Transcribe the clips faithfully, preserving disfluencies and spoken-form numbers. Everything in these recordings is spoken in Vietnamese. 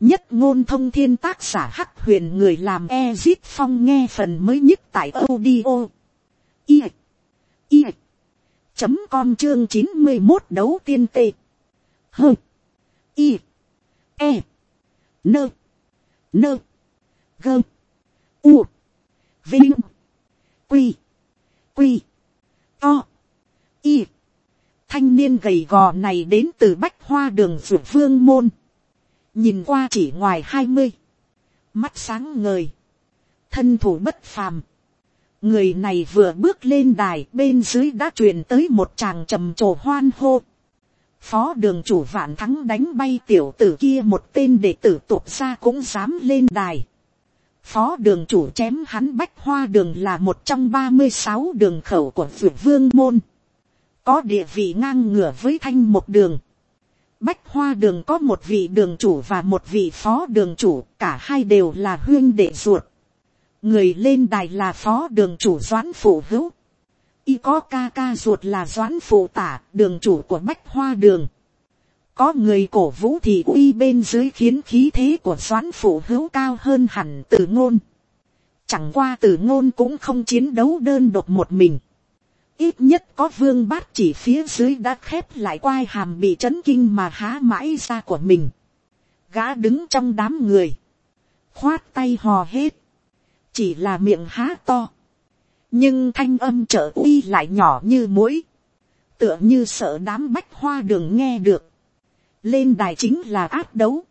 Nhất ngôn thông thiên, tác giả Hắc Huyền, người làm Ezit Phong, nghe phần mới nhất tại audio i i chấm com, chương chín mươi một đấu tiên tê hơ i e nơ nơ gơ u vinh quy quy to y. Thanh niên gầy gò này đến từ Bách Hoa Đường Dược Vương môn, nhìn qua chỉ ngoài hai mươi, mắt sáng ngời, thân thủ bất phàm. Người này vừa bước lên đài, bên dưới đã truyền tới một tràng trầm trồ hoan hô. Phó đường chủ Vạn Thắng đánh bay tiểu tử kia, một tên đệ tử tục gia cũng dám lên đài. Phó đường chủ chém hắn Bách Hoa Đường là một trong ba mươi sáu đường khẩu của Dược Vương môn, có địa vị ngang ngửa với Thanh Một Đường. Bách Hoa Đường có một vị đường chủ và một vị phó đường chủ, cả hai đều là huynh đệ ruột. Người lên đài là phó đường chủ Doãn Phụ Hữu, y có ca ca ruột là Doãn Phụ Tả, đường chủ của Bách Hoa Đường. Có người cổ vũ thì uy bên dưới khiến khí thế của Doãn Phụ Hữu cao hơn hẳn Từ Ngôn. Chẳng qua Từ Ngôn cũng không chiến đấu đơn độc một mình, ít nhất có Vương Bát Chỉ phía dưới đã khép lại quai hàm bị chấn kinh mà há mãi ra của mình. Gã đứng trong đám người, khoát tay hò hét, chỉ là miệng há to, nhưng thanh âm trợ uy lại nhỏ như muỗi, tựa như sợ đám Bách Hoa Đường nghe được. Lên đài chính là áp đấu.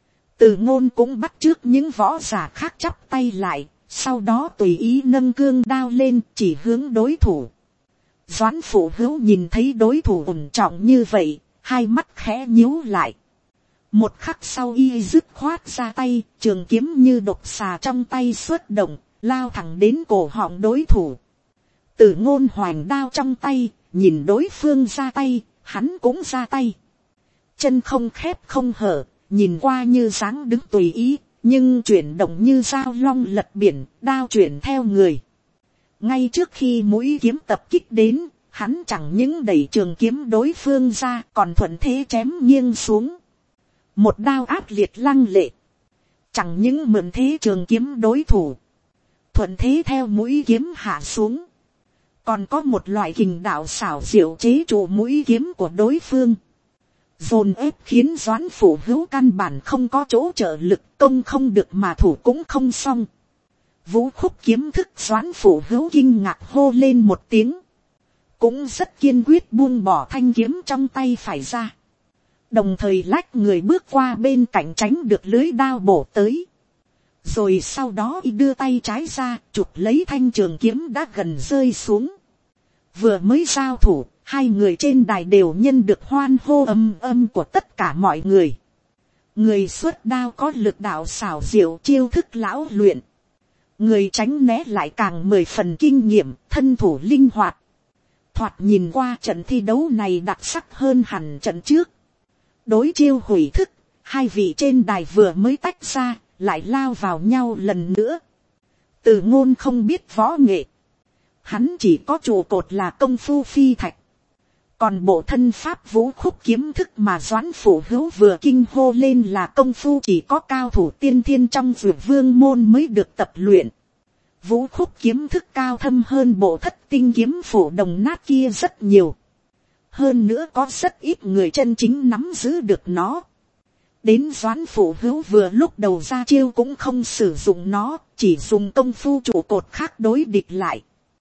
Từ Ngôn cũng bắt chước những võ giả khác chắp tay lại, sau đó tùy ý nâng cương đao lên chỉ hướng đối thủ. Doãn Phụ Hữu nhìn thấy đối thủ ổn trọng như vậy, hai mắt khẽ nhíu lại. Một khắc sau y dứt khoát ra tay, trường kiếm như độc xà trong tay xuất động, lao thẳng đến cổ họng đối thủ. Từ Ngôn hoành đao trong tay, nhìn đối phương ra tay, hắn cũng ra tay. Chân không khép không hở, nhìn qua như dáng đứng tùy ý, nhưng chuyển động như dao long lật biển, đao chuyển theo người. Ngay trước khi mũi kiếm tập kích đến, hắn chẳng những đẩy trường kiếm đối phương ra, còn thuận thế chém nghiêng xuống. Một đao ác liệt lăng lệ, chẳng những mượn thế trường kiếm đối thủ, thuận thế theo mũi kiếm hạ xuống, còn có một loại kình đạo xảo diệu chế trụ mũi kiếm của đối phương, dồn ép khiến Doãn Phụ Hữu căn bản không có chỗ trợ lực, công không được mà thủ cũng không xong. Vũ khúc kiếm thức, Doãn Phụ Hữu kinh ngạc hô lên một tiếng, cũng rất kiên quyết buông bỏ thanh kiếm trong tay phải ra, đồng thời lách người bước qua bên cạnh tránh được lưới đao bổ tới. Rồi sau đó y đưa tay trái ra chụp lấy thanh trường kiếm đã gần rơi xuống. Vừa mới giao thủ, hai người trên đài đều nhân được hoan hô âm âm của tất cả mọi người. Người xuất đao có lực đạo xảo diệu, chiêu thức lão luyện, người tránh né lại càng mười phần kinh nghiệm, thân thủ linh hoạt. Thoạt nhìn qua trận thi đấu này đặc sắc hơn hẳn trận trước. Đối chiêu hủy thức, hai vị trên đài vừa mới tách ra, lại lao vào nhau lần nữa. Từ Ngôn không biết võ nghệ, hắn chỉ có trụ cột là công phu phi thạch. Còn bộ thân pháp vũ khúc kiếm thức mà Doãn Phụ Hữu vừa kinh hô lên là công phu chỉ có cao thủ tiên thiên trong Dược Vương môn mới được tập luyện. Vũ khúc kiếm thức cao thâm hơn bộ thất tinh kiếm phổ đồng nát kia rất nhiều. Hơn nữa có rất ít người chân chính nắm giữ được nó. Đến Doãn Phụ Hữu vừa lúc đầu ra chiêu cũng không sử dụng nó, chỉ dùng công phu trụ cột khác đối địch lại.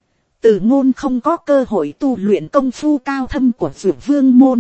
Từ Ngôn không có cơ hội tu luyện công phu cao thâm của Dược Vương môn.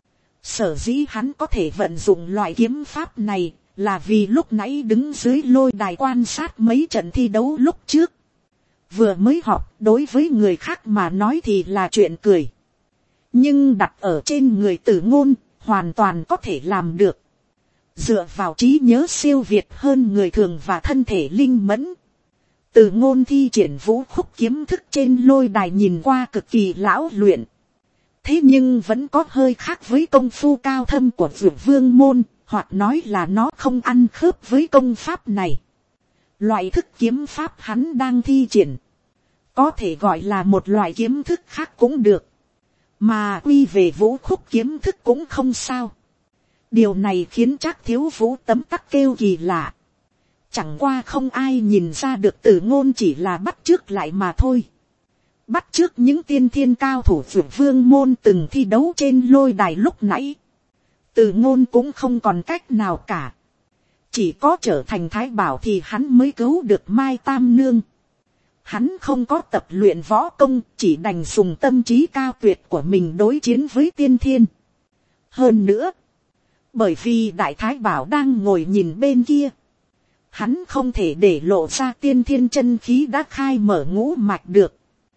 Sở dĩ hắn có thể vận dụng loại kiếm pháp này, là vì lúc nãy đứng dưới lôi đài quan sát mấy trận thi đấu lúc trước. Vừa mới học, đối với người khác mà nói thì là chuyện cười. Nhưng đặt ở trên người Từ Ngôn, hoàn toàn có thể làm được. Dựa vào trí nhớ siêu việt hơn người thường và thân thể linh mẫn, Từ Ngôn thi triển vũ khúc kiếm thức trên lôi đài nhìn qua cực kỳ lão luyện. Thế nhưng vẫn có hơi khác với công phu cao thâm của Dược Vương môn, hoặc nói là nó không ăn khớp với công pháp này. Loại thức kiếm pháp hắn đang thi triển, có thể gọi là một loại kiếm thức khác cũng được. Mà quy về vũ khúc kiếm thức cũng không sao. Điều này khiến Trác Thiếu Vũ tấm tắc kêu kỳ lạ. Chẳng qua không ai nhìn ra được Từ Ngôn chỉ là bắt chước lại mà thôi. Bắt chước những tiên thiên cao thủ Dược Vương môn từng thi đấu trên lôi đài lúc nãy. Từ Ngôn cũng không còn cách nào cả. Chỉ có trở thành thái bảo thì hắn mới cứu được Mai Tam Nương. Hắn không có tập luyện võ công, chỉ đành dùng tâm trí cao tuyệt của mình đối chiến với tiên thiên. Hơn nữa, bởi vì đại thái bảo đang ngồi nhìn bên kia, hắn không thể để lộ ra tiên thiên chân khí đã khai mở ngũ mạch được.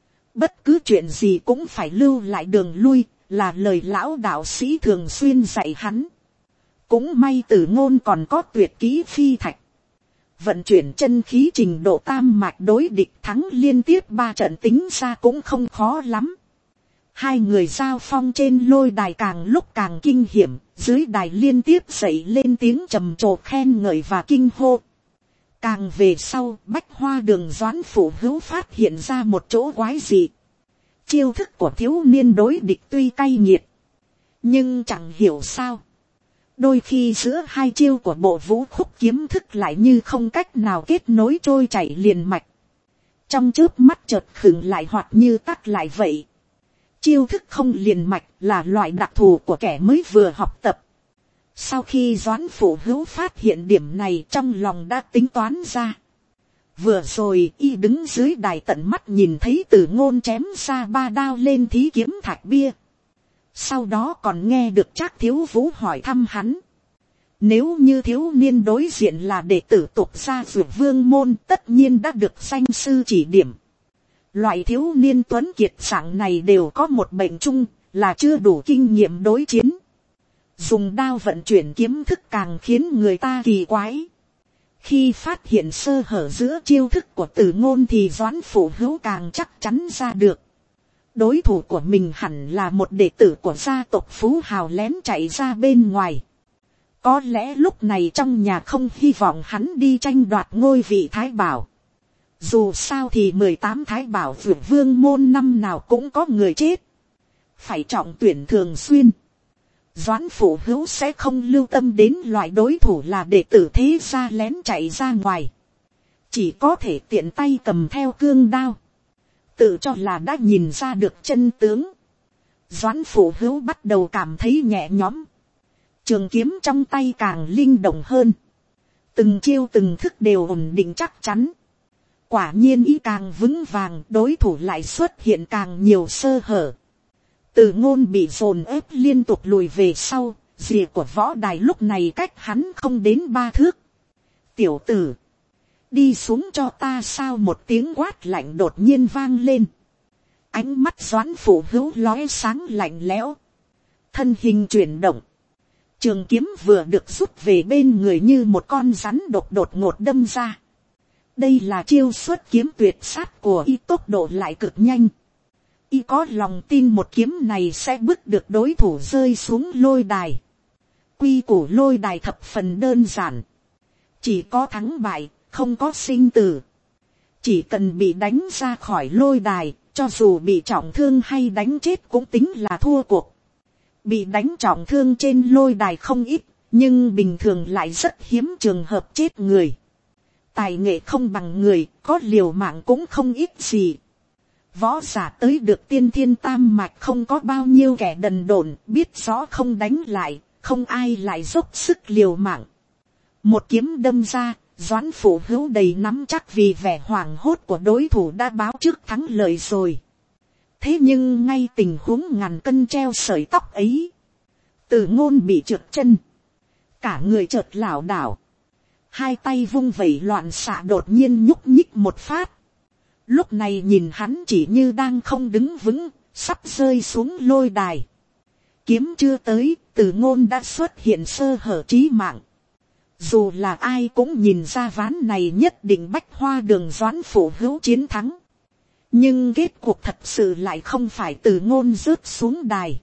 Bất cứ chuyện gì cũng phải lưu lại đường lui, là lời lão đạo sĩ thường xuyên dạy hắn. Cũng may Từ Ngôn còn có tuyệt kỹ phi thạch. Vận chuyển chân khí trình độ tam mạch đối địch thắng liên tiếp ba trận tính ra cũng không khó lắm. Hai người giao phong trên lôi đài càng lúc càng kinh hiểm, dưới đài liên tiếp dậy lên tiếng trầm trồ khen ngợi và kinh hô. Càng về sau, Bách Hoa Đường Doãn Phủ Hữu phát hiện ra một chỗ quái dị. Chiêu thức của thiếu niên đối địch tuy cay nghiệt, nhưng chẳng hiểu sao, đôi khi giữa hai chiêu của bộ vũ khúc kiếm thức lại như không cách nào kết nối trôi chảy liền mạch. Trong chớp mắt chợt khựng lại hoặc như tắt lại vậy. Chiêu thức không liền mạch là loại đặc thù của kẻ mới vừa học tập. Sau khi Doãn Phủ Hữu phát hiện điểm này, trong lòng đã tính toán ra. Vừa rồi y đứng dưới đài tận mắt nhìn thấy Từ Ngôn chém ra ba đao lên thí kiếm thạch bia. Sau đó còn nghe được Trác Thiếu Vũ hỏi thăm hắn. Nếu như thiếu niên đối diện là đệ tử tục gia Dược Vương môn, tất nhiên đã được danh sư chỉ điểm. Loại thiếu niên tuấn kiệt dạng này đều có một bệnh chung, là chưa đủ kinh nghiệm đối chiến. Dùng đao vận chuyển kiếm thức càng khiến người ta kỳ quái. Khi phát hiện sơ hở giữa chiêu thức của Từ Ngôn thì Doãn Phủ Hữu càng chắc chắn ra được. Đối thủ của mình hẳn là một đệ tử của gia tộc Phú Hào lén chạy ra bên ngoài. Có lẽ lúc này trong nhà không hy vọng hắn đi tranh đoạt ngôi vị thái bảo. Dù sao thì mười tám thái bảo Dược Vương môn năm nào cũng có người chết. Phải trọng tuyển thường xuyên. Doãn Phủ Hữu sẽ không lưu tâm đến loại đối thủ là đệ tử thế gia lén chạy ra ngoài. Chỉ có thể tiện tay cầm theo cương đao. Tự cho là đã nhìn ra được chân tướng. Doãn Phủ Hữu bắt đầu cảm thấy nhẹ nhõm. Trường kiếm trong tay càng linh động hơn. Từng chiêu từng thức đều ổn định chắc chắn. Quả nhiên ý càng vững vàng, đối thủ lại xuất hiện càng nhiều sơ hở. Từ Ngôn bị dồn ép liên tục lùi về sau, rìa của võ đài lúc này cách hắn không đến ba thước. Tiểu tử, đi xuống cho ta. Sao một tiếng quát lạnh đột nhiên vang lên. Ánh mắt Doãn Phủ Hữu lóe sáng lạnh lẽo. Thân hình chuyển động. Trường kiếm vừa được rút về bên người như một con rắn đột đột ngột đâm ra. Đây là chiêu xuất kiếm tuyệt sát của y, tốc độ lại cực nhanh. Y có lòng tin một kiếm này sẽ bức được đối thủ rơi xuống lôi đài. Quy củ lôi đài thập phần đơn giản. Chỉ có thắng bại, không có sinh tử. Chỉ cần bị đánh ra khỏi lôi đài, cho dù bị trọng thương hay đánh chết cũng tính là thua cuộc. Bị đánh trọng thương trên lôi đài không ít, nhưng bình thường lại rất hiếm trường hợp chết người. Tài nghệ không bằng người, có liều mạng cũng không ít gì. Võ giả tới được tiên thiên tam mạch không có bao nhiêu kẻ đần độn, biết rõ không đánh lại, không ai lại dốc sức liều mạng. Một kiếm đâm ra, Doãn Phủ Hữu đầy nắm chắc vì vẻ hoảng hốt của đối thủ đã báo trước thắng lợi rồi. Thế nhưng ngay tình huống ngàn cân treo sợi tóc ấy, Từ Ngôn bị trượt chân, cả người chợt lảo đảo, hai tay vung vẩy loạn xạ đột nhiên nhúc nhích một phát. Lúc này nhìn hắn chỉ như đang không đứng vững, sắp rơi xuống lôi đài. Kiếm chưa tới, Từ Ngôn đã xuất hiện sơ hở chí mạng. Dù là ai cũng nhìn ra ván này nhất định Bách Hoa Đường Doãn Phủ Hữu chiến thắng. Nhưng kết cuộc thật sự lại không phải Từ Ngôn rớt xuống đài,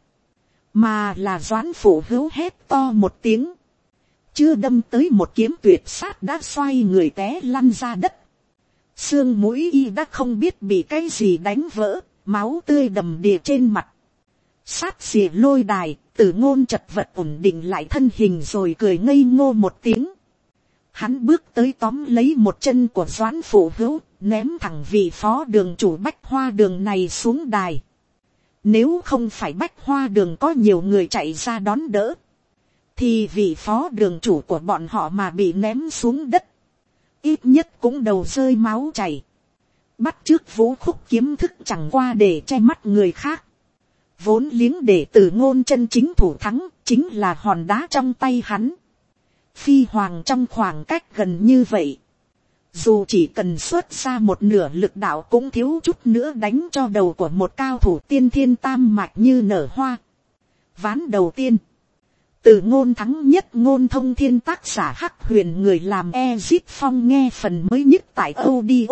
mà là Doãn Phủ Hữu hét to một tiếng. Chưa đâm tới một kiếm tuyệt sát đã xoay người té lăn ra đất. Xương mũi y đã không biết bị cái gì đánh vỡ, máu tươi đầm đìa trên mặt. Sát xìa lôi đài, Từ Ngôn chật vật ổn định lại thân hình rồi cười ngây ngô một tiếng. Hắn bước tới tóm lấy một chân của Doãn Phụ Hữu, ném thẳng vị phó đường chủ Bách Hoa Đường này xuống đài. Nếu không phải Bách Hoa Đường có nhiều người chạy ra đón đỡ, thì vị phó đường chủ của bọn họ mà bị ném xuống đất, ít nhất cũng đầu rơi máu chảy. Bắt chước Vũ Khúc kiếm thức chẳng qua để che mắt người khác. Vốn liếng để Từ Ngôn chân chính thủ thắng, chính là hòn đá trong tay hắn. Phi Hoàng trong khoảng cách gần như vậy, dù chỉ cần xuất ra một nửa lực đạo cũng thiếu chút nữa đánh cho đầu của một cao thủ tiên thiên tam mạch như nở hoa. Ván đầu tiên, Từ Ngôn thắng nhất ngôn thông thiên, tác giả Hắc Huyền, người làm Ezit Phong, nghe phần mới nhất tại audio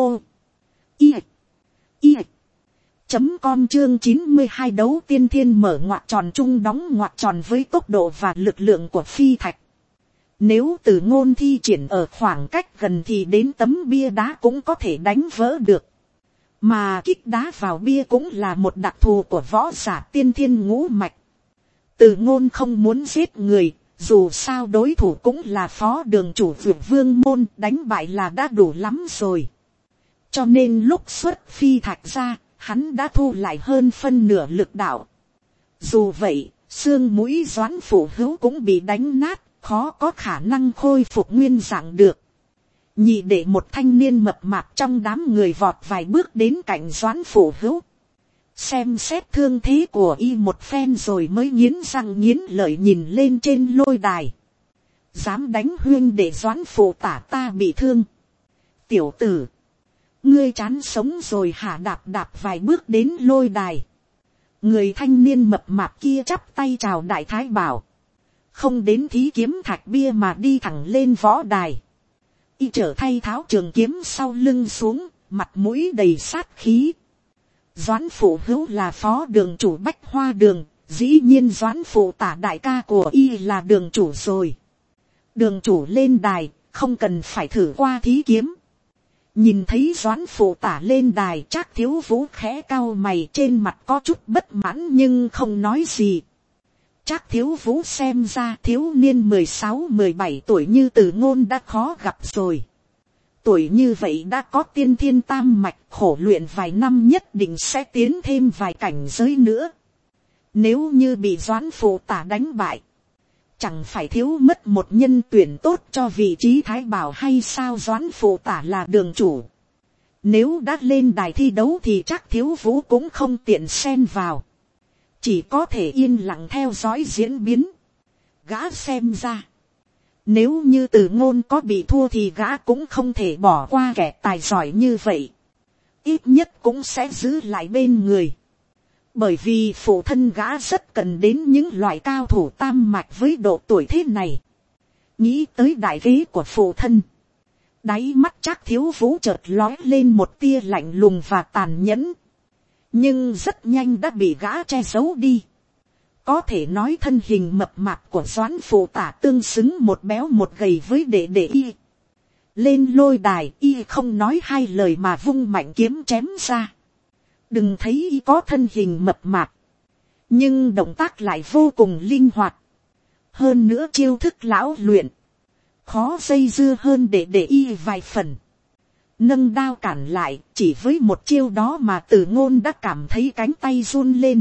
i i chấm com chương chín mươi hai. Đấu tiên thiên mở ngoặc tròn, trung đóng ngoặc tròn với tốc độ và lực lượng của phi thạch. Nếu Từ Ngôn thi triển ở khoảng cách gần thì đến tấm bia đá cũng có thể đánh vỡ được. Mà kích đá vào bia cũng là một đặc thù của võ giả tiên thiên ngũ mạch. Từ Ngôn không muốn giết người, dù sao đối thủ cũng là phó đường chủ Dược Vương môn, đánh bại là đã đủ lắm rồi. Cho nên lúc xuất phi thạch ra, hắn đã thu lại hơn phân nửa lực đạo. Dù vậy, xương mũi Doãn Phụ Hữu cũng bị đánh nát, khó có khả năng khôi phục nguyên dạng được. Nhị đệ một thanh niên mập mạp trong đám người vọt vài bước đến cạnh Doãn Phụ Hữu, xem xét thương thế của y một phen rồi mới nghiến răng nghiến lợi nhìn lên trên lôi đài. Dám đánh huyên để Doãn Phụ tả ta bị thương. Tiểu tử, ngươi chán sống rồi hả? Đạp đạp vài bước đến lôi đài, người thanh niên mập mạp kia chắp tay chào đại thái bảo, không đến thí kiếm thạch bia mà đi thẳng lên võ đài. Y trở thay tháo trường kiếm sau lưng xuống, mặt mũi đầy sát khí. Doãn Phụ Hữu là phó đường chủ Bách Hoa Đường, dĩ nhiên Doãn Phụ tả đại ca của y là đường chủ rồi. Đường chủ lên đài, không cần phải thử qua thí kiếm. Nhìn thấy Doãn Phụ tả lên đài, Trác Thiếu Vũ khẽ cau mày, trên mặt có chút bất mãn nhưng không nói gì. Trác Thiếu Vũ xem ra thiếu niên mười sáu mười bảy tuổi như Từ Ngôn đã khó gặp rồi. Tuổi như vậy đã có tiên thiên tam mạch, khổ luyện vài năm nhất định sẽ tiến thêm vài cảnh giới nữa. Nếu như bị Doãn Phụ tả đánh bại, chẳng phải thiếu mất một nhân tuyển tốt cho vị trí thái bảo hay sao? Doãn Phụ tả là đường chủ, nếu đã lên đài thi đấu thì Trác Thiếu Vũ cũng không tiện xen vào, chỉ có thể yên lặng theo dõi diễn biến. Gã xem ra, nếu như Từ Ngôn có bị thua thì gã cũng không thể bỏ qua kẻ tài giỏi như vậy, ít nhất cũng sẽ giữ lại bên người. Bởi vì phụ thân gã rất cần đến những loại cao thủ tam mạch với độ tuổi thế này. Nghĩ tới đại kế của phụ thân, đáy mắt Trác Thiếu Vũ chợt lóe lên một tia lạnh lùng và tàn nhẫn, nhưng rất nhanh đã bị gã che giấu đi. Có thể nói thân hình mập mạp của Doãn Phụ tả tương xứng một béo một gầy với đệ đệ y. Lên lôi đài, y không nói hai lời mà vung mạnh kiếm chém ra. Đừng thấy y có thân hình mập mạp, nhưng động tác lại vô cùng linh hoạt. Hơn nữa chiêu thức lão luyện, khó dây dưa hơn để để y vài phần. Nâng đao cản lại, chỉ với một chiêu đó mà Từ Ngôn đã cảm thấy cánh tay run lên.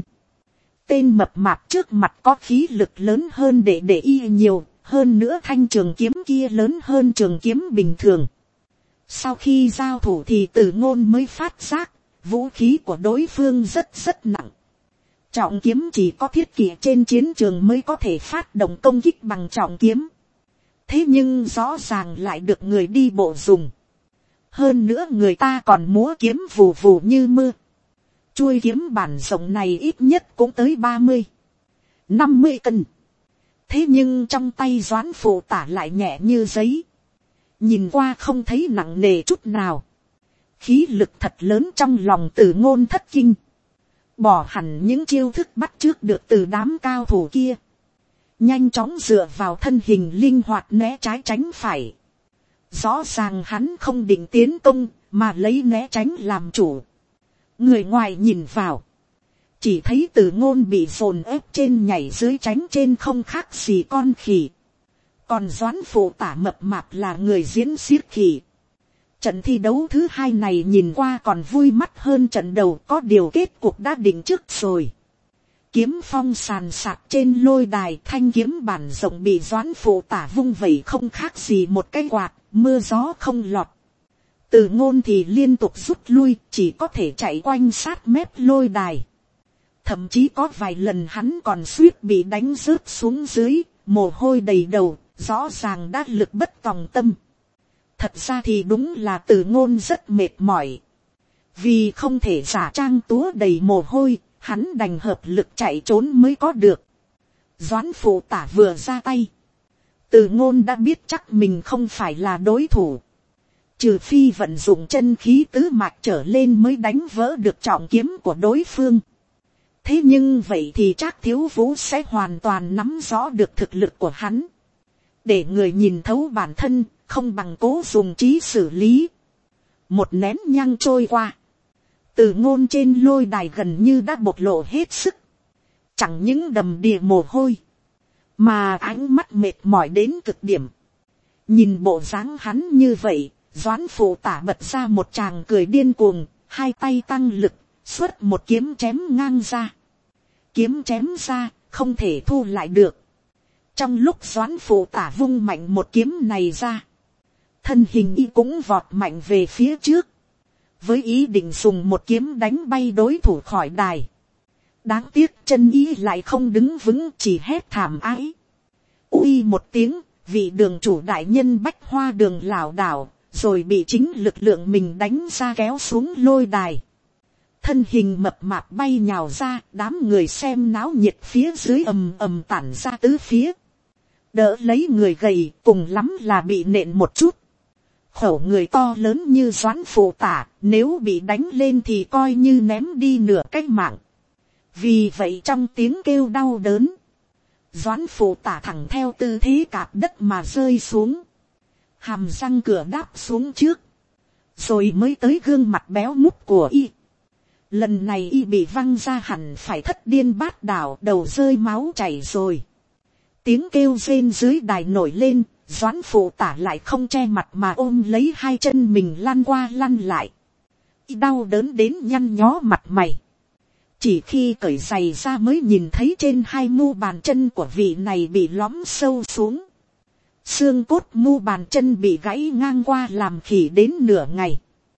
Tên mập mạp trước mặt có khí lực lớn hơn để để y nhiều, hơn nữa thanh trường kiếm kia lớn hơn trường kiếm bình thường. Sau khi giao thủ thì Từ Ngôn mới phát giác, vũ khí của đối phương rất rất nặng. Trọng kiếm chỉ có thiết kỷ trên chiến trường mới có thể phát động công kích bằng trọng kiếm. Thế nhưng rõ ràng lại được người đi bộ dùng. Hơn nữa người ta còn múa kiếm vù vù như mưa. Chuôi kiếm bản rộng này ít nhất cũng tới ba mươi, năm mươi cân. Thế nhưng trong tay Doãn Phụ tả lại nhẹ như giấy. Nhìn qua không thấy nặng nề chút nào. Khí lực thật lớn trong lòng Từ Ngôn thất kinh. Bỏ hẳn những chiêu thức bắt chước được từ đám cao thủ kia. Nhanh chóng dựa vào thân hình linh hoạt né trái tránh phải. Rõ ràng hắn không định tiến công mà lấy né tránh làm chủ. Người ngoài nhìn vào, chỉ thấy Từ Ngôn bị dồn ép trên nhảy dưới tránh trên không khác gì con khỉ. Còn Doãn Phụ Tả mập mạp là người diễn xiếc khỉ. Trận thi đấu thứ hai này nhìn qua còn vui mắt hơn trận đầu, có điều kết cuộc đã định trước rồi. Kiếm phong sàn sạt trên lôi đài, thanh kiếm bản rộng bị Doãn Phụ Tả vung vẩy không khác gì một cái quạt, mưa gió không lọt. Từ Ngôn thì liên tục rút lui, chỉ có thể chạy quanh sát mép lôi đài. Thậm chí có vài lần hắn còn suýt bị đánh rớt xuống dưới, mồ hôi đầy đầu, rõ ràng đã lực bất tòng tâm. Thật ra thì đúng là Từ Ngôn rất mệt mỏi. Vì không thể giả trang túa đầy mồ hôi, hắn đành hợp lực chạy trốn mới có được. Doãn Phụ Tả vừa ra tay, Từ Ngôn đã biết chắc mình không phải là đối thủ. Trừ phi vận dụng chân khí tứ mạch trở lên mới đánh vỡ được trọng kiếm của đối phương. Thế nhưng vậy thì Trác Thiếu Vũ sẽ hoàn toàn nắm rõ được thực lực của hắn. Để người nhìn thấu bản thân, không bằng cố dùng trí xử lý. Một nén nhang trôi qua, Từ Ngôn trên lôi đài gần như đã bộc lộ hết sức. Chẳng những đầm đìa mồ hôi, mà ánh mắt mệt mỏi đến cực điểm. Nhìn bộ dáng hắn như vậy, Doãn Phụ Tả bật ra một tràng cười điên cuồng, hai tay tăng lực, xuất một kiếm chém ngang ra. Kiếm chém ra, không thể thu lại được. Trong lúc Doãn Phụ Tả vung mạnh một kiếm này ra, thân hình y cũng vọt mạnh về phía trước, với ý định dùng một kiếm đánh bay đối thủ khỏi đài. Đáng tiếc chân y lại không đứng vững, chỉ hét thảm ái. Ui một tiếng, vị đường chủ đại nhân Bách Hoa Đường lảo đảo, rồi bị chính lực lượng mình đánh ra kéo xuống lôi đài. Thân hình mập mạp bay nhào ra, đám người xem náo nhiệt phía dưới ầm ầm tản ra tứ phía. Đỡ lấy người gầy, cùng lắm là bị nện một chút. Khẩu người to lớn như Doãn Phụ Tả, nếu bị đánh lên thì coi như ném đi nửa cái mạng. Vì vậy trong tiếng kêu đau đớn, Doãn Phụ Tả thẳng theo tư thế cạp đất mà rơi xuống. Hàm răng cửa đáp xuống trước, rồi mới tới gương mặt béo mút của y. Lần này y bị văng ra hẳn phải thất điên bát đảo, đầu rơi máu chảy rồi. Tiếng kêu rên dưới đài nổi lên, Doãn Phụ Tả lại không che mặt mà ôm lấy hai chân mình lăn qua lăn lại. Y đau đớn đến nhăn nhó mặt mày. Chỉ khi cởi giày ra mới nhìn thấy trên hai mu bàn chân của vị này bị lõm sâu xuống. Xương cốt mu bàn chân bị gãy ngang qua làm khỉ đến nửa ngày.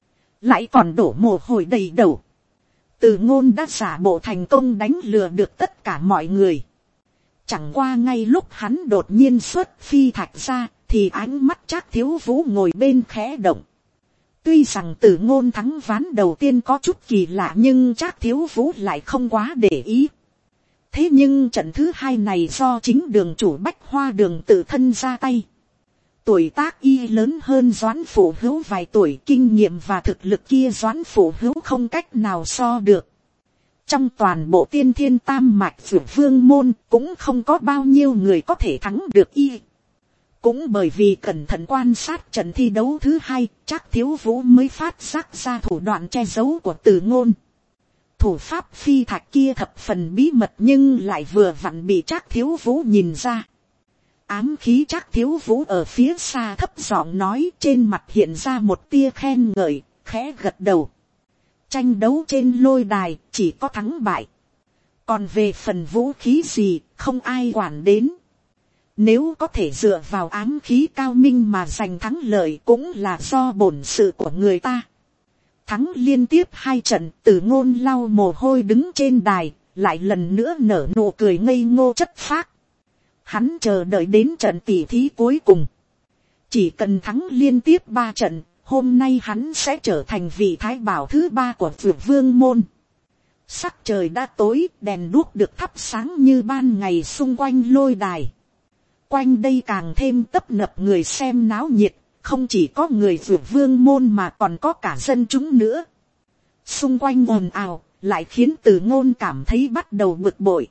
Lại còn đổ mồ hôi đầy đầu. Từ Ngôn đã giả bộ thành công đánh lừa được tất cả mọi người. Chẳng qua ngay lúc hắn đột nhiên xuất phi thạch ra, thì ánh mắt Trác Thiếu Vũ ngồi bên khẽ động. Tuy rằng Từ Ngôn thắng ván đầu tiên có chút kỳ lạ, nhưng Trác Thiếu Vũ lại không quá để ý. Thế nhưng trận thứ hai này do chính đường chủ Bách Hoa Đường tự thân ra tay. Tuổi tác y lớn hơn Doãn Phụ Hữu vài tuổi, kinh nghiệm và thực lực kia Doãn Phụ Hữu không cách nào so được. Trong toàn bộ Tiên Thiên Tam Mạch Dược Vương môn cũng không có bao nhiêu người có thể thắng được y. Cũng bởi vì cẩn thận quan sát trận thi đấu thứ hai, Trác Thiếu Vũ mới phát giác ra thủ đoạn che giấu của Từ Ngôn. Thủ pháp phi thạch kia thập phần bí mật nhưng lại vừa vặn bị Trác Thiếu Vũ nhìn ra. Ám khí Trác Thiếu Vũ ở phía xa thấp giọng nói, trên mặt hiện ra một tia khen ngợi, khẽ gật đầu. Tranh đấu trên lôi đài chỉ có thắng bại. Còn về phần vũ khí gì, không ai quản đến. Nếu có thể dựa vào ám khí cao minh mà giành thắng lợi cũng là do bổn sự của người ta. Thắng liên tiếp hai trận, Từ Ngôn lau mồ hôi đứng trên đài, lại lần nữa nở nụ cười ngây ngô chất phác. Hắn chờ đợi đến trận tỉ thí cuối cùng. Chỉ cần thắng liên tiếp ba trận, hôm nay hắn sẽ trở thành vị thái bảo thứ ba của Dược Vương môn. Sắc trời đã tối, đèn đuốc được thắp sáng như ban ngày xung quanh lôi đài. Quanh đây càng thêm tấp nập người xem náo nhiệt, không chỉ có người Dược Vương môn mà còn có cả dân chúng nữa. Xung quanh ồn ào, lại khiến Từ Ngôn cảm thấy bắt đầu bực bội.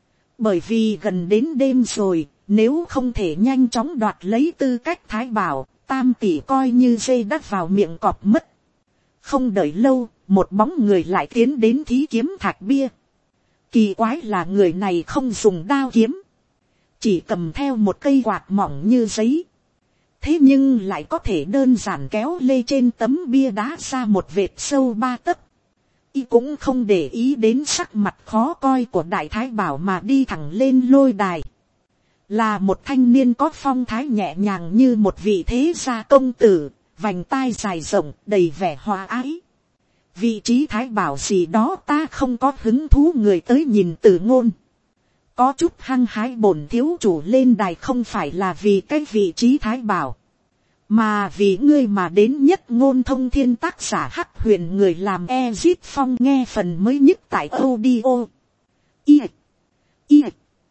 Bởi vì gần đến đêm rồi, nếu không thể nhanh chóng đoạt lấy tư cách thái bảo, tam tỷ coi như dây đắt vào miệng cọp mất. Không đợi lâu, một bóng người lại tiến đến thí kiếm thạch bia. Kỳ quái là người này không dùng đao kiếm, chỉ cầm theo một cây quạt mỏng như giấy, thế nhưng lại có thể đơn giản kéo lê trên tấm bia đá ra một vệt sâu ba tấc. Y cũng không để ý đến sắc mặt khó coi của đại thái bảo mà đi thẳng lên lôi đài. Là một thanh niên có phong thái nhẹ nhàng như một vị thế gia công tử, vành tai dài rộng đầy vẻ hòa ái. Vị trí thái bảo gì đó ta không có hứng thú, người tới nhìn Từ Ngôn có chút hăng hái. Bổn thiếu chủ lên đài không phải là vì cái vị trí thái bảo, mà vì ngươi mà đến. Nhất Ngôn Thông Thiên, tác giả Hắc Huyền, người làm Ezit Phong. Nghe phần mới nhất tại audio i i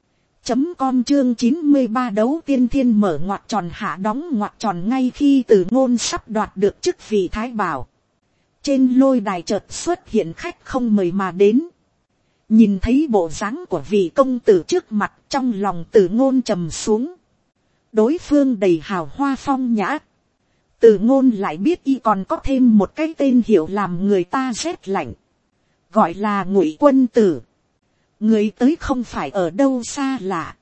chấm com chương chín mươi ba. Đấu tiên thiên mở ngoặc tròn hạ đóng ngoặc tròn. Ngay khi Từ Ngôn sắp đoạt được chức vị thái bảo, trên lôi đài chợt xuất hiện khách không mời mà đến. Nhìn thấy bộ dáng của vị công tử trước mặt, trong lòng Từ Ngôn trầm xuống. Đối phương đầy hào hoa phong nhã, Từ Ngôn lại biết y còn có thêm một cái tên hiệu làm người ta rét lạnh, gọi là Ngụy Quân Tử. Người tới không phải ở đâu xa lạ,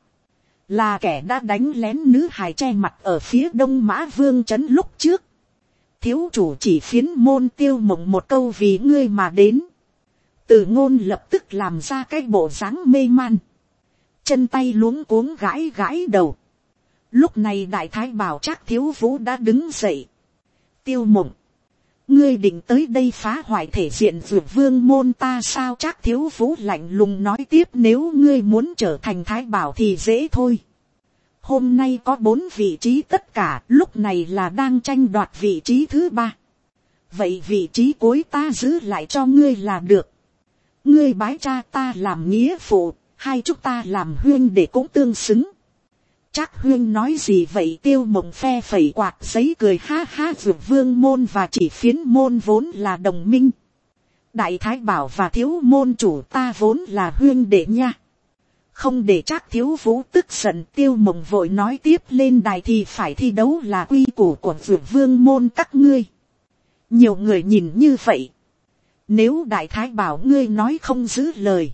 là kẻ đã đánh lén nữ hài che mặt ở phía Đông Mã Vương trấn lúc trước. Thiếu chủ chỉ phiến môn Tiêu Mộng một câu vì ngươi mà đến. Từ Ngôn lập tức làm ra cái bộ dáng mê man, chân tay luống cuống gãi gãi đầu. Lúc này đại thái bảo Trác Thiếu Vũ đã đứng dậy. Tiêu Mộng, ngươi định tới đây phá hoại thể diện Dược Vương môn ta sao? Trác Thiếu Vũ lạnh lùng nói tiếp, nếu ngươi muốn trở thành thái bảo thì dễ thôi. Hôm nay có bốn vị trí tất cả, lúc này là đang tranh đoạt vị trí thứ ba. Vậy vị trí cuối ta giữ lại cho ngươi là được. Ngươi bái cha ta làm nghĩa phụ, hai chúng ta làm huyên để cũng tương xứng. Trác huyên nói gì vậy? Tiêu Mộng phe phẩy quạt giấy cười ha ha. Dược Vương môn và Chỉ Phiến môn vốn là đồng minh, đại thái bảo và thiếu môn chủ ta vốn là huyên đệ nha. Không để Trác Thiếu Vũ tức giận, Tiêu Mộng vội nói tiếp, lên đài thì phải thi đấu là quy củ của Dược Vương môn các ngươi. Nhiều người nhìn như vậy, nếu đại thái bảo ngươi nói không giữ lời,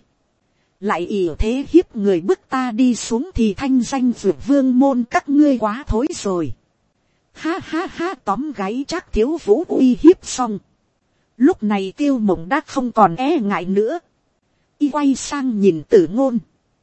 lại ỷ thế hiếp người bức ta đi xuống, thì thanh danh Dược Vương môn các ngươi quá thối rồi. Ha ha ha, tóm gáy Trác Thiếu Vũ uy hiếp xong, lúc này Tiêu Mộng đã không còn e ngại nữa. Y quay sang nhìn Từ Ngôn,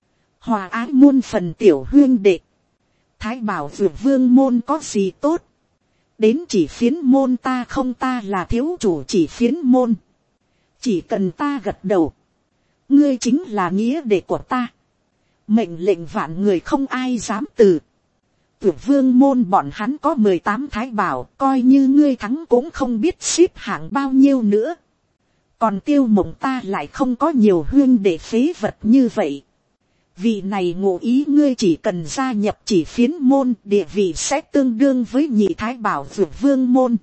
hòa ái muôn phần tiểu huyên đệ, thái bảo Dược Vương môn có gì tốt, đến Chỉ Phiến môn ta không, ta là thiếu chủ Chỉ Phiến môn, chỉ cần ta gật đầu, ngươi chính là nghĩa đệ của ta, mệnh lệnh vạn người không ai dám từ. Dược Vương môn bọn hắn có mười tám thái bảo, coi như ngươi thắng cũng không biết xếp hạng bao nhiêu nữa. Còn Tiêu Mộng ta lại không có nhiều huyên đệ phế vật như vậy. Vị này ngụ ý ngươi chỉ cần gia nhập Chỉ Phiến môn, địa vị sẽ tương đương với nhị thái bảo Dược Vương môn.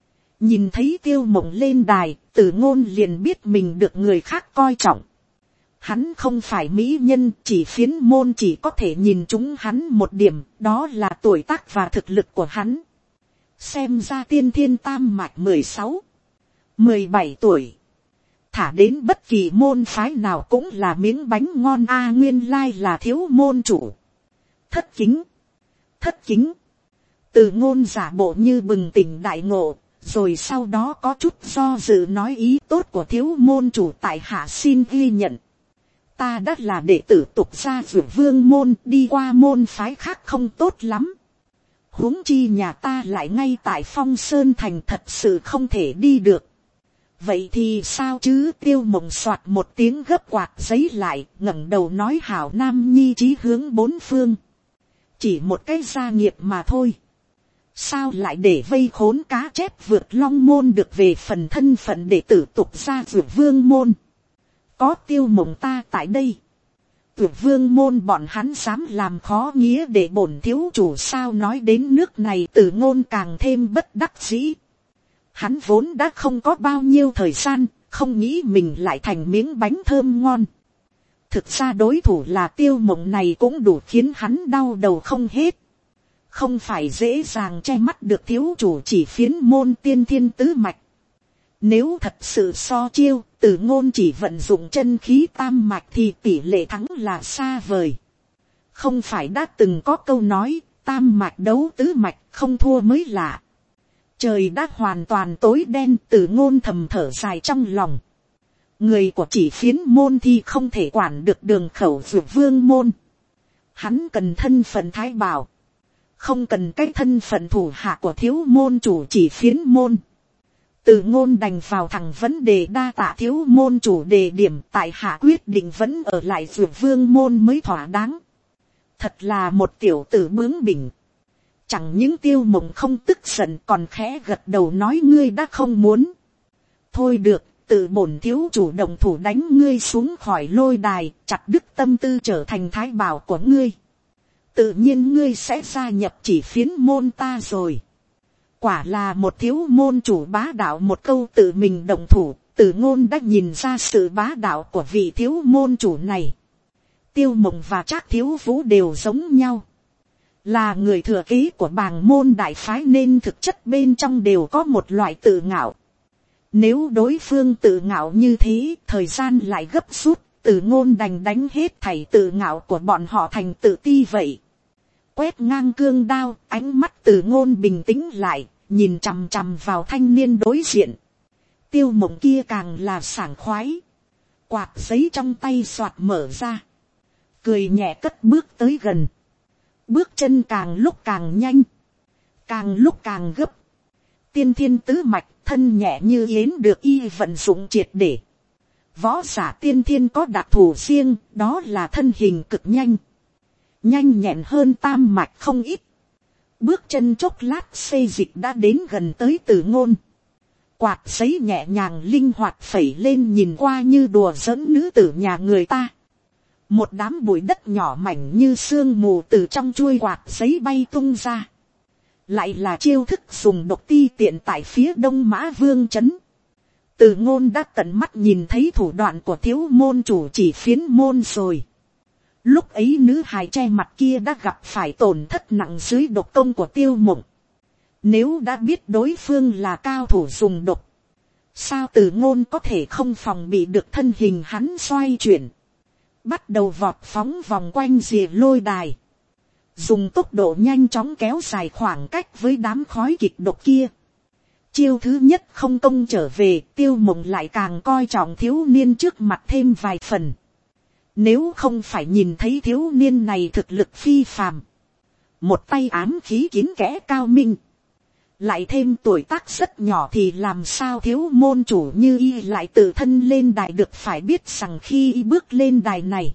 Nhìn thấy Tiêu Mộng lên đài, Từ Ngôn liền biết mình được người khác coi trọng. Hắn không phải mỹ nhân, Chỉ Phiến môn chỉ có thể nhìn chúng hắn một điểm, đó là tuổi tác và thực lực của hắn. Xem ra tiên thiên tam mạch mười sáu, mười bảy tuổi, thả đến bất kỳ môn phái nào cũng là miếng bánh ngon a. À, nguyên lai là thiếu môn chủ. Thất kính, thất kính. Từ Ngôn giả bộ như bừng tỉnh đại ngộ, rồi sau đó có chút do dự nói, ý tốt của thiếu môn chủ tại hạ xin ghi nhận. Ta đã là đệ tử tục gia Dược Vương môn, đi qua môn phái khác không tốt lắm. Huống chi nhà ta lại ngay tại Phong Sơn thành, thật sự không thể đi được. Vậy thì sao chứ? Tiêu Mộng soạt một tiếng gấp quạt giấy lại, ngẩng đầu nói, hảo nam nhi chí hướng bốn phương, chỉ một cái gia nghiệp mà thôi, sao lại để vây khốn cá chép vượt long môn được? Về phần thân phận đệ tử tục gia Dược Vương môn, có Tiêu Mộng ta tại đây, Dược Vương môn bọn hắn dám làm khó nghĩa để bổn thiếu chủ sao? Nói đến nước này, Từ Ngôn càng thêm bất đắc dĩ. Hắn vốn đã không có bao nhiêu thời gian, không nghĩ mình lại thành miếng bánh thơm ngon. Thực ra đối thủ là Tiêu Mộng này cũng đủ khiến hắn đau đầu không hết. Không phải dễ dàng che mắt được thiếu chủ Chỉ Phiến môn tiên thiên tứ mạch. Nếu thật sự so chiêu, Từ Ngôn chỉ vận dụng chân khí tam mạch thì tỷ lệ thắng là xa vời. Không phải đã từng có câu nói, tam mạch đấu tứ mạch không thua mới lạ. Trời đã hoàn toàn tối đen, Từ Ngôn thầm thở dài trong lòng. Người của Chỉ Phiến môn thì không thể quản được Đường Khẩu Dược Vương môn. Hắn cần thân phận thái bảo, không cần cái thân phận thủ hạ của thiếu môn chủ Chỉ Phiến môn. Từ Ngôn đành vào thẳng vấn đề đa tạ thiếu môn chủ đề điểm, tại hạ quyết định vẫn ở lại Dược Vương môn mới thỏa đáng. Thật là một tiểu tử bướng bỉnh. Chẳng những Tiêu Mộng không tức giận còn khẽ gật đầu nói ngươi đã không muốn. Thôi được, tự bổn thiếu chủ động thủ đánh ngươi xuống khỏi lôi đài, chặt đứt tâm tư trở thành thái bảo của ngươi. Tự nhiên ngươi sẽ gia nhập Chỉ Phiến môn ta rồi. Quả là một thiếu môn chủ bá đạo, một câu tự mình động thủ, Từ Ngôn đã nhìn ra sự bá đạo của vị thiếu môn chủ này. Tiêu Mộng và Trác Thiếu Vũ đều giống nhau, là người thừa kế của Bàng môn đại phái nên thực chất bên trong đều có một loại tự ngạo. Nếu đối phương tự ngạo như thế, thời gian lại gấp rút, Từ Ngôn đành đánh hết thảy tự ngạo của bọn họ thành tự ti vậy. Quét ngang cương đao, ánh mắt Từ Ngôn bình tĩnh lại, nhìn chằm chằm vào thanh niên đối diện. Tiêu Mộng kia càng là sảng khoái. Quạt giấy trong tay xoạt mở ra, cười nhẹ cất bước tới gần. Bước chân càng lúc càng nhanh, càng lúc càng gấp. Tiên thiên tứ mạch, thân nhẹ như yến được y vận dụng triệt để. Võ giả tiên thiên có đặc thù riêng, đó là thân hình cực nhanh, nhanh nhẹn hơn tam mạch không ít. Bước chân chốc lát xê dịch đã đến gần tới Từ Ngôn. Quạt giấy nhẹ nhàng linh hoạt phẩy lên, nhìn qua như đùa giỡn nữ tử nhà người ta. Một đám bụi đất nhỏ mảnh như sương mù từ trong chuôi quạt giấy bay tung ra. Lại là chiêu thức dùng độc ti tiện tại phía Đông Mã Vương trấn. Từ Ngôn đã tận mắt nhìn thấy thủ đoạn của thiếu môn chủ Chỉ Phiến môn rồi. Lúc ấy nữ hài che mặt kia đã gặp phải tổn thất nặng dưới độc công của Tiêu Mộng. Nếu đã biết đối phương là cao thủ dùng độc, sao Từ Ngôn có thể không phòng bị được thân hình hắn xoay chuyển, bắt đầu vọt phóng vòng quanh rìa lôi đài, dùng tốc độ nhanh chóng kéo dài khoảng cách với đám khói kịch độc kia. Chiêu thứ nhất không công trở về, Tiêu Mộng lại càng coi trọng thiếu niên trước mặt thêm vài phần. Nếu không phải nhìn thấy thiếu niên này thực lực phi phàm, một tay ám khí kín kẽ cao minh, lại thêm tuổi tác rất nhỏ, thì làm sao thiếu môn chủ như y lại tự thân lên đài được. Phải biết rằng khi y bước lên đài này,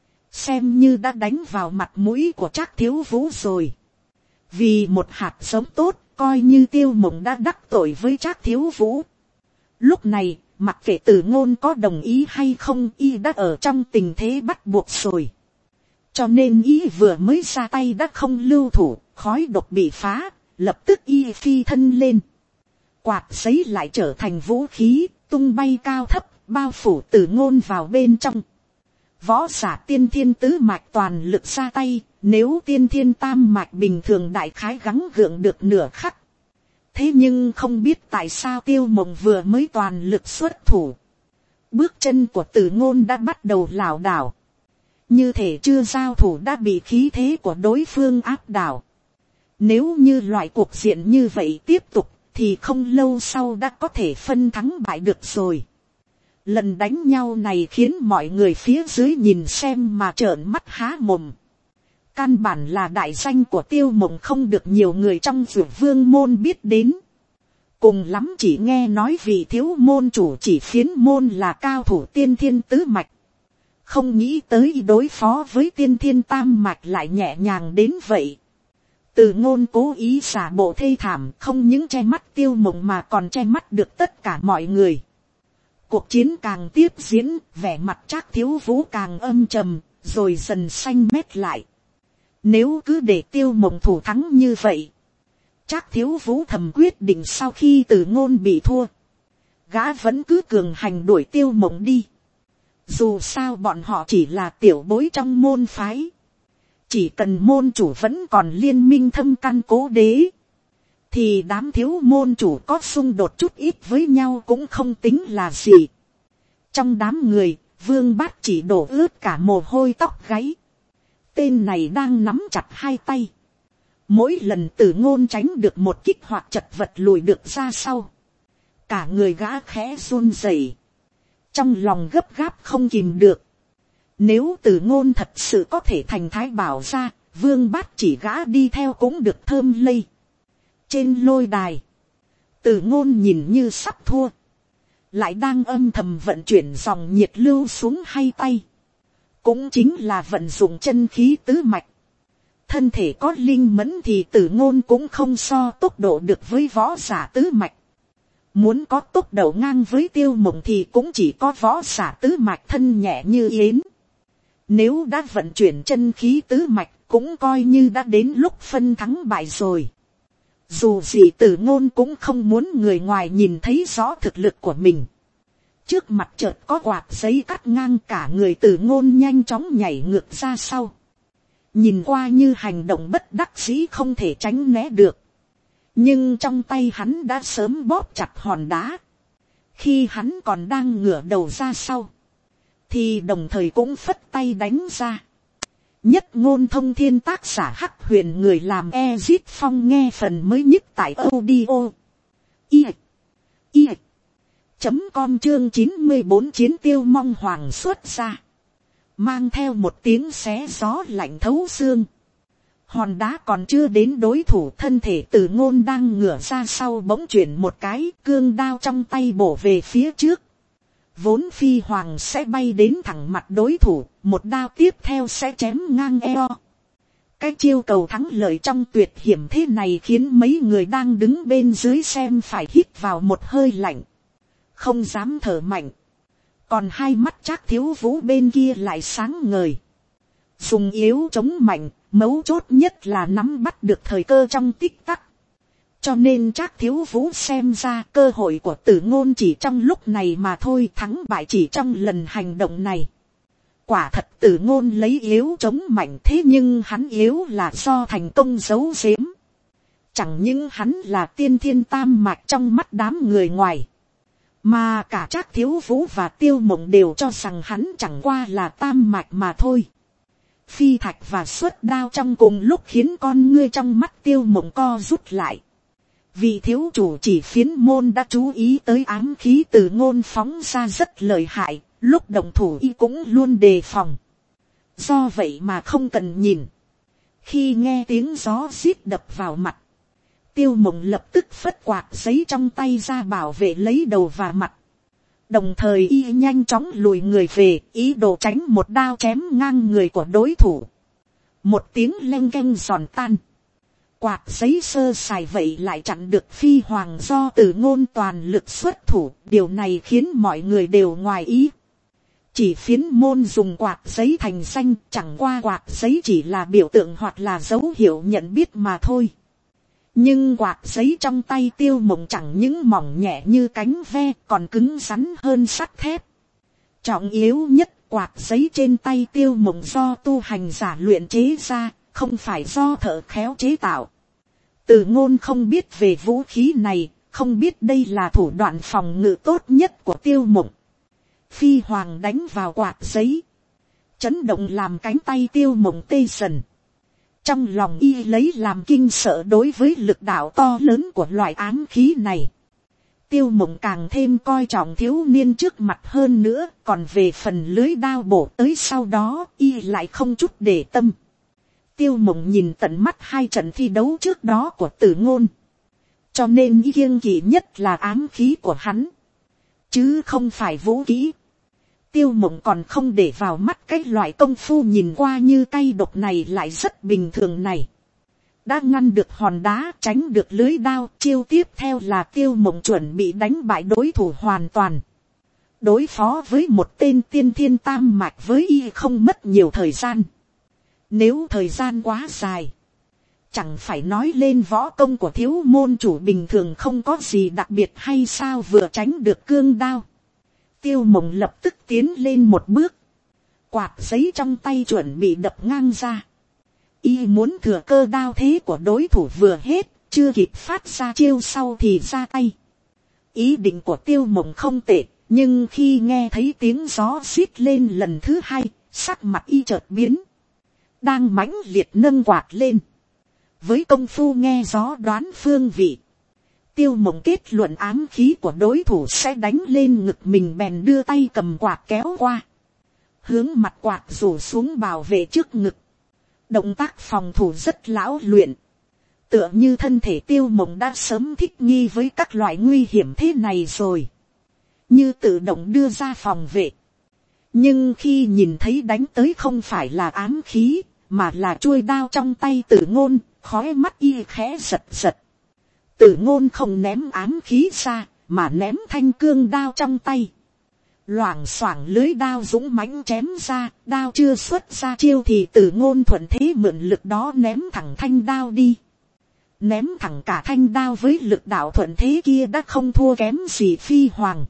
xem như đã đánh vào mặt mũi của Trác Thiếu Vũ rồi. Vì một hạt giống tốt, coi như Tiêu Mộng đã đắc tội với Trác Thiếu Vũ. Lúc này, mặc kệ Từ Ngôn có đồng ý hay không, y đã ở trong tình thế bắt buộc rồi. Cho nên y vừa mới ra tay đã không lưu thủ, khói độc bị phá, lập tức y phi thân lên. Quạt giấy lại trở thành vũ khí, tung bay cao thấp, bao phủ Từ Ngôn vào bên trong. Võ giả tiên thiên tứ mạch toàn lực ra tay, nếu tiên thiên tam mạch bình thường đại khái gắng gượng được nửa khắc. Thế nhưng không biết tại sao Tiêu Mộng vừa mới toàn lực xuất thủ, bước chân của Từ Ngôn đã bắt đầu lảo đảo, như thể chưa giao thủ đã bị khí thế của đối phương áp đảo. Nếu như loại cuộc diện như vậy tiếp tục, thì không lâu sau đã có thể phân thắng bại được rồi. Lần đánh nhau này khiến mọi người phía dưới nhìn xem mà trợn mắt há mồm. Căn bản là đại danh của Tiêu Mộng không được nhiều người trong Dược Vương môn biết đến. Cùng lắm chỉ nghe nói vị thiếu môn chủ Chỉ Phiến môn là cao thủ tiên thiên tứ mạch. Không nghĩ tới đối phó với tiên thiên tam mạch lại nhẹ nhàng đến vậy. Từ Ngôn cố ý giả bộ thê thảm, không những che mắt Tiêu Mộng mà còn che mắt được tất cả mọi người. Cuộc chiến càng tiếp diễn, vẻ mặt Trác Thiếu Vũ càng âm trầm, rồi dần xanh mét lại. Nếu cứ để Tiêu Mộng thủ thắng như vậy, Trác Thiếu Vũ thầm quyết định sau khi Từ Ngôn bị thua, gã vẫn cứ cường hành đuổi Tiêu Mộng đi. Dù sao bọn họ chỉ là tiểu bối trong môn phái, chỉ cần môn chủ vẫn còn liên minh thâm căn cố đế, thì đám thiếu môn chủ có xung đột chút ít với nhau cũng không tính là gì. Trong đám người, Vương Bát chỉ đổ ướt cả mồ hôi tóc gáy. Tên này đang nắm chặt hai tay. Mỗi lần Tử Ngôn tránh được một kích hoặc chật vật lùi được ra sau, cả người gã khẽ run rẩy, trong lòng gấp gáp không kìm được. Nếu Tử Ngôn thật sự có thể thành Thái Bảo gia, Vương Bát chỉ gã đi theo cũng được thơm lây. Trên lôi đài, Tử Ngôn nhìn như sắp thua, lại đang âm thầm vận chuyển dòng nhiệt lưu xuống hai tay, cũng chính là vận dụng chân khí tứ mạch. Thân thể có linh mẫn thì Tử Ngôn cũng không so tốc độ được với võ giả tứ mạch. Muốn có tốc độ ngang với Tiêu Mộng thì cũng chỉ có võ giả tứ mạch thân nhẹ như yến. Nếu đã vận chuyển chân khí tứ mạch cũng coi như đã đến lúc phân thắng bại rồi. Dù gì Tử Ngôn cũng không muốn người ngoài nhìn thấy rõ thực lực của mình. Trước mặt chợt có quạt giấy cắt ngang, cả người Tử Ngôn nhanh chóng nhảy ngược ra sau. Nhìn qua như hành động bất đắc dĩ không thể tránh né được. Nhưng trong tay hắn đã sớm bóp chặt hòn đá. Khi hắn còn đang ngửa đầu ra sau, thì đồng thời cũng phất tay đánh ra. Nhất Ngôn Thông Thiên, tác giả Hắc Huyền, người làm Ezit Phong, nghe phần mới nhất tại audio i i chấm com chương chín mươi bốn Chiến Tiêu Mong Hoàng xuất ra, mang theo một tiếng xé gió lạnh thấu xương. Hòn đá còn chưa đến đối thủ, thân thể Tử Ngôn đang ngửa ra sau bỗng chuyển một cái, cương đao trong tay bổ về phía trước. Vốn phi hoàng sẽ bay đến thẳng mặt đối thủ, một đao tiếp theo sẽ chém ngang eo. Cái chiêu cầu thắng lợi trong tuyệt hiểm thế này khiến mấy người đang đứng bên dưới xem phải hít vào một hơi lạnh, không dám thở mạnh. Còn hai mắt Trác Thiếu Vũ bên kia lại sáng ngời. Dùng yếu chống mạnh, mấu chốt nhất là nắm bắt được thời cơ trong tích tắc. Cho nên Trác Thiếu Vũ xem ra cơ hội của Tử Ngôn chỉ trong lúc này mà thôi, thắng bại chỉ trong lần hành động này. Quả thật Tử Ngôn lấy yếu chống mạnh, thế nhưng hắn yếu là do thành công giấu giếm. Chẳng những hắn là tiên thiên tam mạch trong mắt đám người ngoài, mà cả Trác Thiếu Vũ và Tiêu Mộng đều cho rằng hắn chẳng qua là tam mạch mà thôi. Phi thạch và xuất đao trong cùng lúc khiến con ngươi trong mắt Tiêu Mộng co rút lại. Vị thiếu chủ chỉ phiến môn đã chú ý tới ám khí Tử Ngôn phóng ra rất lợi hại, lúc động thủ y cũng luôn đề phòng. Do vậy mà không cần nhìn, khi nghe tiếng gió rít đập vào mặt, Tiêu Mộng lập tức phất quạt giấy trong tay ra bảo vệ lấy đầu và mặt. Đồng thời y nhanh chóng lùi người về, ý đồ tránh một đao chém ngang người của đối thủ. Một tiếng leng keng giòn tan, quạt giấy sơ sài vậy lại chặn được phi hoàng do Tử Ngôn toàn lực xuất thủ. Điều này khiến mọi người đều ngoài ý. Chỉ phiến môn dùng quạt giấy thành danh, chẳng qua quạt giấy chỉ là biểu tượng hoặc là dấu hiệu nhận biết mà thôi. Nhưng quạt giấy trong tay Tiêu Mộng chẳng những mỏng nhẹ như cánh ve, còn cứng rắn hơn sắt thép. Trọng yếu nhất, quạt giấy trên tay Tiêu Mộng do tu hành giả luyện chế ra, không phải do thợ khéo chế tạo. Tử Ngôn không biết về vũ khí này, không biết đây là thủ đoạn phòng ngự tốt nhất của Tiêu Mộng. Phi hoàng đánh vào quạt giấy, chấn động làm cánh tay Tiêu Mộng tê dần. Trong lòng y lấy làm kinh sợ đối với lực đạo to lớn của loại ám khí này. Tiêu Mộng càng thêm coi trọng thiếu niên trước mặt hơn nữa, còn về phần lưới đao bổ tới sau đó y lại không chút để tâm. Tiêu Mộng nhìn tận mắt hai trận thi đấu trước đó của Tử Ngôn, cho nên y kiêng kỵ nhất là ám khí của hắn, chứ không phải vũ khí. Tiêu Mộng còn không để vào mắt cái loại công phu nhìn qua như cay độc này lại rất bình thường này. Đã ngăn được hòn đá, tránh được lưới đao, chiêu tiếp theo là Tiêu Mộng chuẩn bị đánh bại đối thủ hoàn toàn. Đối phó với một tên tiên thiên tam mạch với y không mất nhiều thời gian. Nếu thời gian quá dài, chẳng phải nói lên võ công của thiếu môn chủ bình thường không có gì đặc biệt hay sao, vừa tránh được cương đao. Tiêu Mộng lập tức tiến lên một bước, quạt giấy trong tay chuẩn bị đập ngang ra. Y muốn thừa cơ đao thế của đối thủ vừa hết, chưa kịp phát ra chiêu sau thì ra tay. Ý định của Tiêu Mộng không tệ, nhưng khi nghe thấy tiếng gió xít lên lần thứ hai, sắc mặt y chợt biến, đang mãnh liệt nâng quạt lên. Với công phu nghe gió đoán phương vị, Tiêu Mộng kết luận ám khí của đối thủ sẽ đánh lên ngực mình, bèn đưa tay cầm quạt kéo qua, hướng mặt quạt rủ xuống bảo vệ trước ngực. Động tác phòng thủ rất lão luyện, tựa như thân thể Tiêu Mộng đã sớm thích nghi với các loại nguy hiểm thế này rồi, như tự động đưa ra phòng vệ. Nhưng khi nhìn thấy đánh tới không phải là ám khí, mà là chuôi đao trong tay Tử Ngôn, khóe mắt y khẽ giật giật. Tử Ngôn không ném ám khí ra, mà ném thanh cương đao trong tay. Loảng xoảng lưới đao dũng mãnh chém ra, đao chưa xuất ra chiêu thì Tử Ngôn thuận thế mượn lực đó ném thẳng thanh đao đi. Ném thẳng cả thanh đao với lực đạo thuận thế kia đã không thua kém gì Phi Hoàng.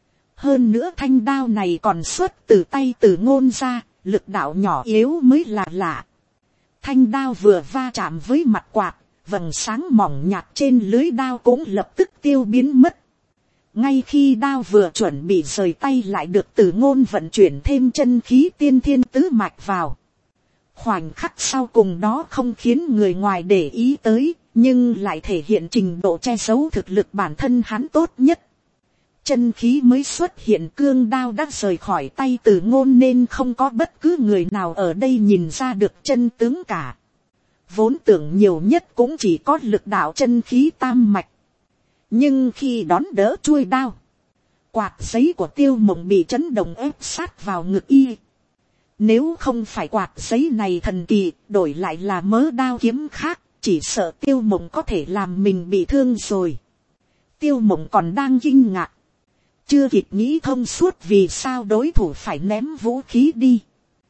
Hơn nữa thanh đao này còn xuất từ tay Tử Ngôn ra, lực đạo nhỏ yếu mới là lạ. Thanh đao vừa va chạm với mặt quạt, vầng sáng mỏng nhạt trên lưới đao cũng lập tức tiêu biến mất. Ngay khi đao vừa chuẩn bị rời tay lại được Tử Ngôn vận chuyển thêm chân khí tiên thiên tứ mạch vào. Khoảnh khắc sau cùng đó không khiến người ngoài để ý tới, nhưng lại thể hiện trình độ che giấu thực lực bản thân hắn tốt nhất. Chân khí mới xuất hiện, cương đao đã rời khỏi tay Tử Ngôn nên không có bất cứ người nào ở đây nhìn ra được chân tướng cả. Vốn tưởng nhiều nhất cũng chỉ có lực đạo chân khí tam mạch. Nhưng khi đón đỡ chuôi đao, quạt giấy của Tiêu Mộng bị chấn động ép sát vào ngực y. Nếu không phải quạt giấy này thần kỳ, đổi lại là mớ đao kiếm khác, chỉ sợ Tiêu Mộng có thể làm mình bị thương rồi. Tiêu Mộng còn đang kinh ngạc, chưa kịp nghĩ thông suốt vì sao đối thủ phải ném vũ khí đi.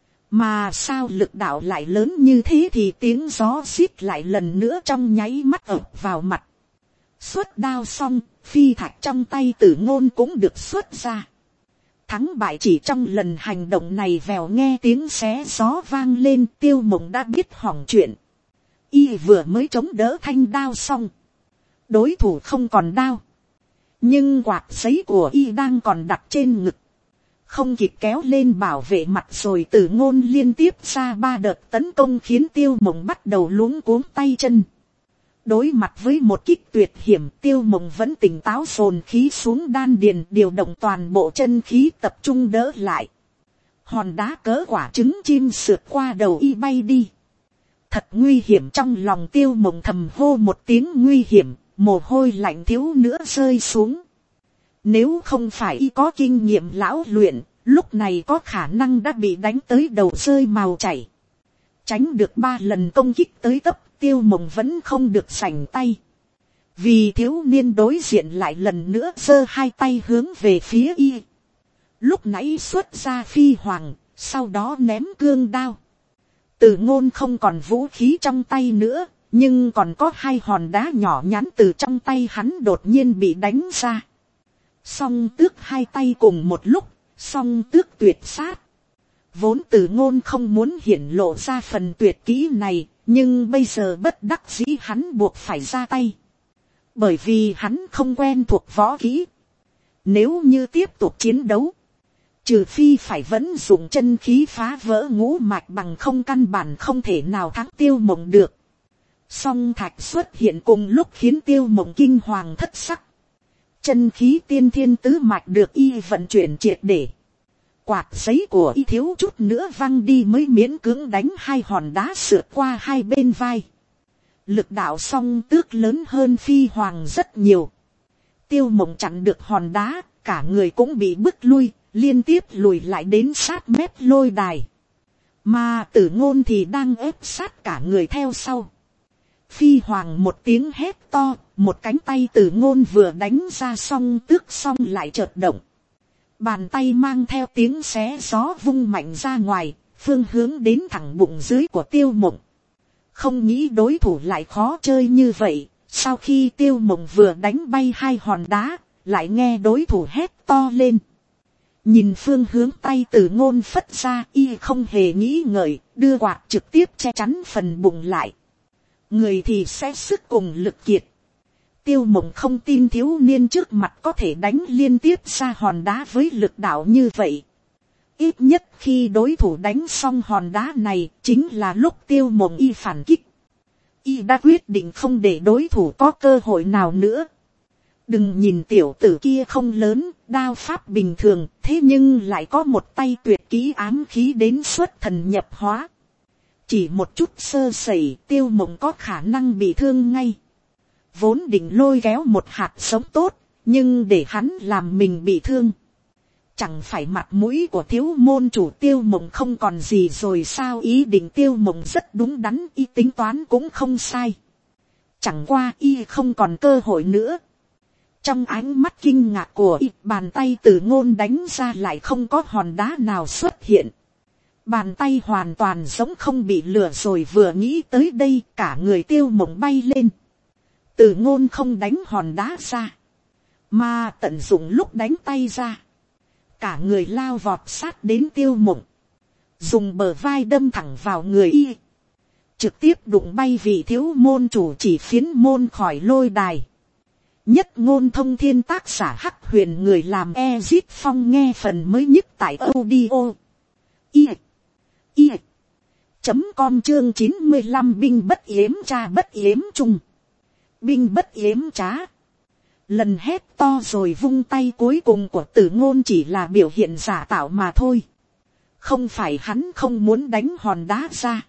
Mà sao lực đạo lại lớn như thế thì tiếng gió xít lại lần nữa trong nháy mắt ập vào mặt. Xuất đao xong, phi thạch trong tay Tử Ngôn cũng được xuất ra. Thắng bại chỉ trong lần hành động này. Vèo nghe tiếng xé gió vang lên, Tiêu Mộng đã biết hỏng chuyện. Y vừa mới chống đỡ thanh đao xong, đối thủ không còn đao, nhưng quạt giấy của y đang còn đặt trên ngực, không kịp kéo lên bảo vệ mặt rồi. Tử Ngôn liên tiếp ra ba đợt tấn công khiến Tiêu Mộng bắt đầu luống cuống tay chân. Đối mặt với một kích tuyệt hiểm, Tiêu Mộng vẫn tỉnh táo dồn khí xuống đan điền, điều động toàn bộ chân khí tập trung đỡ lại. Hòn đá cỡ quả trứng chim sượt qua đầu y bay đi. Thật nguy hiểm, trong lòng Tiêu Mộng thầm hô một tiếng nguy hiểm, mồ hôi lạnh thiếu nữa rơi xuống. Nếu không phải y có kinh nghiệm lão luyện, lúc này có khả năng đã bị đánh tới đầu rơi màu chảy. Tránh được ba lần công kích tới tấp, Tiêu Mộng vẫn không được sành tay. Vì thiếu niên đối diện lại lần nữa giơ hai tay hướng về phía y. Lúc nãy xuất ra phi hoàng, sau đó ném cương đao. Tử Ngôn không còn vũ khí trong tay nữa, nhưng còn có hai hòn đá nhỏ nhắn từ trong tay hắn đột nhiên bị đánh ra. Song tước hai tay cùng một lúc, song tước tuyệt sát. Vốn Tử Ngôn không muốn hiển lộ ra phần tuyệt kỹ này, nhưng bây giờ bất đắc dĩ hắn buộc phải ra tay. Bởi vì hắn không quen thuộc võ kỹ. Nếu như tiếp tục chiến đấu, trừ phi phải vẫn dùng chân khí phá vỡ ngũ mạch, bằng không căn bản không thể nào thắng Tiêu Mộng được. Song thạch xuất hiện cùng lúc khiến Tiêu Mộng kinh hoàng thất sắc. Chân khí tiên thiên tứ mạch được y vận chuyển triệt để. Quạt giấy của y thiếu chút nữa văng đi mới miễn cưỡng đánh hai hòn đá sượt qua hai bên vai. Lực đạo song tước lớn hơn phi hoàng rất nhiều. Tiêu Mộng chặn được hòn đá, cả người cũng bị bức lui, liên tiếp lùi lại đến sát mép lôi đài. Mà Tử Ngôn thì đang ép sát cả người theo sau. Phi hoàng một tiếng hét to, một cánh tay Tử Ngôn vừa đánh ra song tước xong lại chợt động. Bàn tay mang theo tiếng xé gió vung mạnh ra ngoài, phương hướng đến thẳng bụng dưới của Tiêu Mộng. Không nghĩ đối thủ lại khó chơi như vậy, sau khi Tiêu Mộng vừa đánh bay hai hòn đá, lại nghe đối thủ hét to lên. Nhìn phương hướng tay Tử Ngôn phất ra, y không hề nghĩ ngợi, đưa quạt trực tiếp che chắn phần bụng lại. người thì sẽ sức cùng lực kiệt. Tiêu Mộng không tin thiếu niên trước mặt có thể đánh liên tiếp ra hòn đá với lực đạo như vậy. Ít nhất khi đối thủ đánh xong hòn đá này chính là lúc Tiêu Mộng y phản kích. Y đã quyết định không để đối thủ có cơ hội nào nữa. Đừng nhìn tiểu tử kia không lớn, đao pháp bình thường, thế nhưng lại có một tay tuyệt kỹ ám khí đến xuất thần nhập hóa. Chỉ một chút sơ sẩy, Tiêu Mộng có khả năng bị thương ngay. Vốn định lôi kéo một hạt giống tốt, nhưng để hắn làm mình bị thương. Chẳng phải mặt mũi của thiếu môn chủ Tiêu Mộng không còn gì rồi sao? Ý định Tiêu Mộng rất đúng đắn, y tính toán cũng không sai. Chẳng qua y không còn cơ hội nữa. Trong ánh mắt kinh ngạc của y, bàn tay Từ Ngôn đánh ra lại không có hòn đá nào xuất hiện. Bàn tay hoàn toàn giống không bị lừa rồi, vừa nghĩ tới đây cả người Tiêu Mộng bay lên. Từ Ngôn không đánh hòn đá ra, mà tận dụng lúc đánh tay ra. Cả người lao vọt sát đến Tiêu Mộng, dùng bờ vai đâm thẳng vào người y, trực tiếp đụng bay vị thiếu môn chủ chỉ phiến môn khỏi lôi đài. Nhất ngôn thông thiên, tác giả Hắc Huyền, người làm Ezit Phong. Nghe phần mới nhất tại audio i i chấm com chương chín mươi lăm. Binh bất yếm cha bất yếm trung. Binh bất yếm trá. Lần hét to rồi vung tay cuối cùng của Từ Ngôn chỉ là biểu hiện giả tạo mà thôi. Không phải hắn không muốn đánh hòn đá ra,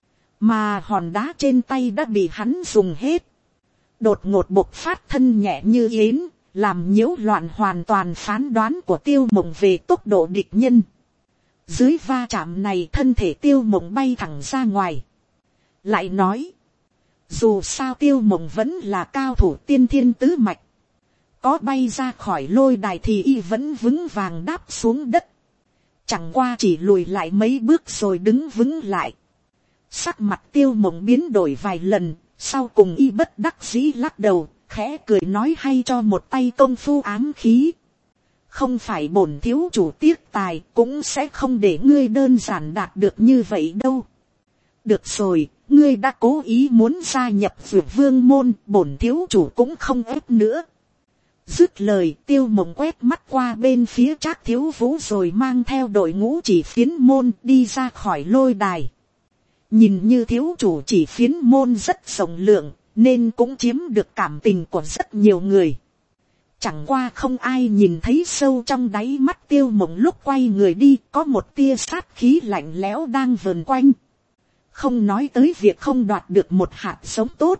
mà hòn đá trên tay đã bị hắn dùng hết. Đột ngột bộc phát thân nhẹ như yến, làm nhiễu loạn hoàn toàn phán đoán của Tiêu Mộng về tốc độ địch nhân. Dưới va chạm này thân thể Tiêu Mộng bay thẳng ra ngoài. Lại nói, dù sao Tiêu Mộng vẫn là cao thủ tiên thiên tứ mạch. Có bay ra khỏi lôi đài thì y vẫn vững vàng đáp xuống đất. Chẳng qua chỉ lùi lại mấy bước rồi đứng vững lại. Sắc mặt Tiêu Mộng biến đổi vài lần, sau cùng y bất đắc dĩ lắc đầu, khẽ cười nói hay cho một tay công phu ám khí. Không phải bổn thiếu chủ tiếc tài, cũng sẽ không để ngươi đơn giản đạt được như vậy đâu. Được rồi, ngươi đã cố ý muốn gia nhập Dược Vương môn, bổn thiếu chủ cũng không ép nữa. Dứt lời, Tiêu Mộng quét mắt qua bên phía Trác Thiếu Vũ rồi mang theo đội ngũ chỉ phiến môn đi ra khỏi lôi đài. Nhìn như thiếu chủ chỉ phiến môn rất rộng lượng, nên cũng chiếm được cảm tình của rất nhiều người. Chẳng qua không ai nhìn thấy sâu trong đáy mắt Tiêu Mộng lúc quay người đi có một tia sát khí lạnh lẽo đang vờn quanh. Không nói tới việc không đoạt được một hạt giống tốt,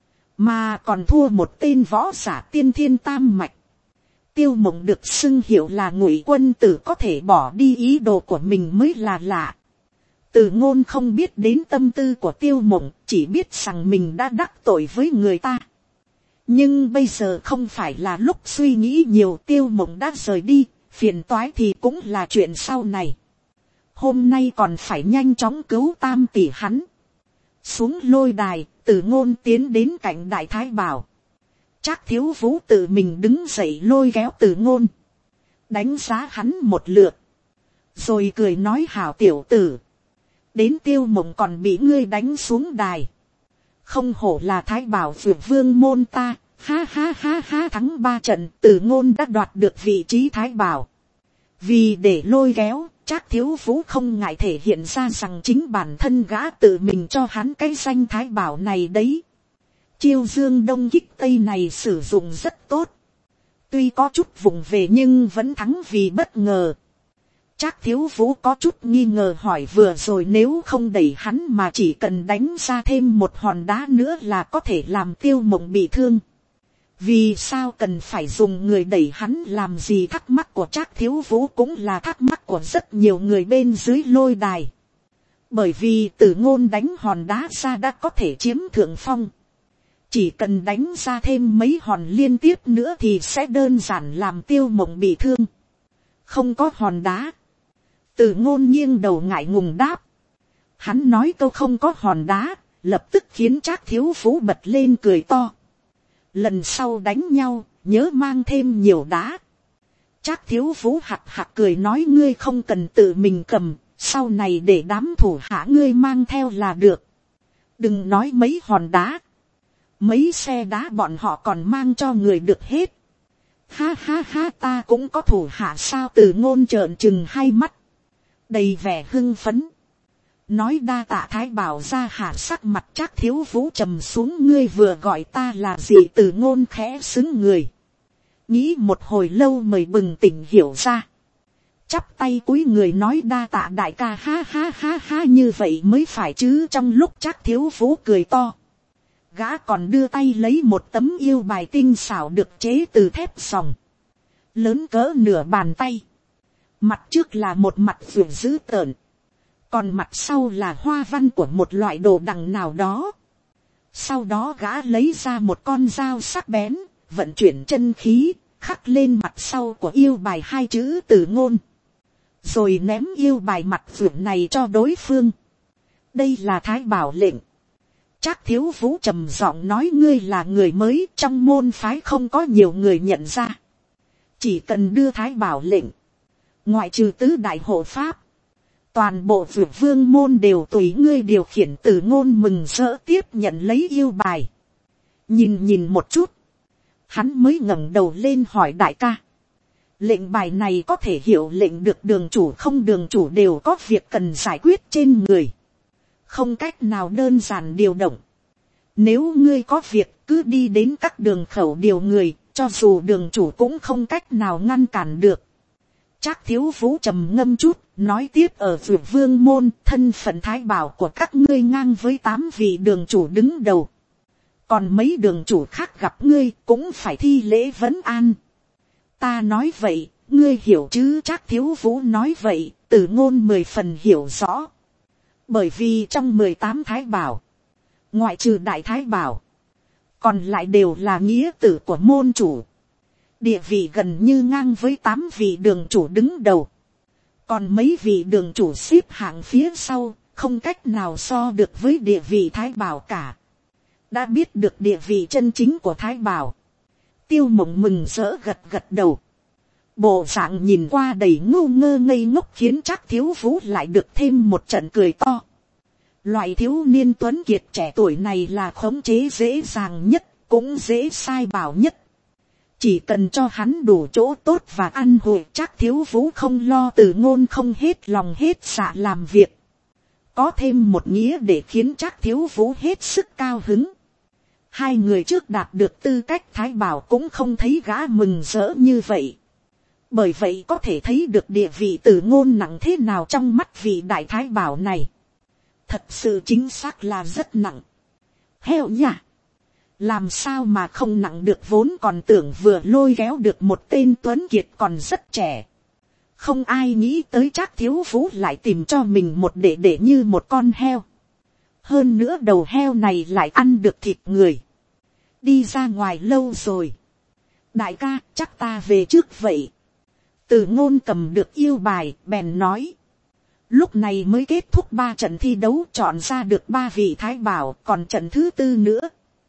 mà còn thua một tên võ giả tiên thiên tam mạch. Tiêu Mộng được xưng hiệu là Ngụy Quân Tử, có thể bỏ đi ý đồ của mình mới là lạ. Từ Ngôn không biết đến tâm tư của Tiêu Mộng, chỉ biết rằng mình đã đắc tội với người ta. Nhưng bây giờ không phải là lúc suy nghĩ nhiều, Tiêu Mộng đã rời đi, phiền toái thì cũng là chuyện sau này. Hôm nay còn phải nhanh chóng cứu tam tỷ hắn. Xuống lôi đài, Từ Ngôn tiến đến cạnh Đại Thái Bảo. Trác Thiếu Vũ tự mình đứng dậy lôi kéo Từ Ngôn, đánh giá hắn một lượt, rồi cười nói hảo tiểu tử, đến Tiêu Mộng còn bị ngươi đánh xuống đài. Không hổ là Thái Bảo Dược Vương môn ta, ha ha ha ha. Thắng ba trận, Từ Ngôn đã đoạt được vị trí Thái Bảo. Vì để lôi kéo, Trác Thiếu Vũ không ngại thể hiện ra rằng chính bản thân gã tự mình cho hắn cái danh Thái Bảo này đấy. Chiêu dương đông kích tây này sử dụng rất tốt. Tuy có chút vụng về nhưng vẫn thắng vì bất ngờ. Trác Thiếu Vũ có chút nghi ngờ hỏi vừa rồi nếu không đẩy hắn mà chỉ cần đánh ra thêm một hòn đá nữa là có thể làm Tiêu Mộng bị thương. Vì sao cần phải dùng người đẩy hắn làm gì? Thắc mắc của Trác Thiếu Vũ cũng là thắc mắc của rất nhiều người bên dưới lôi đài. Bởi vì Từ Ngôn đánh hòn đá ra đã có thể chiếm thượng phong. Chỉ cần đánh ra thêm mấy hòn liên tiếp nữa thì sẽ đơn giản làm Tiêu Mộng bị thương. Không có hòn đá. Từ Ngôn nghiêng đầu ngại ngùng đáp. Hắn nói câu không có hòn đá, lập tức khiến Trác Thiếu Vũ bật lên cười to. Lần sau đánh nhau, nhớ mang thêm nhiều đá. Trác Thiếu Vũ hạc hạc cười nói ngươi không cần tự mình cầm, sau này để đám thủ hạ ngươi mang theo là được. Đừng nói mấy hòn đá, mấy xe đá bọn họ còn mang cho người được hết. Ha ha ha, ta cũng có thủ hạ sao? Từ ngôn trợn trừng hai mắt, đầy vẻ hưng phấn. Nói đa tạ Thái Bảo ra hạ. Sắc mặt Trác Thiếu Vũ trầm xuống. Ngươi vừa gọi ta là gì? Từ ngôn khẽ xứng người, nghĩ một hồi lâu mới bừng tỉnh hiểu ra, chắp tay cúi người nói đa tạ đại ca. Ha ha ha ha, như vậy mới phải chứ. Trong lúc Trác Thiếu Vũ cười to, gã còn đưa tay lấy một tấm yêu bài tinh xảo được chế từ thép sòng, lớn cỡ nửa bàn tay. Mặt trước là một mặt vượt dữ tợn, còn mặt sau là hoa văn của một loại đồ đằng nào đó. Sau đó gã lấy ra một con dao sắc bén, vận chuyển chân khí, khắc lên mặt sau của yêu bài hai chữ Từ ngôn, rồi ném yêu bài mặt vượt này cho đối phương. Đây là Thái Bảo lệnh. Trác Thiếu Vũ trầm giọng nói, ngươi là người mới, trong môn phái không có nhiều người nhận ra. Chỉ cần đưa Thái Bảo lệnh, ngoại trừ tứ đại hộ pháp, toàn bộ vượt vương môn đều tùy ngươi điều khiển. Từ ngôn mừng rỡ tiếp nhận lấy yêu bài, nhìn nhìn một chút, hắn mới ngẩng đầu lên hỏi đại ca, lệnh bài này có thể hiệu lệnh được đường chủ không? Đường chủ đều có việc cần giải quyết trên người, không cách nào đơn giản điều động. Nếu ngươi có việc cứ đi đến các đường khẩu điều người, cho dù đường chủ cũng không cách nào ngăn cản được. Trác Thiếu Vũ trầm ngâm chút, nói tiếp, ở Vượt Vương môn, thân phận Thái Bảo của các ngươi ngang với tám vị đường chủ đứng đầu. Còn mấy đường chủ khác gặp ngươi cũng phải thi lễ vấn an. Ta nói vậy, ngươi hiểu chứ? Trác Thiếu Vũ nói vậy, Từ ngôn mười phần hiểu rõ. Bởi vì trong mười tám Thái Bảo, ngoại trừ Đại Thái Bảo, còn lại đều là nghĩa tử của môn chủ. Địa vị gần như ngang với tám vị đường chủ đứng đầu. Còn mấy vị đường chủ xếp hạng phía sau, không cách nào so được với địa vị Thái Bảo cả. Đã biết được địa vị chân chính của Thái Bảo, Tiêu Mộng mừng rỡ gật gật đầu. Bộ dạng nhìn qua đầy ngu ngơ ngây ngốc khiến Trác Thiếu Vũ lại được thêm một trận cười to. Loại thiếu niên tuấn kiệt trẻ tuổi này là khống chế dễ dàng nhất, cũng dễ sai bảo nhất. Chỉ cần cho hắn đủ chỗ tốt và ăn hội, Trác Thiếu Vũ không lo Từ ngôn không hết lòng hết dạ làm việc. Có thêm một nghĩa để khiến Trác Thiếu Vũ hết sức cao hứng. Hai người trước đạt được tư cách Thái Bảo cũng không thấy gã mừng rỡ như vậy. Bởi vậy có thể thấy được địa vị Từ ngôn nặng thế nào trong mắt vị Đại Thái Bảo này. Thật sự chính xác là rất nặng. Heo nhỉ, làm sao mà không nặng được, vốn còn tưởng vừa lôi kéo được một tên tuấn kiệt còn rất trẻ. Không ai nghĩ tới Trác Thiếu Vũ lại tìm cho mình một đệ đệ như một con heo. Hơn nữa đầu heo này lại ăn được thịt người. Đi ra ngoài lâu rồi. Đại ca, chắc ta về trước vậy. Từ ngôn cầm được yêu bài, bèn nói. Lúc này mới kết thúc ba trận thi đấu, chọn ra được ba vị Thái Bảo, còn trận thứ tư nữa.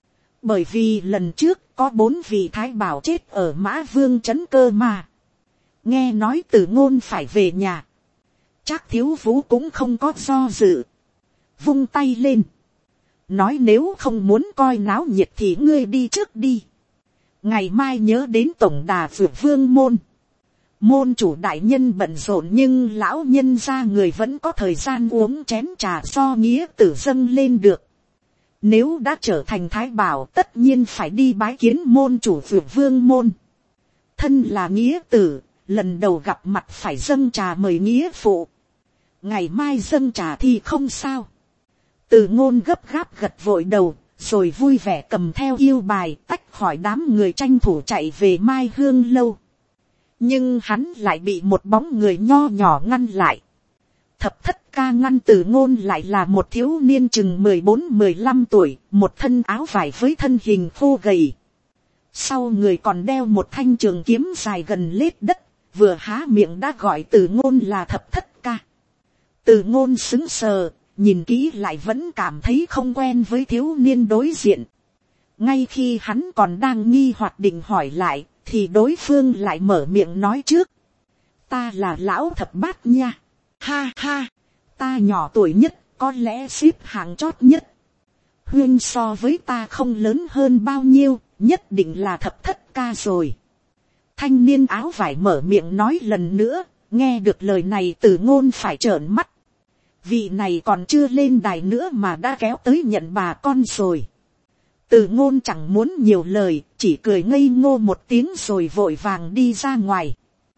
Bởi vì lần trước có bốn vị Thái Bảo chết ở Mã Vương trấn cơ mà. Nghe nói Từ ngôn phải về nhà, Trác Thiếu Vũ cũng không có do dự, vung tay lên, nói nếu không muốn coi náo nhiệt thì ngươi đi trước đi. Ngày mai nhớ đến tổng đà Vượt Vương môn. Môn chủ đại nhân bận rộn nhưng lão nhân gia người vẫn có thời gian uống chén trà do nghĩa tử dâng lên được. Nếu đã trở thành Thái Bảo tất nhiên phải đi bái kiến môn chủ Vượt Vương môn. Thân là nghĩa tử, lần đầu gặp mặt phải dâng trà mời nghĩa phụ. Ngày mai dâng trà thì không sao. Từ ngôn gấp gáp gật vội đầu, rồi vui vẻ cầm theo yêu bài tách khỏi đám người tranh thủ chạy về Mai Hương lâu. Nhưng hắn lại bị một bóng người nho nhỏ ngăn lại. Thập thất ca ngăn Từ ngôn lại là một thiếu niên chừng mười bốn mười lăm tuổi, một thân áo vải với thân hình khô gầy. Sau người còn đeo một thanh trường kiếm dài gần lết đất, vừa há miệng đã gọi Từ ngôn là thập thất ca. Từ ngôn sững sờ, nhìn kỹ lại vẫn cảm thấy không quen với thiếu niên đối diện. Ngay khi hắn còn đang nghi hoặc định hỏi lại, thì đối phương lại mở miệng nói trước. Ta là lão thập bát nha. Ha ha, ta nhỏ tuổi nhất, có lẽ xếp hạng chót nhất. Huyên so với ta không lớn hơn bao nhiêu, nhất định là thập thất ca rồi. Thanh niên áo vải mở miệng nói lần nữa, nghe được lời này Từ Ngôn phải trợn mắt. Vị này còn chưa lên đài nữa mà đã kéo tới nhận bà con rồi. Từ Ngôn chẳng muốn nhiều lời, chỉ cười ngây ngô một tiếng rồi vội vàng đi ra ngoài.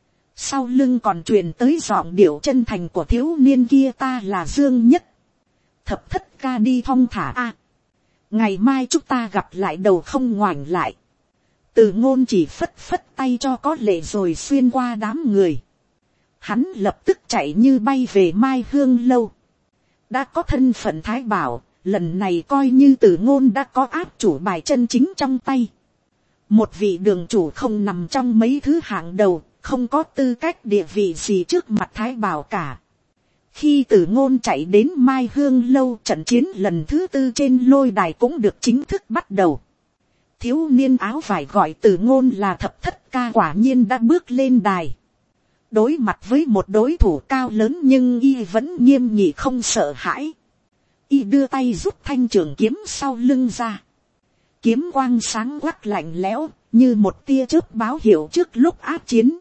Sau lưng còn truyền tới giọng điệu chân thành của thiếu niên kia, ta là Dương Nhất. Thập thất ca đi thong thả a. Ngày mai chúng ta gặp lại, đầu không ngoảnh lại. Từ Ngôn chỉ phất phất tay cho có lệ rồi xuyên qua đám người. Hắn lập tức chạy như bay về Mai Hương lâu. Đã có thân phận thái bảo, lần này coi như Từ Ngôn đã có áp chủ bài chân chính trong tay. Một vị đường chủ không nằm trong mấy thứ hạng đầu, không có tư cách địa vị gì trước mặt thái bảo cả. Khi Từ Ngôn chạy đến Mai Hương lâu, trận chiến lần thứ tư trên lôi đài cũng được chính thức bắt đầu. Thiếu niên áo vải gọi Từ Ngôn là thập thất ca quả nhiên đã bước lên đài. Đối mặt với một đối thủ cao lớn nhưng y vẫn nghiêm nghị không sợ hãi. Y đưa tay rút thanh trường kiếm sau lưng ra. Kiếm quang sáng quắc lạnh lẽo, như một tia chớp báo hiệu trước lúc ác chiến.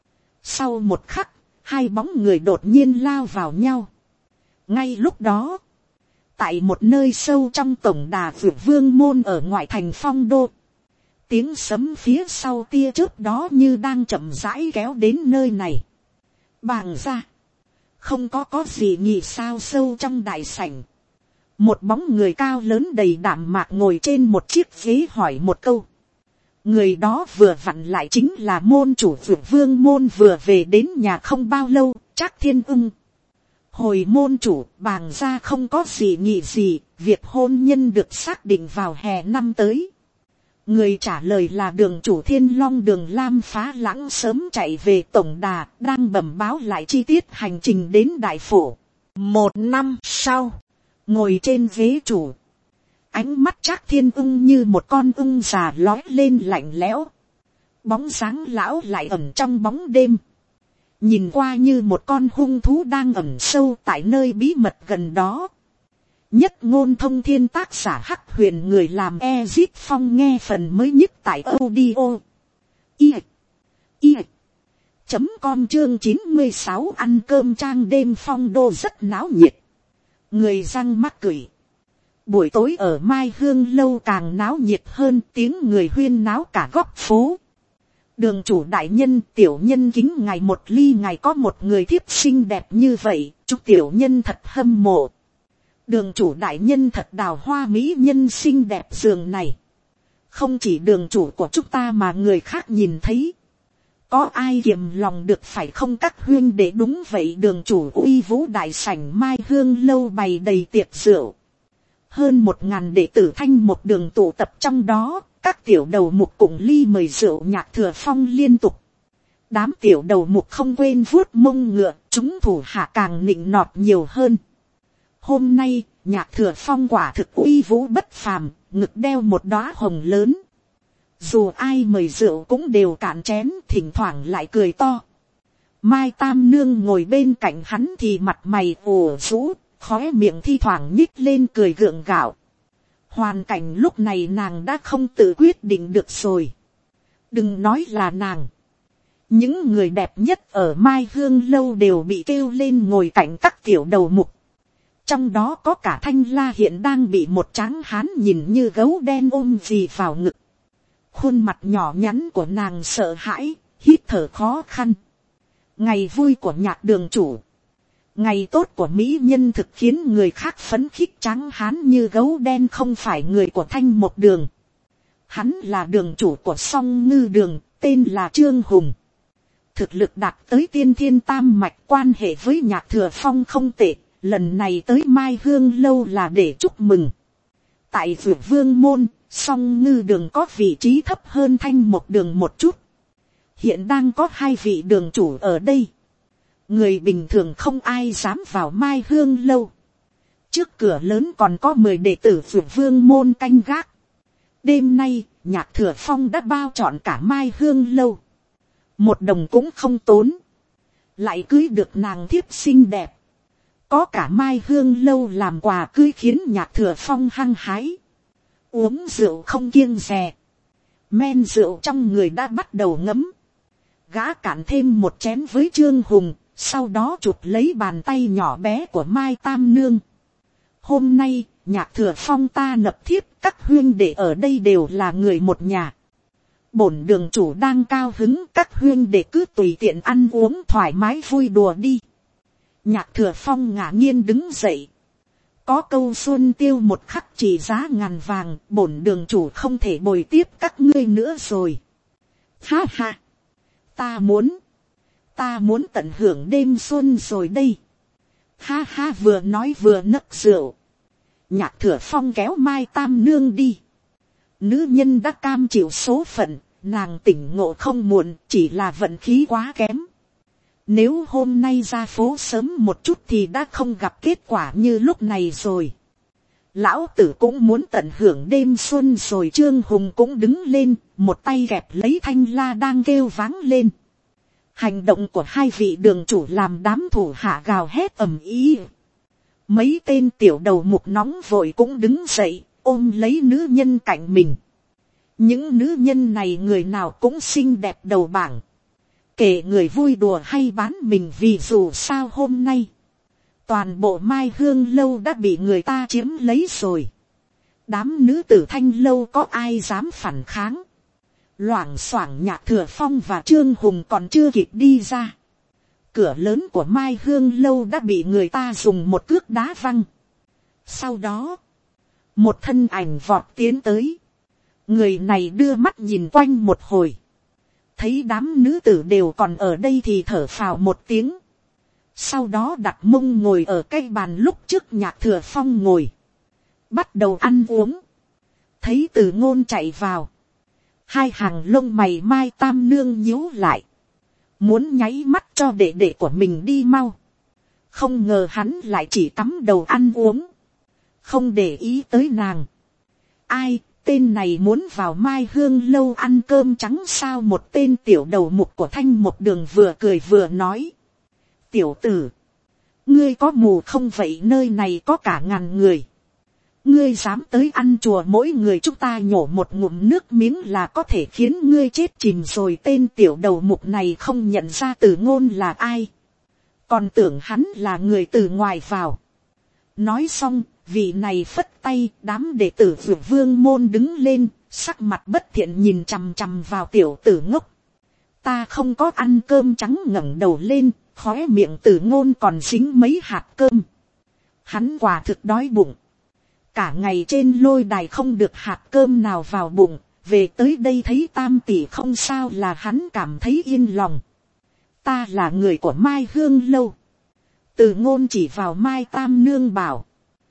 Sau một khắc, hai bóng người đột nhiên lao vào nhau. Ngay lúc đó, tại một nơi sâu trong tổng đà Dược Vương môn ở ngoại thành Phong Đô, tiếng sấm phía sau tia chớp đó như đang chậm rãi kéo đến nơi này. Bàng ra, không có có gì nhỉ sao? Sâu trong đại sảnh, một bóng người cao lớn đầy đạm mạc ngồi trên một chiếc ghế hỏi một câu. Người đó vừa vặn lại chính là môn chủ Dược Vương môn vừa về đến nhà không bao lâu, Trác Thiên Ung. Hồi môn chủ, Bàng ra không có gì nhỉ gì, việc hôn nhân được xác định vào hè năm tới. Người trả lời là đường chủ Thiên Long Đường Lam Phá Lãng sớm chạy về tổng đà, đang bẩm báo lại chi tiết hành trình đến đại phủ. Một năm sau, ngồi trên ghế chủ, ánh mắt Trác Thiên Ung như một con ung già lói lên lạnh lẽo. Bóng dáng lão lại ẩn trong bóng đêm, nhìn qua như một con hung thú đang ẩn sâu tại nơi bí mật gần đó. Nhất Ngôn Thông Thiên, tác giả Hắc Huyền, người làm Ezit Phong, nghe phần mới nhất tại audio i i chấm com chương chín mươi sáu. Ăn cơm trang đêm Phong Đô rất náo nhiệt, người răng mắc cười. Buổi tối ở Mai Hương lâu càng náo nhiệt hơn, tiếng người huyên náo cả góc phố. Đường chủ đại nhân, tiểu nhân kính ngài một ly, ngài có một người thiếp xinh đẹp như vậy, chúc tiểu nhân thật hâm mộ. Đường chủ đại nhân thật đào hoa mỹ nhân xinh đẹp giường này. Không chỉ đường chủ của chúng ta mà người khác nhìn thấy, có ai kiềm lòng được phải không các huyên đệ? Đúng vậy, đường chủ. Uy vũ đại sảnh Mai Hương lâu bày đầy tiệc rượu. Hơn một ngàn đệ tử Thanh một đường tụ tập trong đó, các tiểu đầu mục cùng ly mời rượu Nhạc Thừa Phong liên tục. Đám tiểu đầu mục không quên vuốt mông ngựa, chúng thủ hạ càng nịnh nọt nhiều hơn. Hôm nay, Nhạc Thừa Phong quả thực uy vũ bất phàm, ngực đeo một đóa hồng lớn. Dù ai mời rượu cũng đều cạn chén, thỉnh thoảng lại cười to. Mai Tam Nương ngồi bên cạnh hắn thì mặt mày ủ rũ, khóe miệng thi thoảng nhích lên cười gượng gạo. Hoàn cảnh lúc này nàng đã không tự quyết định được rồi. Đừng nói là nàng, những người đẹp nhất ở Mai Hương lâu đều bị kêu lên ngồi cạnh các tiểu đầu mục. Trong đó có cả Thanh La hiện đang bị một tráng hán nhìn như gấu đen ôm gì vào ngực. Khuôn mặt nhỏ nhắn của nàng sợ hãi, hít thở khó khăn. Ngày vui của Nhạc đường chủ, ngày tốt của mỹ nhân thực khiến người khác phấn khích. Tráng hán như gấu đen không phải người của Thanh một đường. Hắn là đường chủ của Song Ngư đường, tên là Trương Hùng. Thực lực đạt tới tiên thiên tam mạch, quan hệ với Nhạc Thừa Phong không tệ. Lần này tới Mai Hương lâu là để chúc mừng. Tại Dược Vương môn, Song Ngư đường có vị trí thấp hơn Thanh một đường một chút. Hiện đang có hai vị đường chủ ở đây. Người bình thường không ai dám vào Mai Hương lâu. Trước cửa lớn còn có mười đệ tử Dược Vương môn canh gác. Đêm nay, Nhạc Thừa Phong đã bao trọn cả Mai Hương lâu. Một đồng cũng không tốn. Lại cưới được nàng thiếp xinh đẹp. Có cả Mai Hương lâu làm quà cưới khiến Nhạc Thừa Phong hăng hái. Uống rượu không kiêng dè. Men rượu trong người đã bắt đầu ngấm. Gã cạn thêm một chén với Trương Hùng. Sau đó chụp lấy bàn tay nhỏ bé của Mai Tam Nương. Hôm nay, Nhạc Thừa Phong ta nập thiếp, các huyên đệ ở đây đều là người một nhà. Bổn đường chủ đang cao hứng, các huyên đệ cứ tùy tiện ăn uống thoải mái vui đùa đi. Nhạc Thừa Phong ngả nhiên đứng dậy. Có câu xuân tiêu một khắc chỉ giá ngàn vàng, bổn đường chủ không thể bồi tiếp các ngươi nữa rồi. Ha ha, ta muốn, ta muốn tận hưởng đêm xuân rồi đây. Ha ha, vừa nói vừa nấc rượu. Nhạc Thừa Phong kéo Mai Tam Nương đi. Nữ nhân đã cam chịu số phận, nàng tỉnh ngộ không muộn, chỉ là vận khí quá kém. Nếu hôm nay ra phố sớm một chút thì đã không gặp kết quả như lúc này rồi. Lão tử cũng muốn tận hưởng đêm xuân rồi. Trương Hùng cũng đứng lên, một tay gẹp lấy thanh la đang kêu váng lên. Hành động của hai vị đường chủ làm đám thủ hạ gào hét ầm ĩ. Mấy tên tiểu đầu mục nóng vội cũng đứng dậy, ôm lấy nữ nhân cạnh mình. Những nữ nhân này người nào cũng xinh đẹp đầu bảng. Kể người vui đùa hay bán mình, vì dù sao hôm nay toàn bộ Mai Hương lâu đã bị người ta chiếm lấy rồi. Đám nữ tử Thanh lâu có ai dám phản kháng. Loảng xoảng Nhạc Thừa Phong và Trương Hùng còn chưa kịp đi ra, cửa lớn của Mai Hương lâu đã bị người ta dùng một cước đá văng. Sau đó, một thân ảnh vọt tiến tới. Người này đưa mắt nhìn quanh một hồi, thấy đám nữ tử đều còn ở đây thì thở phào một tiếng. Sau đó đặt mông ngồi ở cái bàn lúc trước Nhạc Thừa Phong ngồi, bắt đầu ăn uống. Thấy Từ Ngôn chạy vào, hai hàng lông mày Mai Tam Nương nhíu lại, muốn nháy mắt cho đệ đệ của mình đi mau. Không ngờ hắn lại chỉ cắm đầu ăn uống, không để ý tới nàng. Ai, tên này muốn vào Mai Hương lâu ăn cơm trắng sao? Một tên tiểu đầu mục của Thanh một đường vừa cười vừa nói. Tiểu tử, ngươi có mù không vậy? Nơi này có cả ngàn người, ngươi dám tới ăn chùa mỗi người chúng ta nhổ một ngụm nước miếng là có thể khiến ngươi chết chìm rồi. Tên tiểu đầu mục này không nhận ra Từ Ngôn là ai, còn tưởng hắn là người từ ngoài vào. Nói xong, vị này phất tay, đám đệ tử Dược Vương môn đứng lên, sắc mặt bất thiện nhìn chằm chằm vào tiểu tử ngốc. Ta không có ăn cơm trắng. Ngẩng đầu lên, khóe miệng Từ Ngôn còn dính mấy hạt cơm. Hắn quả thực đói bụng. Cả ngày trên lôi đài không được hạt cơm nào vào bụng, về tới đây thấy tam tỷ không sao là hắn cảm thấy yên lòng. Ta là người của Mai Hương lâu. Từ Ngôn chỉ vào Mai Tam Nương bảo,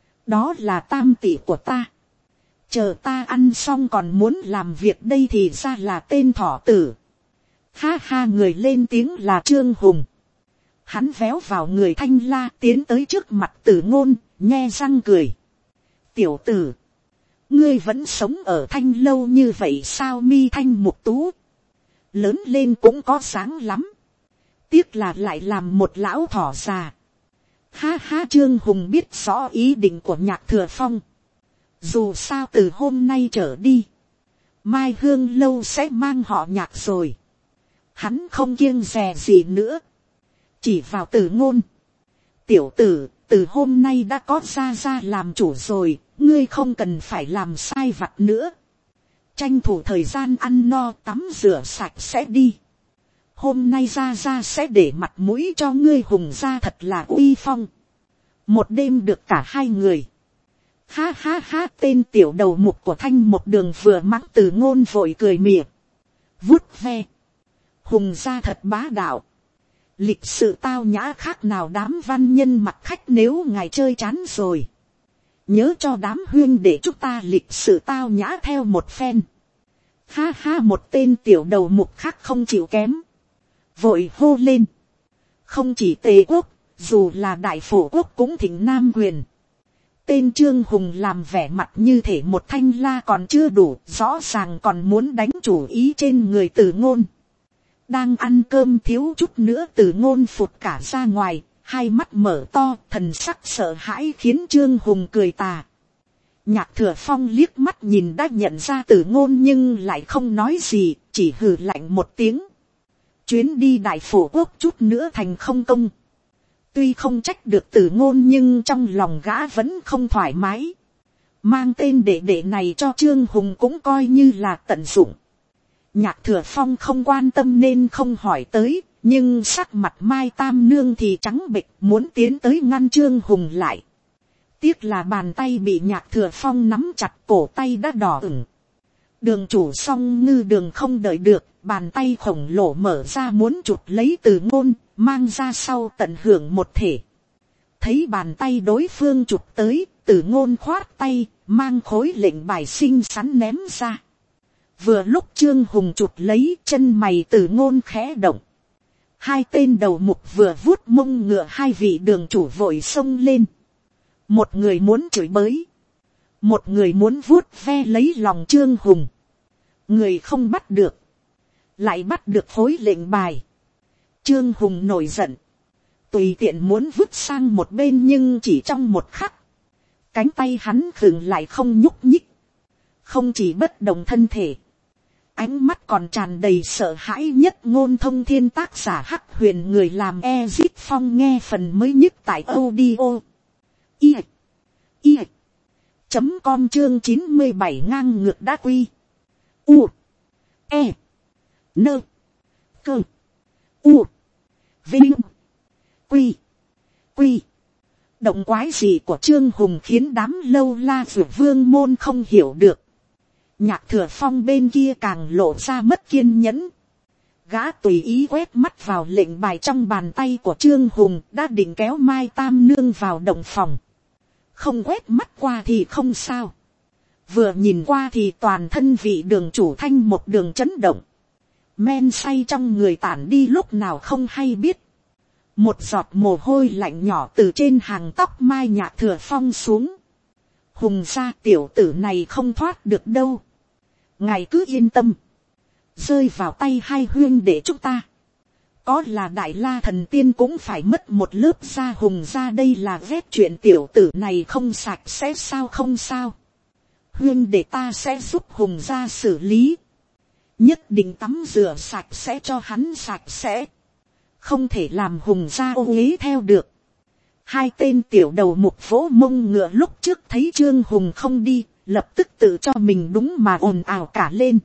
đó là tam tỷ của ta. Chờ ta ăn xong còn muốn làm việc đây thì ra là tên thỏ tử. Ha ha, người lên tiếng là Trương Hùng. Hắn véo vào người Thanh la tiến tới trước mặt Từ Ngôn, nhe răng cười. Tiểu tử, ngươi vẫn sống ở Thanh lâu như vậy sao? Mi thanh mục tú, lớn lên cũng có sáng lắm, tiếc là lại làm một lão thỏ già. Ha ha, Trương Hùng biết rõ ý định của Nhạc Thừa Phong. Dù sao từ hôm nay trở đi, Mai Hương lâu sẽ mang họ Nhạc rồi. Hắn không kiêng dè gì nữa, chỉ vào Từ Ngôn. Tiểu tử, từ hôm nay đã có gia gia làm chủ rồi, ngươi không cần phải làm sai vặt nữa. Tranh thủ thời gian ăn no tắm rửa sạch sẽ đi. Hôm nay gia gia sẽ để mặt mũi cho ngươi. Hùng gia thật là uy phong. Một đêm được cả hai người. Ha ha ha, tên tiểu đầu mục của Thanh một đường vừa mắng Từ Ngôn vội cười mỉa, vuốt ve. Hùng gia thật bá đạo, lịch sự tao nhã khác nào đám văn nhân mặt khách. Nếu ngài chơi chán rồi, nhớ cho đám huyên để chúng ta lịch sự tao nhã theo một phen. Ha ha, một tên tiểu đầu mục khác không chịu kém, vội hô lên. Không chỉ Tề quốc, dù là Đại Phổ quốc cũng thịnh nam quyền. Tên Trương Hùng làm vẻ mặt như thể một thanh la còn chưa đủ, rõ ràng còn muốn đánh chủ ý trên người Từ Ngôn. Đang ăn cơm thiếu chút nữa Từ Ngôn phụt cả ra ngoài, hai mắt mở to, thần sắc sợ hãi khiến Trương Hùng cười tà. Nhạc Thừa Phong liếc mắt nhìn đã nhận ra Tử Ngôn nhưng lại không nói gì, chỉ hừ lạnh một tiếng. Chuyến đi Đại Phổ Quốc chút nữa thành không công. Tuy không trách được Tử Ngôn nhưng trong lòng gã vẫn không thoải mái. Mang tên đệ đệ này cho Trương Hùng cũng coi như là tận dụng. Nhạc Thừa Phong không quan tâm nên không hỏi tới, nhưng sắc mặt Mai Tam Nương thì trắng bệch, muốn tiến tới ngăn Trương Hùng lại. Tiếc là bàn tay bị Nhạc Thừa Phong nắm chặt, cổ tay đã đỏ ửng. Đường chủ Song Ngư Đường không đợi được, bàn tay khổng lồ mở ra muốn chụp lấy Tử Ngôn, mang ra sau tận hưởng một thể. Thấy bàn tay đối phương chụp tới, Tử Ngôn khoát tay, mang khối lệnh bài xinh xắn ném ra. Vừa lúc Trương Hùng chụp lấy, chân mày Tử Ngôn khẽ động. Hai tên đầu mục vừa vuốt mông ngựa hai vị đường chủ vội xông lên. Một người muốn chửi bới, một người muốn vuốt ve lấy lòng Trương Hùng. Người không bắt được, lại bắt được khối lệnh bài. Trương Hùng nổi giận, tùy tiện muốn vứt sang một bên, nhưng chỉ trong một khắc, cánh tay hắn khựng lại không nhúc nhích. Không chỉ bất động thân thể, ánh mắt còn tràn đầy sợ hãi. Nhất Ngôn Thông Thiên tác giả Hắc Huyền, người làm Ezit Phong, nghe phần mới nhất tại audio i i chấm com chương chín mươi bảy ngang ngược đã quy u e nơ cơ u vinh quy quy. Động quái gì của Trương Hùng khiến đám lâu la vượt vương môn không hiểu được. Nhạc Thừa Phong bên kia càng lộ ra mất kiên nhẫn. Gã tùy ý quét mắt vào lệnh bài trong bàn tay của Trương Hùng, đã định kéo Mai Tam Nương vào động phòng. Không quét mắt qua thì không sao, vừa nhìn qua thì toàn thân vị đường chủ thanh một đường chấn động. Men say trong người tản đi lúc nào không hay biết. Một giọt mồ hôi lạnh nhỏ từ trên hàng tóc Mai Nhạc Thừa Phong xuống. Hùng gia tiểu tử này không thoát được đâu. Ngài cứ yên tâm, rơi vào tay hai huyên để chúng ta, có là Đại La Thần Tiên cũng phải mất một lớp da. Hùng gia đây là ghét chuyện tiểu tử này không sạch sẽ sao? Không sao, huyên để ta sẽ giúp Hùng gia xử lý, nhất định tắm rửa sạch sẽ cho hắn sạch sẽ, không thể làm Hùng gia ô uế theo được. Hai tên tiểu đầu mục vỗ mông ngựa lúc trước thấy Trương Hùng không đi, lập tức tự cho mình đúng mà ồn ào cả lên.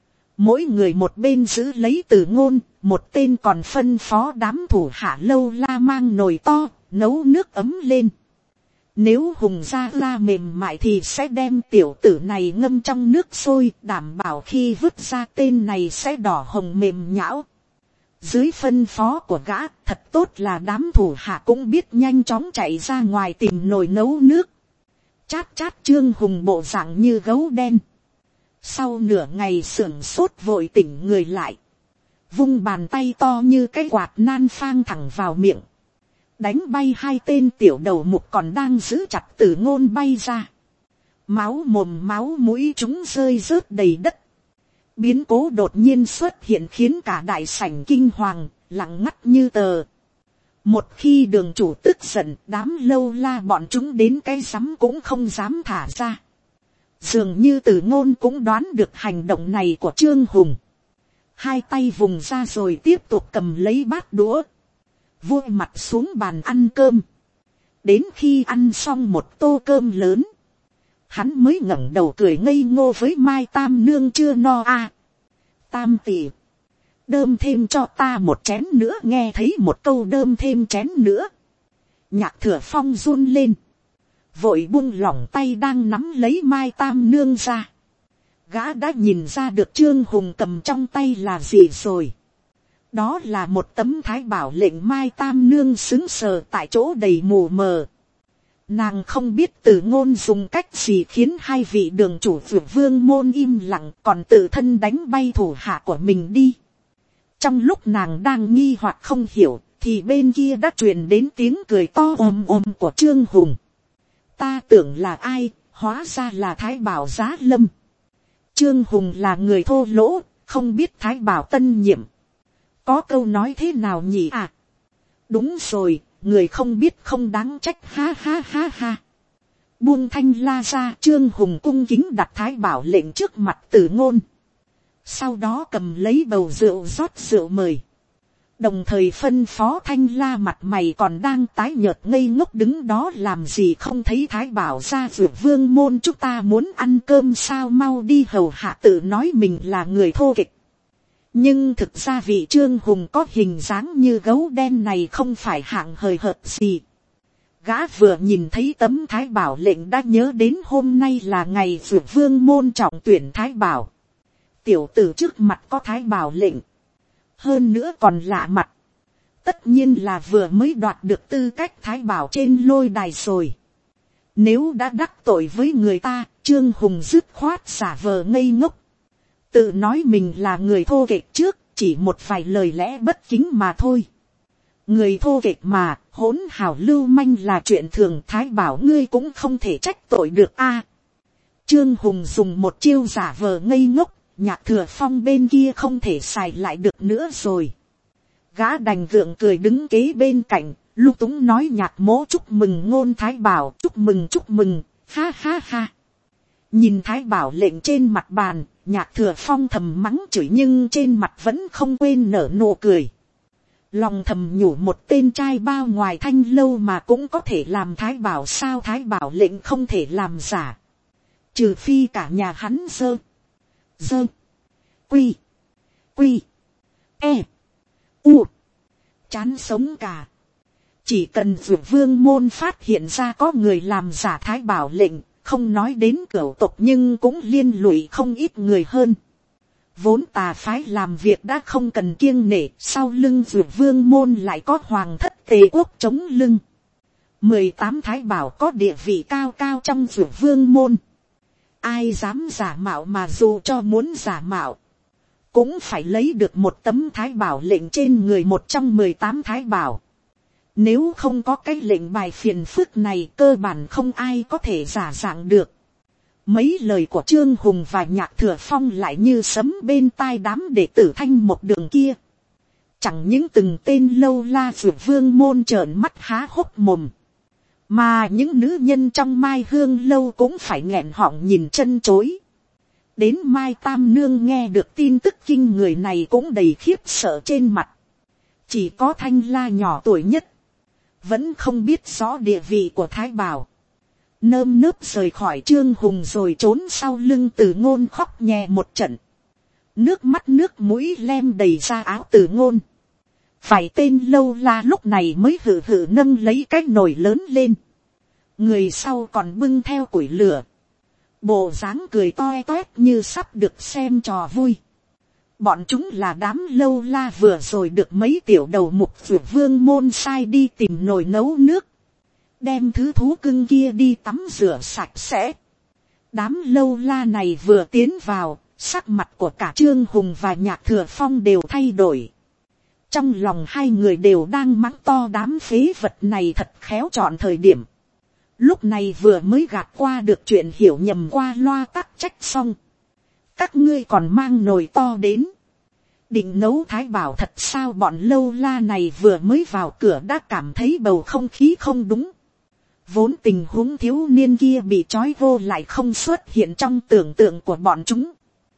Mỗi người một bên giữ lấy Tử Ngôn, một tên còn phân phó đám thủ hạ lâu la mang nồi to, nấu nước ấm lên. Nếu Hùng gia la mềm mại thì sẽ đem tiểu tử này ngâm trong nước sôi, đảm bảo khi vứt ra tên này sẽ đỏ hồng mềm nhão. Dưới phân phó của gã, thật tốt là đám thủ hạ cũng biết nhanh chóng chạy ra ngoài tìm nồi nấu nước. Chát chát Trương Hùng bộ dạng như gấu đen. Sau nửa ngày sưởng sốt vội tỉnh người lại. Vung bàn tay to như cái quạt nan phang thẳng vào miệng. Đánh bay hai tên tiểu đầu mục còn đang giữ chặt Tử Ngôn bay ra. Máu mồm máu mũi chúng rơi rớt đầy đất. Biến cố đột nhiên xuất hiện khiến cả đại sảnh kinh hoàng, lặng ngắt như tờ. Một khi đường chủ tức giận, đám lâu la bọn chúng đến cái rắm cũng không dám thả ra. Dường như Tử Ngôn cũng đoán được hành động này của Trương Hùng. Hai tay vùng ra rồi tiếp tục cầm lấy bát đũa, vua mặt xuống bàn ăn cơm. Đến khi ăn xong một tô cơm lớn, hắn mới ngẩng đầu cười ngây ngô với Mai Tam Nương. Chưa no à? Tam tỷ, đơm thêm cho ta một chén nữa. Nghe thấy một câu đơm thêm chén nữa, Nhạc Thừa Phong run lên, vội buông lỏng tay đang nắm lấy Mai Tam Nương ra. Gã đã nhìn ra được Trương Hùng cầm trong tay là gì rồi. Đó là một tấm thái bảo lệnh. Mai Tam Nương sững sờ tại chỗ đầy mù mờ. Nàng không biết Tử Ngôn dùng cách gì khiến hai vị đường chủ vượt vương môn im lặng, còn tự thân đánh bay thủ hạ của mình đi. Trong lúc nàng đang nghi hoặc không hiểu, thì bên kia đã truyền đến tiếng cười to ồm ồm của Trương Hùng. Ta tưởng là ai, hóa ra là Thái Bảo Giá Lâm. Trương Hùng là người thô lỗ, không biết Thái Bảo tân nhiệm. Có câu nói thế nào nhỉ à? Đúng rồi, người không biết không đáng trách, ha ha ha ha. Buông thanh la ra, Trương Hùng cung kính đặt thái bảo lệnh trước mặt Tử Ngôn. Sau đó cầm lấy bầu rượu rót rượu mời. Đồng thời phân phó thanh la mặt mày còn đang tái nhợt ngây ngốc đứng đó làm gì không thấy thái bảo ra dược vương môn, chúng ta muốn ăn cơm sao, mau đi hầu hạ. Tự nói mình là người thô kịch. Nhưng thực ra vị Trương Hùng có hình dáng như gấu đen này không phải hạng hời hợt gì. Gã vừa nhìn thấy tấm thái bảo lệnh đã nhớ đến hôm nay là ngày dược vương môn trọng tuyển thái bảo. Tiểu tử trước mặt có thái bảo lệnh. Hơn nữa còn lạ mặt. Tất nhiên là vừa mới đoạt được tư cách thái bảo trên lôi đài rồi. Nếu đã đắc tội với người ta, Trương Hùng dứt khoát giả vờ ngây ngốc. Tự nói mình là người thô kệch trước, chỉ một vài lời lẽ bất kính mà thôi. Người thô kệch mà, hỗn hào lưu manh là chuyện thường, thái bảo ngươi cũng không thể trách tội được a. Trương Hùng dùng một chiêu giả vờ ngây ngốc. Nhạc Thừa Phong bên kia không thể xài lại được nữa rồi. Gã đành gượng cười đứng kế bên cạnh, lung túng nói Nhạc mỗ chúc mừng Ngôn thái bảo, chúc mừng chúc mừng, ha ha ha. Nhìn thái bảo lệnh trên mặt bàn, Nhạc Thừa Phong thầm mắng chửi nhưng trên mặt vẫn không quên nở nụ cười. Lòng thầm nhủ một tên trai bao ngoài thanh lâu mà cũng có thể làm thái bảo sao, thái bảo lệnh không thể làm giả. Trừ phi cả nhà hắn dơ. Dơ. Quy. Quy. E. U. Chán sống cả. Chỉ cần Dược Vương môn phát hiện ra có người làm giả thái bảo lệnh, không nói đến cửu tộc nhưng cũng liên lụy không ít người hơn. Vốn tà phái làm việc đã không cần kiêng nể, sau lưng Dược Vương môn lại có hoàng thất Tề quốc chống lưng. mười tám thái bảo có địa vị cao cao trong Dược Vương môn. Ai dám giả mạo, mà dù cho muốn giả mạo, cũng phải lấy được một tấm thái bảo lệnh trên người một trong mười tám thái bảo. Nếu không có cái lệnh bài phiền phức này, cơ bản không ai có thể giả dạng được. Mấy lời của Trương Hùng và Nhạc Thừa Phong lại như sấm bên tai đám đệ tử Thanh một đường kia. Chẳng những từng tên lâu la Dược Vương môn trợn mắt há hốc mồm, mà những nữ nhân trong Mai Hương lâu cũng phải nghẹn họng nhìn chân chối. Đến Mai Tam Nương nghe được tin tức kinh người này cũng đầy khiếp sợ trên mặt. Chỉ có Thanh La nhỏ tuổi nhất, vẫn không biết rõ địa vị của thái bảo. Nơm nớp rời khỏi Trương Hùng rồi trốn sau lưng Từ Ngôn khóc nhè một trận. Nước mắt nước mũi lem đầy ra áo Từ Ngôn. Phải tên lâu la lúc này mới hự hự nâng lấy cái nồi lớn lên. Người sau còn bưng theo củi lửa. Bộ dáng cười toe toét như sắp được xem trò vui. Bọn chúng là đám lâu la vừa rồi được mấy tiểu đầu mục Dược Vương môn sai đi tìm nồi nấu nước. Đem thứ thú cưng kia đi tắm rửa sạch sẽ. Đám lâu la này vừa tiến vào, sắc mặt của cả Trương Hùng và Nhạc Thừa Phong đều thay đổi. Trong lòng hai người đều đang mắng to đám phế vật này thật khéo chọn thời điểm. Lúc này vừa mới gạt qua được chuyện hiểu nhầm qua loa tắc trách xong. Các ngươi còn mang nồi to đến. Định nấu thái bảo thật sao? Bọn lâu la này vừa mới vào cửa đã cảm thấy bầu không khí không đúng. Vốn tình huống thiếu niên kia bị trói vô lại không xuất hiện trong tưởng tượng của bọn chúng.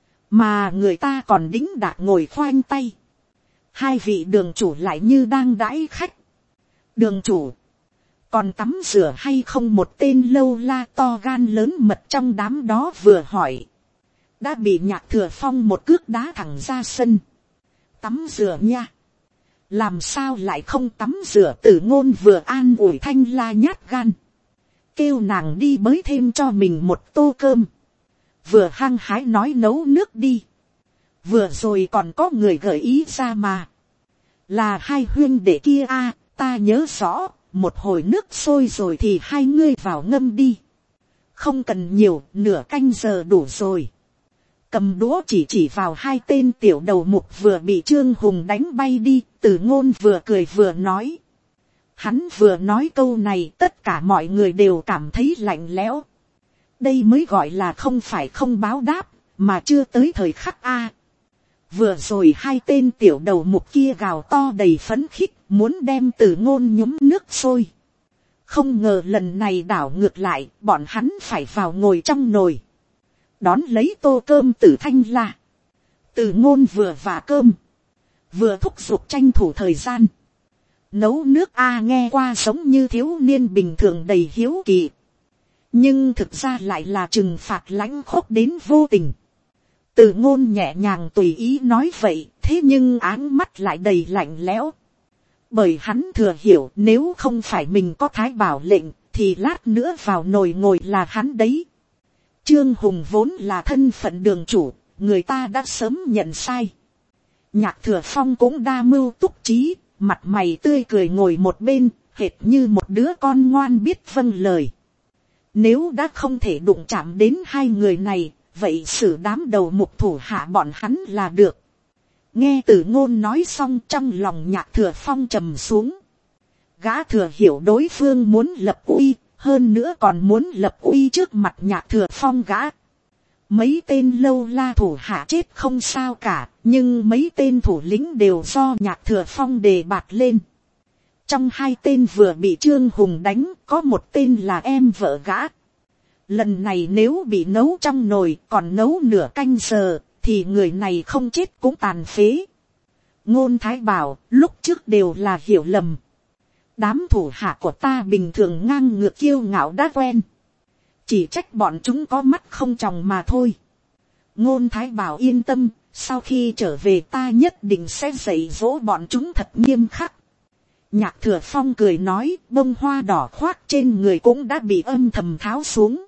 Mà người ta còn đĩnh đạc ngồi khoanh tay. Hai vị đường chủ lại như đang đãi khách. Đường chủ, còn tắm rửa hay không? Một tên lâu la to gan lớn mật trong đám đó vừa hỏi. Đã bị Nhạc Thừa Phong một cước đá thẳng ra sân. Tắm rửa nha. Làm sao lại không tắm rửa? Tử Ngôn vừa an ủi Thanh La nhát gan. Kêu nàng đi bới thêm cho mình một tô cơm. Vừa hăng hái nói nấu nước đi. Vừa rồi còn có người gợi ý ra mà. Là hai huynh đệ kia a, à, ta nhớ rõ. Một hồi nước sôi rồi thì hai ngươi vào ngâm đi. Không cần nhiều, nửa canh giờ đủ rồi. Cầm đũa chỉ chỉ vào hai tên tiểu đầu mục vừa bị Trương Hùng đánh bay đi. Từ Ngôn vừa cười vừa nói. Hắn vừa nói câu này tất cả mọi người đều cảm thấy lạnh lẽo. Đây mới gọi là không phải không báo đáp, mà chưa tới thời khắc a. Vừa rồi hai tên tiểu đầu mục kia gào to đầy phấn khích, muốn đem Từ Ngôn nhúng nước sôi. Không ngờ lần này đảo ngược lại, bọn hắn phải vào ngồi trong nồi. Đón lấy tô cơm từ Thanh La. Từ Ngôn vừa vả cơm, vừa thúc giục tranh thủ thời gian. Nấu nước a nghe qua giống như thiếu niên bình thường đầy hiếu kỳ. Nhưng thực ra lại là trừng phạt lãnh khốc đến vô tình. Từ Ngôn nhẹ nhàng tùy ý nói vậy, thế nhưng áng mắt lại đầy lạnh lẽo. Bởi hắn thừa hiểu nếu không phải mình có thái bảo lệnh, thì lát nữa vào nồi ngồi là hắn đấy. Trương Hùng vốn là thân phận đường chủ, người ta đã sớm nhận sai. Nhạc Thừa Phong cũng đa mưu túc trí, mặt mày tươi cười ngồi một bên, hệt như một đứa con ngoan biết vâng lời. Nếu đã không thể đụng chạm đến hai người này, vậy xử đám đầu mục thủ hạ bọn hắn là được. Nghe Từ Ngôn nói xong, trong lòng Nhạc Thừa Phong trầm xuống. Gã thừa hiểu đối phương muốn lập uy, hơn nữa còn muốn lập uy trước mặt Nhạc Thừa Phong gã. Mấy tên lâu la thủ hạ chết không sao cả, nhưng mấy tên thủ lĩnh đều do Nhạc Thừa Phong đề bạt lên. Trong hai tên vừa bị Trương Hùng đánh, có một tên là em vợ gã. Lần này nếu bị nấu trong nồi, còn nấu nửa canh giờ, thì người này không chết cũng tàn phế. Ngôn Thái bảo, lúc trước đều là hiểu lầm. Đám thủ hạ của ta bình thường ngang ngược kiêu ngạo đã quen. Chỉ trách bọn chúng có mắt không tròng mà thôi. Ngôn Thái bảo yên tâm, sau khi trở về ta nhất định sẽ dạy dỗ bọn chúng thật nghiêm khắc. Nhạc Thừa Phong cười nói, bông hoa đỏ khoác trên người cũng đã bị âm thầm tháo xuống.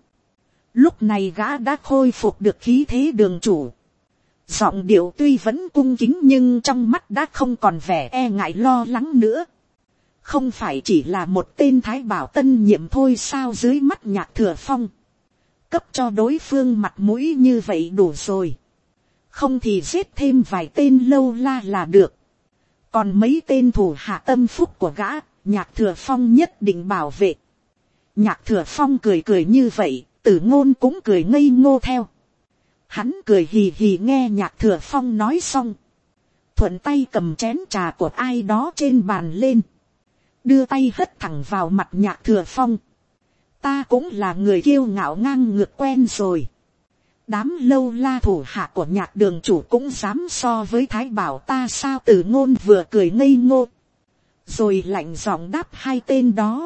Lúc này gã đã khôi phục được khí thế đường chủ. Giọng điệu tuy vẫn cung kính nhưng trong mắt đã không còn vẻ e ngại lo lắng nữa. Không phải chỉ là một tên thái bảo tân nhiệm thôi sao? Dưới mắt Nhạc Thừa Phong, cấp cho đối phương mặt mũi như vậy đủ rồi. Không thì giết thêm vài tên lâu la là được. Còn mấy tên thủ hạ tâm phúc của gã, Nhạc Thừa Phong nhất định bảo vệ. Nhạc Thừa Phong cười cười như vậy, Từ Ngôn cũng cười ngây ngô theo. Hắn cười hì hì nghe Nhạc Thừa Phong nói xong, thuận tay cầm chén trà của ai đó trên bàn lên, đưa tay hất thẳng vào mặt Nhạc Thừa Phong. Ta cũng là người kiêu ngạo ngang ngược quen rồi. Đám lâu la thủ hạ của Nhạc đường chủ cũng dám so với thái bảo ta sao? Từ Ngôn vừa cười ngây ngô, rồi lạnh giọng đáp hai tên đó.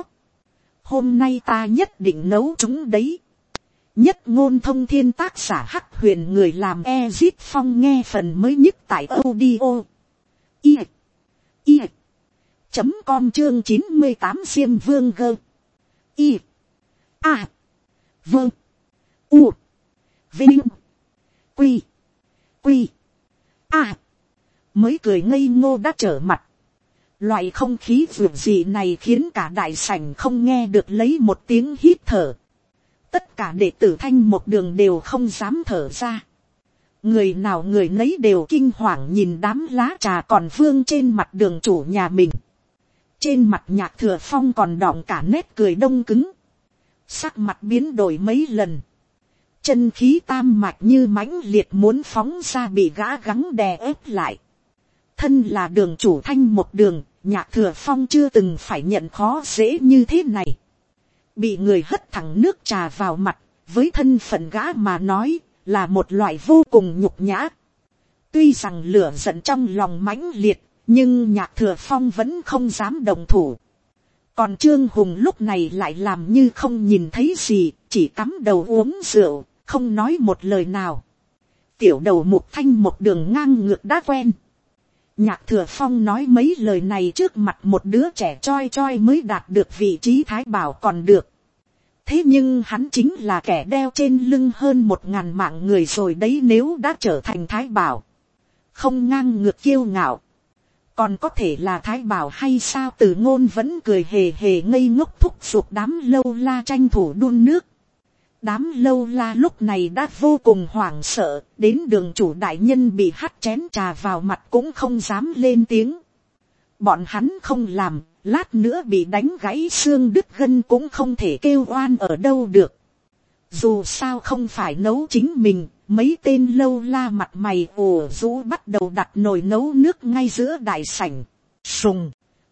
Hôm nay ta nhất định nấu chúng đấy. Nhất Ngôn Thông Thiên, tác giả Hắc Huyền, người làm Ezit Phong. Nghe phần mới nhất tại audio i i chấm com chương chín mươi tám Diêm Vương Gơ i a vương u vinh quy quy a. Mới cười ngây ngô đã trở mặt. Loại không khí vượt dị này khiến cả đại sảnh không nghe được lấy một tiếng hít thở. Tất cả đệ tử Thanh một đường đều không dám thở ra. Người nào người nấy đều kinh hoàng nhìn đám lá trà còn vương trên mặt đường chủ nhà mình. Trên mặt Nhạc Thừa Phong còn đọng cả nét cười đông cứng. Sắc mặt biến đổi mấy lần. Chân khí tam mạch như mãnh liệt muốn phóng ra bị gã gắng đè ép lại. Thân là đường chủ Thanh một đường, Nhạc Thừa Phong chưa từng phải nhận khó dễ như thế này. Bị người hất thẳng nước trà vào mặt, với thân phận gã mà nói, là một loại vô cùng nhục nhã. Tuy rằng lửa giận trong lòng mãnh liệt, nhưng Nhạc Thừa Phong vẫn không dám đồng thủ. Còn Trương Hùng lúc này lại làm như không nhìn thấy gì, chỉ cắm đầu uống rượu, không nói một lời nào. Tiểu đầu mục Thanh một đường ngang ngược đã quen. Nhạc Thừa Phong nói mấy lời này trước mặt một đứa trẻ choi choi mới đạt được vị trí thái bảo còn được. Thế nhưng hắn chính là kẻ đeo trên lưng hơn một ngàn mạng người rồi đấy. Nếu đã trở thành thái bảo, không ngang ngược kiêu ngạo, còn có thể là thái bảo hay sao? Từ Ngôn vẫn cười hề hề ngây ngốc thúc giục đám lâu la tranh thủ đun nước. Đám lâu la lúc này đã vô cùng hoảng sợ, đến đường chủ đại nhân bị hắt chén trà vào mặt cũng không dám lên tiếng. Bọn hắn không làm, lát nữa bị đánh gãy xương đứt gân cũng không thể kêu oan ở đâu được. Dù sao không phải nấu chính mình, mấy tên lâu la mặt mày ủ rũ bắt đầu đặt nồi nấu nước ngay giữa đại sảnh. Sùng,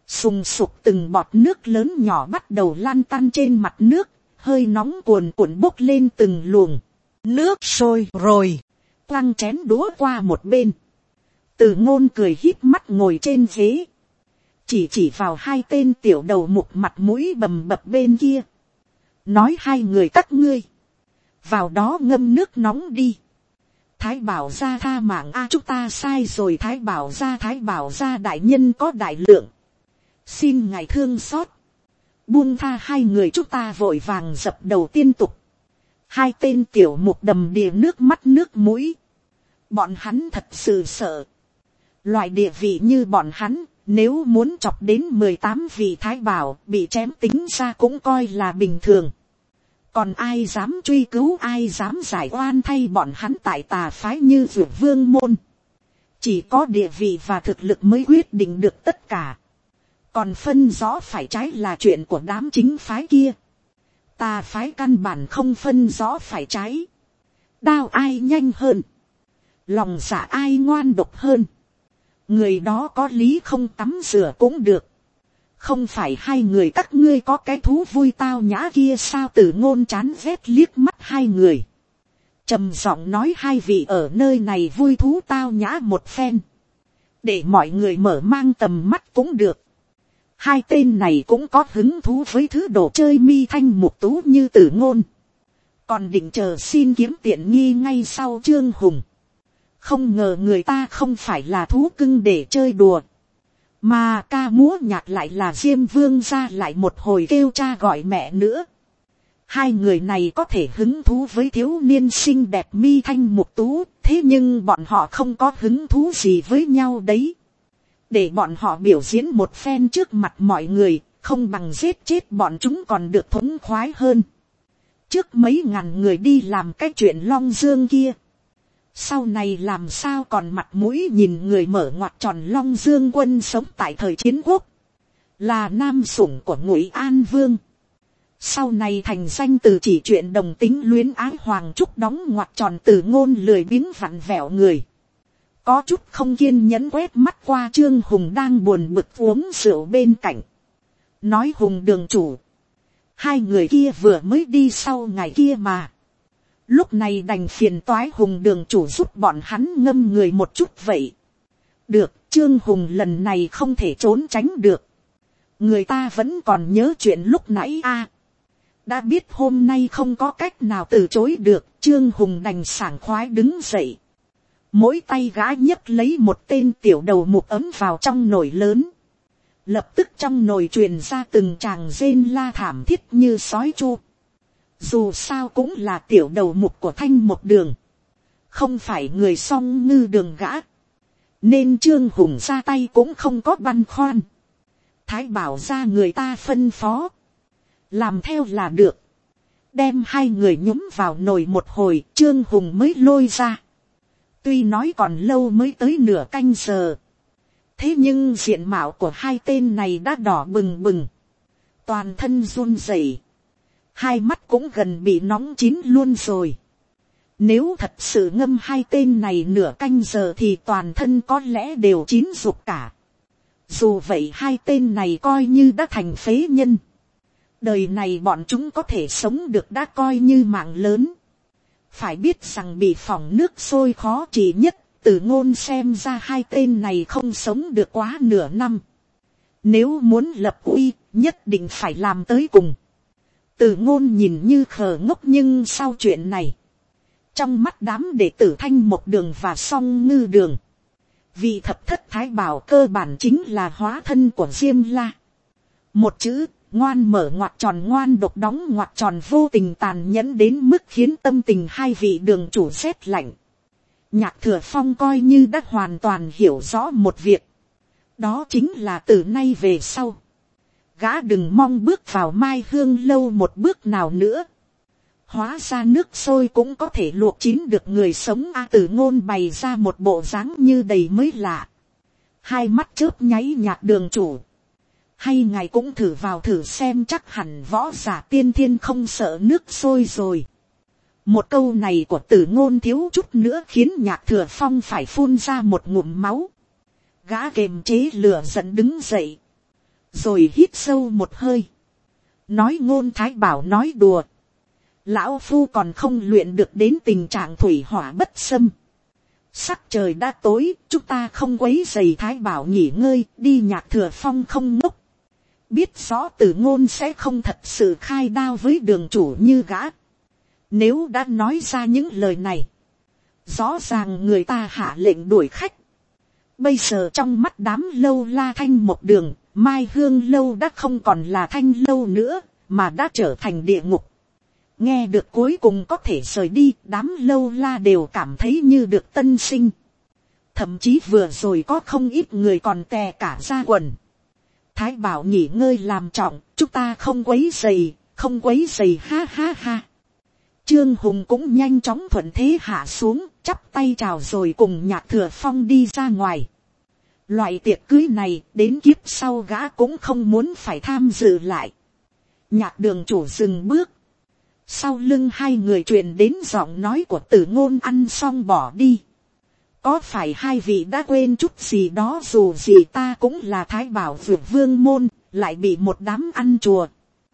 Sùng sục từng bọt nước lớn nhỏ bắt đầu lan tăn trên mặt nước, hơi nóng cuồn cuộn bốc lên từng luồng. Nước sôi rồi, quăng chén đũa qua một bên. Từ Ngôn cười híp mắt ngồi trên ghế, chỉ chỉ vào hai tên tiểu đầu mục mặt mũi bầm bập bên kia, nói hai người các ngươi, vào đó ngâm nước nóng đi. Thái bảo gia tha mạng a, chúng ta sai rồi. Thái bảo gia, thái bảo gia đại nhân có đại lượng, xin ngài thương xót, buông tha hai người chúng ta. Vội vàng dập đầu tiên tục. Hai tên tiểu mục đầm đìa nước mắt nước mũi, bọn hắn thật sự sợ. Loại địa vị như bọn hắn, nếu muốn chọc đến mười tám vị thái bảo bị chém tính ra cũng coi là bình thường. Còn ai dám truy cứu, ai dám giải oan thay bọn hắn tại tà phái như Dược Vương môn. Chỉ có địa vị và thực lực mới quyết định được tất cả. Còn phân rõ phải trái là chuyện của đám chính phái kia. Tà phái căn bản không phân rõ phải trái. Đao ai nhanh hơn, lòng dạ ai ngoan độc hơn, người đó có lý không tắm rửa cũng được. Không phải hai người các ngươi có cái thú vui tao nhã kia sao? Từ Ngôn chán ghét liếc mắt hai người, trầm giọng nói hai vị ở nơi này vui thú tao nhã một phen, để mọi người mở mang tầm mắt cũng được. Hai tên này cũng có hứng thú với thứ đồ chơi mi thanh mục tú như Từ Ngôn, còn định chờ xin kiếm tiện nghi ngay sau Trương Hùng. Không ngờ người ta không phải là thú cưng để chơi đùa, mà ca múa nhạc lại là Diêm Vương ra lại một hồi kêu cha gọi mẹ nữa. Hai người này có thể hứng thú với thiếu niên xinh đẹp mi thanh mục tú, thế nhưng bọn họ không có hứng thú gì với nhau đấy. Để bọn họ biểu diễn một phen trước mặt mọi người, không bằng giết chết bọn chúng còn được thống khoái hơn. Trước mấy ngàn người đi làm cái chuyện Long Dương kia, sau này làm sao còn mặt mũi nhìn người mở ngoặt tròn. Long Dương quân sống tại thời chiến quốc, là nam sủng của Ngụy An Vương. Sau này thành danh từ chỉ chuyện đồng tính luyến ái Hoàng Trúc đóng ngoặt tròn. Từ Ngôn lười biếng vặn vẹo người, có chút không kiên nhẫn quét mắt qua Trương Hùng đang buồn bực uống rượu bên cạnh, nói Hùng đường chủ, hai người kia vừa mới đi sau ngày kia mà, lúc này đành phiền toái Hùng đường chủ giúp bọn hắn ngâm người một chút vậy. Được, Trương Hùng lần này không thể trốn tránh được, người ta vẫn còn nhớ chuyện lúc nãy a. Đã biết hôm nay không có cách nào từ chối được, Trương Hùng đành sảng khoái đứng dậy, mỗi tay gã nhấc lấy một tên tiểu đầu mục ấm vào trong nồi lớn. Lập tức trong nồi truyền ra từng tràng rên la thảm thiết như sói chu. Dù sao cũng là tiểu đầu mục của Thanh Một Đường, không phải người Song Ngư Đường gã, nên Trương Hùng ra tay cũng không có băn khoăn. Thái bảo ra người ta phân phó, làm theo là được. Đem hai người nhúng vào nồi một hồi, Trương Hùng mới lôi ra. Tuy nói còn lâu mới tới nửa canh giờ, thế nhưng diện mạo của hai tên này đã đỏ bừng bừng, toàn thân run rẩy, hai mắt cũng gần bị nóng chín luôn rồi. Nếu thật sự ngâm hai tên này nửa canh giờ thì toàn thân có lẽ đều chín rục cả. Dù vậy hai tên này coi như đã thành phế nhân, đời này bọn chúng có thể sống được đã coi như mạng lớn. Phải biết rằng bị phỏng nước sôi khó trị nhất, Từ Ngôn xem ra hai tên này không sống được quá nửa năm. Nếu muốn lập uy, nhất định phải làm tới cùng. Từ Ngôn nhìn như khờ ngốc, nhưng sau chuyện này, trong mắt đám đệ tử Thanh Một Đường và Song Ngư Đường, vị thập thất thái bảo cơ bản chính là hóa thân của Diêm La. Một chữ ngoan mở ngoặt tròn, ngoan độc đóng ngoặt tròn, vô tình tàn nhẫn đến mức khiến tâm tình hai vị đường chủ rét lạnh. Nhạc Thừa Phong coi như đã hoàn toàn hiểu rõ một việc, đó chính là từ nay về sau, gã đừng mong bước vào Mai Hương lâu một bước nào nữa. Hóa ra nước sôi cũng có thể luộc chín được người sống a. Từ Ngôn bày ra một bộ dáng như đầy mới lạ, hai mắt chớp nháy. Nhạc đường chủ, hay ngài cũng thử vào thử xem, chắc hẳn võ giả tiên thiên không sợ nước sôi rồi. Một câu này của Từ Ngôn thiếu chút nữa khiến Nhạc Thừa Phong phải phun ra một ngụm máu. Gã kềm chế lửa giận đứng dậy, rồi hít sâu một hơi, nói ngôn thái bảo nói đùa, lão phu còn không luyện được đến tình trạng thủy hỏa bất xâm. Sắc trời đã tối, chúng ta không quấy rầy thái bảo nghỉ ngơi, đi. Nhạc Thừa Phong không ngốc, biết rõ Tử Ngôn sẽ không thật sự khai đao với đường chủ như gã. Nếu đã nói ra những lời này, rõ ràng người ta hạ lệnh đuổi khách. Bây giờ trong mắt đám lâu la Thanh Một Đường, Mai Hương lâu đã không còn là Thanh lâu nữa, mà đã trở thành địa ngục. Nghe được cuối cùng có thể rời đi, đám lâu la đều cảm thấy như được tân sinh. Thậm chí vừa rồi có không ít người còn tè cả ra quần. Thái bảo nghỉ ngơi làm trọng, chúng ta không quấy rầy, không quấy rầy, ha ha ha. Trương Hùng cũng nhanh chóng thuận thế hạ xuống, chắp tay chào rồi cùng Nhạc Thừa Phong đi ra ngoài. Loại tiệc cưới này đến kiếp sau gã cũng không muốn phải tham dự lại. Nhạc đường chủ dừng bước. Sau lưng hai người truyền đến giọng nói của Tử Ngôn ăn xong bỏ đi. Có phải hai vị đã quên chút gì đó, dù gì ta cũng là Thái Bảo Vượt Vương môn, lại bị một đám ăn chùa.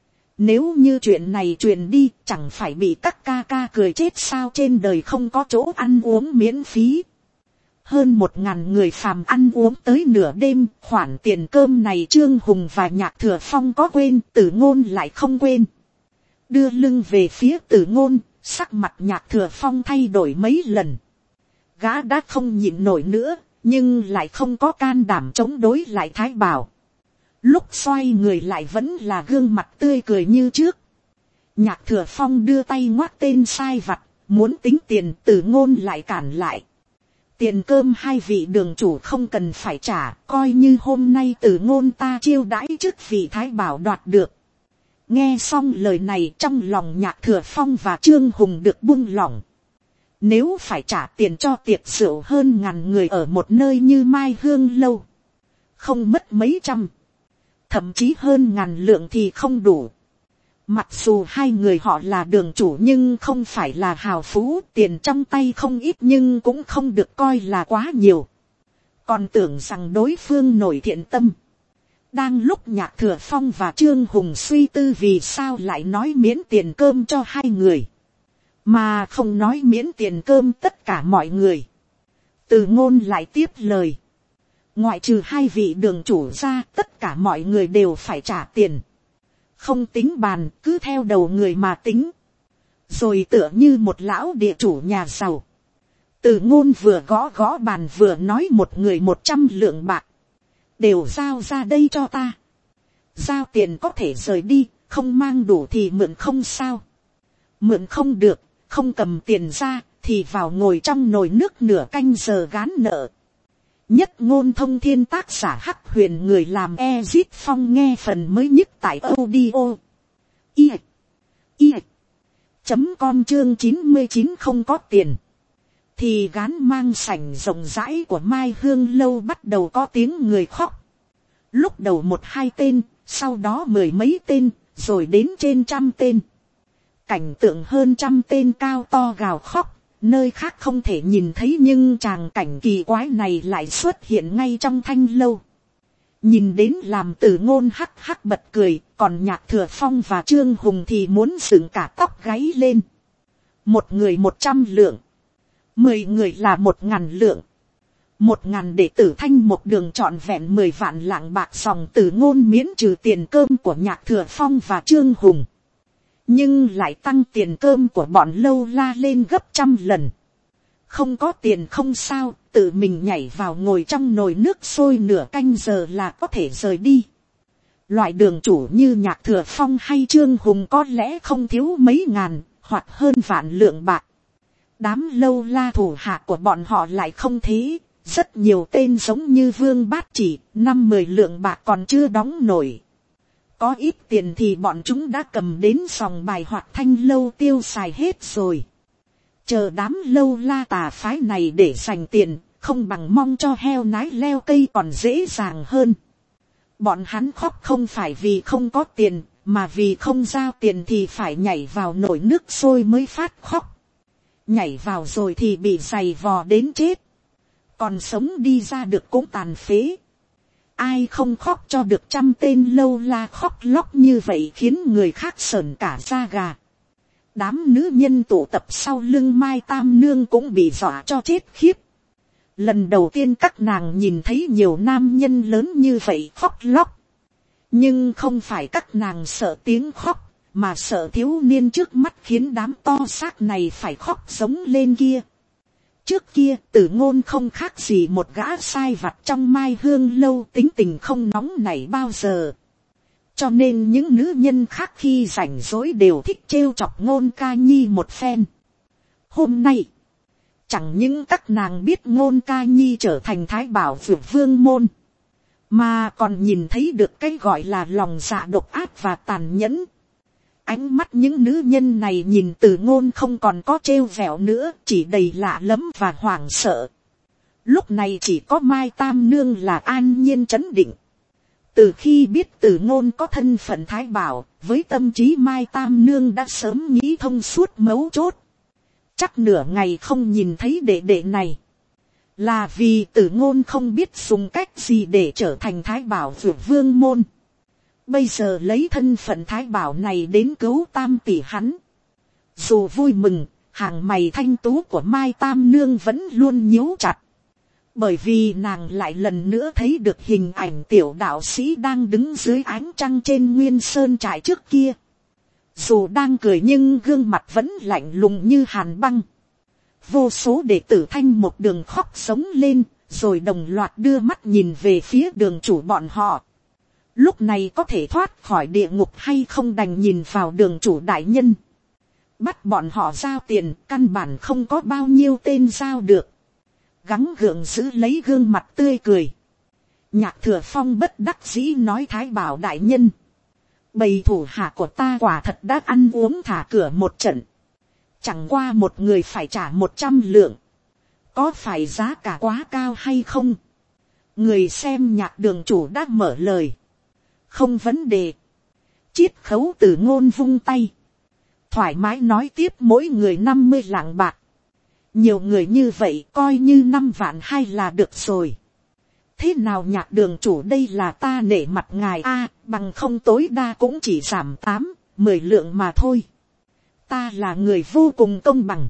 Nếu như chuyện này truyền đi, chẳng phải bị các ca ca cười chết sao, trên đời không có chỗ ăn uống miễn phí. Hơn một ngàn người phàm ăn uống tới nửa đêm, khoản tiền cơm này Trương Hùng và Nhạc Thừa Phong có quên, Tử Ngôn lại không quên. Đưa lưng về phía Tử Ngôn, sắc mặt Nhạc Thừa Phong thay đổi mấy lần. Gã đã không nhịn nổi nữa, nhưng lại không có can đảm chống đối lại Thái Bảo. Lúc xoay người lại vẫn là gương mặt tươi cười như trước. Nhạc Thừa Phong đưa tay ngoắt tên sai vặt, muốn tính tiền, Tử Ngôn lại cản lại. Tiền cơm hai vị đường chủ không cần phải trả, coi như hôm nay Tử Ngôn ta chiêu đãi chức vị Thái Bảo đoạt được. Nghe xong lời này, trong lòng Nhạc Thừa Phong và Trương Hùng được buông lỏng. Nếu phải trả tiền cho tiệc rượu hơn ngàn người ở một nơi như Mai Hương lâu, không mất mấy trăm, thậm chí hơn ngàn lượng thì không đủ. Mặc dù hai người họ là đường chủ nhưng không phải là hào phú, tiền trong tay không ít nhưng cũng không được coi là quá nhiều. Còn tưởng rằng đối phương nổi thiện tâm. Đang lúc Nhạc Thừa Phong và Trương Hùng suy tư vì sao lại nói miễn tiền cơm cho hai người, mà không nói miễn tiền cơm tất cả mọi người, Từ Ngôn lại tiếp lời. Ngoại trừ hai vị đường chủ ra, tất cả mọi người đều phải trả tiền. Không tính bàn, cứ theo đầu người mà tính. Rồi tựa như một lão địa chủ nhà giàu, Từ Ngôn vừa gõ gõ bàn vừa nói một người một trăm lượng bạc. Đều giao ra đây cho ta. Giao tiền có thể rời đi, không mang đủ thì mượn không sao. Mượn không được, không cầm tiền ra, thì vào ngồi trong nồi nước nửa canh giờ gán nợ. Nhất Ngôn Thông Thiên, tác giả Hắc Huyền, người làm Ezit Phong, nghe phần mới nhất tại audio i i chấm com, chương chín mươi chín không có tiền. Thì gán mang sảnh rộng rãi của Mai Hương lâu bắt đầu có tiếng người khóc. Lúc đầu một hai tên, sau đó mười mấy tên, rồi đến trên trăm tên. Cảnh tượng hơn trăm tên cao to gào khóc, nơi khác không thể nhìn thấy nhưng tràng cảnh kỳ quái này lại xuất hiện ngay trong Thanh lâu. Nhìn đến làm Tử Ngôn hắc hắc bật cười, còn Nhạc Thừa Phong và Trương Hùng thì muốn dựng cả tóc gáy lên. Một người một trăm lượng, mười người là một ngàn lượng. Một ngàn đệ tử Thanh Một Đường trọn vẹn mười vạn lạng bạc sòng Tử Ngôn miễn trừ tiền cơm của Nhạc Thừa Phong và Trương Hùng. Nhưng lại tăng tiền cơm của bọn lâu la lên gấp trăm lần. Không có tiền không sao, tự mình nhảy vào ngồi trong nồi nước sôi nửa canh giờ là có thể rời đi. Loại đường chủ như Nhạc Thừa Phong hay Trương Hùng có lẽ không thiếu mấy ngàn, hoặc hơn vạn lượng bạc. Đám lâu la thủ hạ của bọn họ lại không thế. Rất nhiều tên giống như Vương Bát Chỉ, năm mười lượng bạc còn chưa đóng nổi. Có ít tiền thì bọn chúng đã cầm đến sòng bài hoặc Thanh lâu tiêu xài hết rồi. Chờ đám lâu la tà phái này để dành tiền, không bằng mong cho heo nái leo cây còn dễ dàng hơn. Bọn hắn khóc không phải vì không có tiền, mà vì không giao tiền thì phải nhảy vào nồi nước sôi mới phát khóc. Nhảy vào rồi thì bị giày vò đến chết. Còn sống đi ra được cũng tàn phế. Ai không khóc cho được trăm tên lâu la khóc lóc như vậy khiến người khác sởn cả da gà. Đám nữ nhân tụ tập sau lưng Mai Tam Nương cũng bị dọa cho chết khiếp. Lần đầu tiên các nàng nhìn thấy nhiều nam nhân lớn như vậy khóc lóc. Nhưng không phải các nàng sợ tiếng khóc, mà sợ thiếu niên trước mắt khiến đám to xác này phải khóc giống lên kia. Trước kia Tử Ngôn không khác gì một gã sai vặt trong Mai Hương lâu, tính tình không nóng nảy bao giờ. Cho nên những nữ nhân khác khi rảnh rỗi đều thích trêu chọc Ngôn Ca Nhi một phen. Hôm nay, chẳng những các nàng biết Ngôn Ca Nhi trở thành thái bảo vượt vương môn, mà còn nhìn thấy được cái gọi là lòng dạ độc ác và tàn nhẫn. Ánh mắt những nữ nhân này nhìn Từ Ngôn không còn có trêu vẹo nữa, chỉ đầy lạ lẫm và hoảng sợ. Lúc này chỉ có Mai Tam Nương là an nhiên trấn định. Từ khi biết Từ Ngôn có thân phận thái bảo, với tâm trí Mai Tam Nương đã sớm nghĩ thông suốt mấu chốt. Chắc nửa ngày không nhìn thấy đệ đệ này, là vì Từ Ngôn không biết dùng cách gì để trở thành thái bảo vượt vương môn. Bây giờ lấy thân phận thái bảo này đến cứu tam tỷ hắn. Dù vui mừng, hàng mày thanh tú của Mai Tam Nương vẫn luôn nhíu chặt. Bởi vì nàng lại lần nữa thấy được hình ảnh tiểu đạo sĩ đang đứng dưới ánh trăng trên Nguyên Sơn trại trước kia. Dù đang cười nhưng gương mặt vẫn lạnh lùng như hàn băng. Vô số đệ tử Thanh một đường khóc sống lên, rồi đồng loạt đưa mắt nhìn về phía đường chủ bọn họ. Lúc này có thể thoát khỏi địa ngục hay không đành nhìn vào đường chủ đại nhân. Bắt bọn họ giao tiền, căn bản không có bao nhiêu tên giao được. Gắng gượng giữ lấy gương mặt tươi cười. Nhạc Thừa Phong bất đắc dĩ nói thái bảo đại nhân, bầy thủ hạ của ta quả thật đã ăn uống thả cửa một trận. Chẳng qua một người phải trả một trăm lượng. Có phải giá cả quá cao hay không? Người xem Nhạc đường chủ đã mở lời. Không vấn đề. Chiết Khấu Tử Ngôn vung tay, thoải mái nói tiếp, mỗi người năm mươi lạng bạc. Nhiều người như vậy coi như năm vạn hay là được rồi. Thế nào Nhạc đường chủ, đây là ta nể mặt ngài a, bằng không tối đa cũng chỉ giảm tám, mười lượng mà thôi. Ta là người vô cùng công bằng.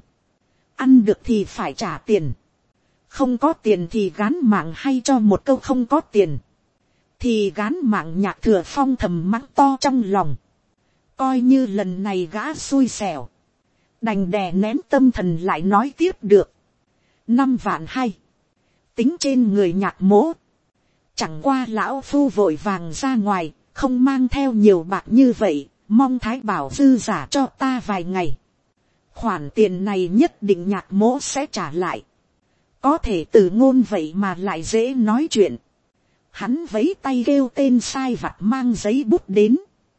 Ăn được thì phải trả tiền. Không có tiền thì gán mạng, hay cho một câu không có tiền thì gán mạng. Nhạc Thừa Phong thầm mắng to trong lòng. Coi như lần này gã xui xẻo, đành đè nén tâm thần lại nói tiếp được. Năm vạn hay. Tính trên người Nhạc mỗ. Chẳng qua lão phu vội vàng ra ngoài, không mang theo nhiều bạc như vậy, mong thái bảo dư giả cho ta vài ngày. Khoản tiền này nhất định Nhạc mỗ sẽ trả lại. Có thể Từ Ngôn vậy mà lại dễ nói chuyện. Hắn vẫy tay kêu tên sai vặt mang giấy bút đến.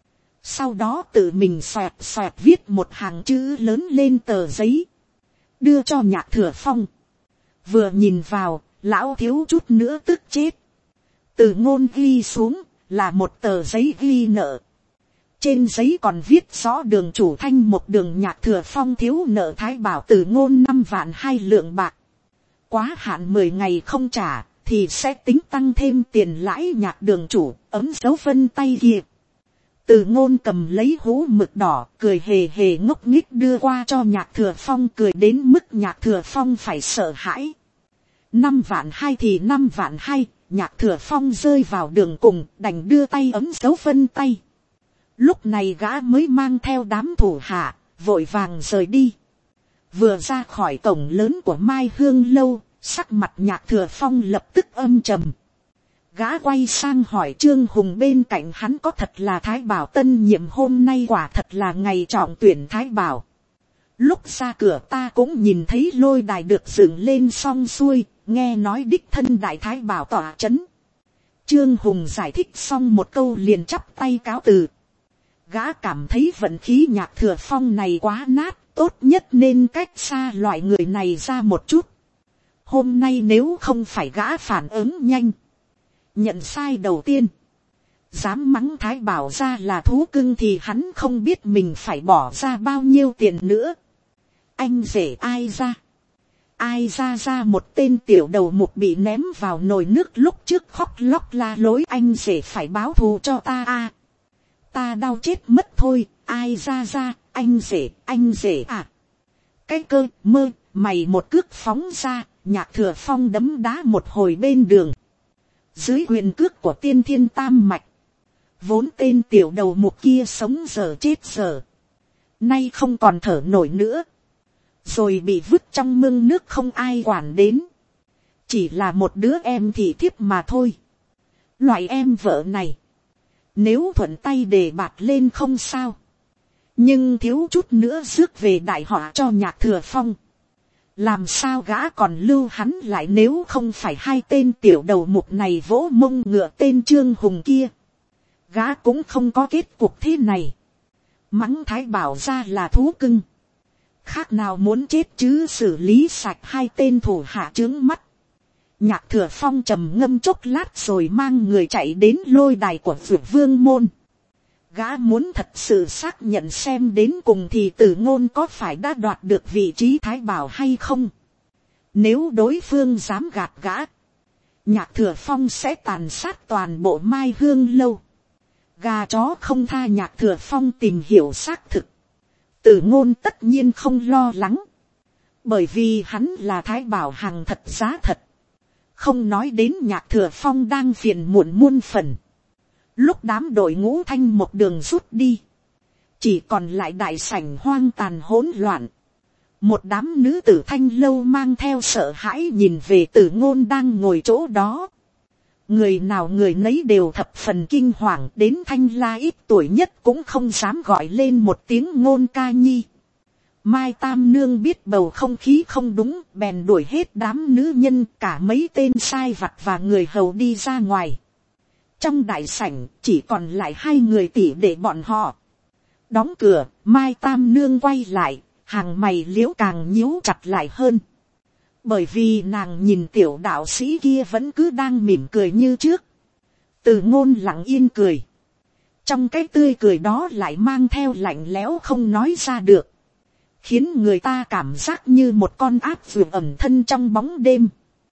Sau đó tự mình xoẹt xoẹt viết một hàng chữ lớn lên tờ giấy, đưa cho Nhạc Thừa Phong. Vừa nhìn vào, lão thiếu chút nữa tức chết. Từ Ngôn ghi xuống là một tờ giấy ghi nợ. Trên giấy còn viết rõ đường chủ Thanh một đường Nhạc Thừa Phong thiếu nợ thái bảo Từ Ngôn năm vạn hai lượng bạc. Quá hạn mười ngày không trả thì sẽ tính tăng thêm tiền lãi. Nhạc đường chủ ấm dấu vân tay kia. Từ Ngôn cầm lấy hũ mực đỏ, cười hề hề ngốc nghích đưa qua cho Nhạc Thừa Phong, cười đến mức Nhạc Thừa Phong phải sợ hãi. Năm vạn hai thì năm vạn hai, Nhạc Thừa Phong rơi vào đường cùng, đành đưa tay ấm dấu vân tay. Lúc này gã mới mang theo đám thủ hạ, vội vàng rời đi. Vừa ra khỏi cổng lớn của Mai Hương lâu, sắc mặt Nhạc Thừa Phong lập tức âm trầm. Gã quay sang hỏi Trương Hùng bên cạnh hắn, có thật là thái bảo tân nhiệm hôm nay quả thật là ngày trọng tuyển thái bảo. Lúc ra cửa ta cũng nhìn thấy lôi đài được dựng lên xong xuôi, nghe nói đích thân đại thái bảo tỏa chấn. Trương Hùng giải thích xong một câu liền chắp tay cáo từ. Gã cảm thấy vận khí Nhạc Thừa Phong này quá nát, tốt nhất nên cách xa loại người này ra một chút. Hôm nay nếu không phải gã phản ứng nhanh, nhận sai đầu tiên, dám mắng thái bảo ra là thú cưng, thì hắn không biết mình phải bỏ ra bao nhiêu tiền nữa. Anh rể ai ra, Ai ra ra một tên tiểu đầu mục bị ném vào nồi nước lúc trước khóc lóc la lối anh rể phải báo thù cho ta a. Ta đau chết mất thôi, ai ra ra, anh rể, anh rể à. Cái cơ mơ, mày một cước phóng ra, Nhạc Thừa Phong đấm đá một hồi bên đường. Dưới quyền cước của tiên thiên tam mạch, vốn tên tiểu đầu mục kia sống giờ chết giờ, nay không còn thở nổi nữa, rồi bị vứt trong mương nước không ai quản đến, chỉ là một đứa em thị thiếp mà thôi. Loại em vợ này, nếu thuận tay đề bạt lên không sao, nhưng thiếu chút nữa rước về đại họa cho Nhạc Thừa Phong. Làm sao gã còn lưu hắn lại nếu không phải hai tên tiểu đầu mục này vỗ mông ngựa tên Trương Hùng kia, gã cũng không có kết cục thế này. Mắng Thái Bảo ra là thú cưng, khác nào muốn chết chứ, xử lý sạch hai tên thủ hạ trướng mắt. Nhạc Thừa Phong trầm ngâm chốc lát rồi mang người chạy đến lôi đài của Dược Vương môn. Gã muốn thật sự xác nhận xem đến cùng thì Tử Ngôn có phải đã đoạt được vị trí Thái Bảo hay không. Nếu đối phương dám gạt gã, Nhạc Thừa Phong sẽ tàn sát toàn bộ Mai Hương lâu. Gà chó không tha. Nhạc Thừa Phong tìm hiểu xác thực, Tử Ngôn tất nhiên không lo lắng, bởi vì hắn là Thái Bảo hàng thật giá thật. Không nói đến Nhạc Thừa Phong đang phiền muộn muôn phần. Lúc đám đội ngũ thanh một đường rút đi, chỉ còn lại đại sảnh hoang tàn hỗn loạn. Một đám nữ tử Thanh lâu mang theo sợ hãi nhìn về Tử Ngôn đang ngồi chỗ đó. Người nào người nấy đều thập phần kinh hoàng, đến Thanh La ít tuổi nhất cũng không dám gọi lên một tiếng Ngôn ca nhi. Mai Tam Nương biết bầu không khí không đúng, bèn đuổi hết đám nữ nhân, cả mấy tên sai vặt và người hầu đi ra ngoài. Trong đại sảnh chỉ còn lại hai người tỷ đệ bọn họ. Đóng cửa, Mai Tam Nương quay lại, hàng mày liễu càng nhíu chặt lại hơn. Bởi vì nàng nhìn tiểu đạo sĩ kia vẫn cứ đang mỉm cười như trước. Từ Ngôn lặng yên cười. Trong cái tươi cười đó lại mang theo lạnh lẽo không nói ra được, khiến người ta cảm giác như một con ác vượt ẩn thân trong bóng đêm,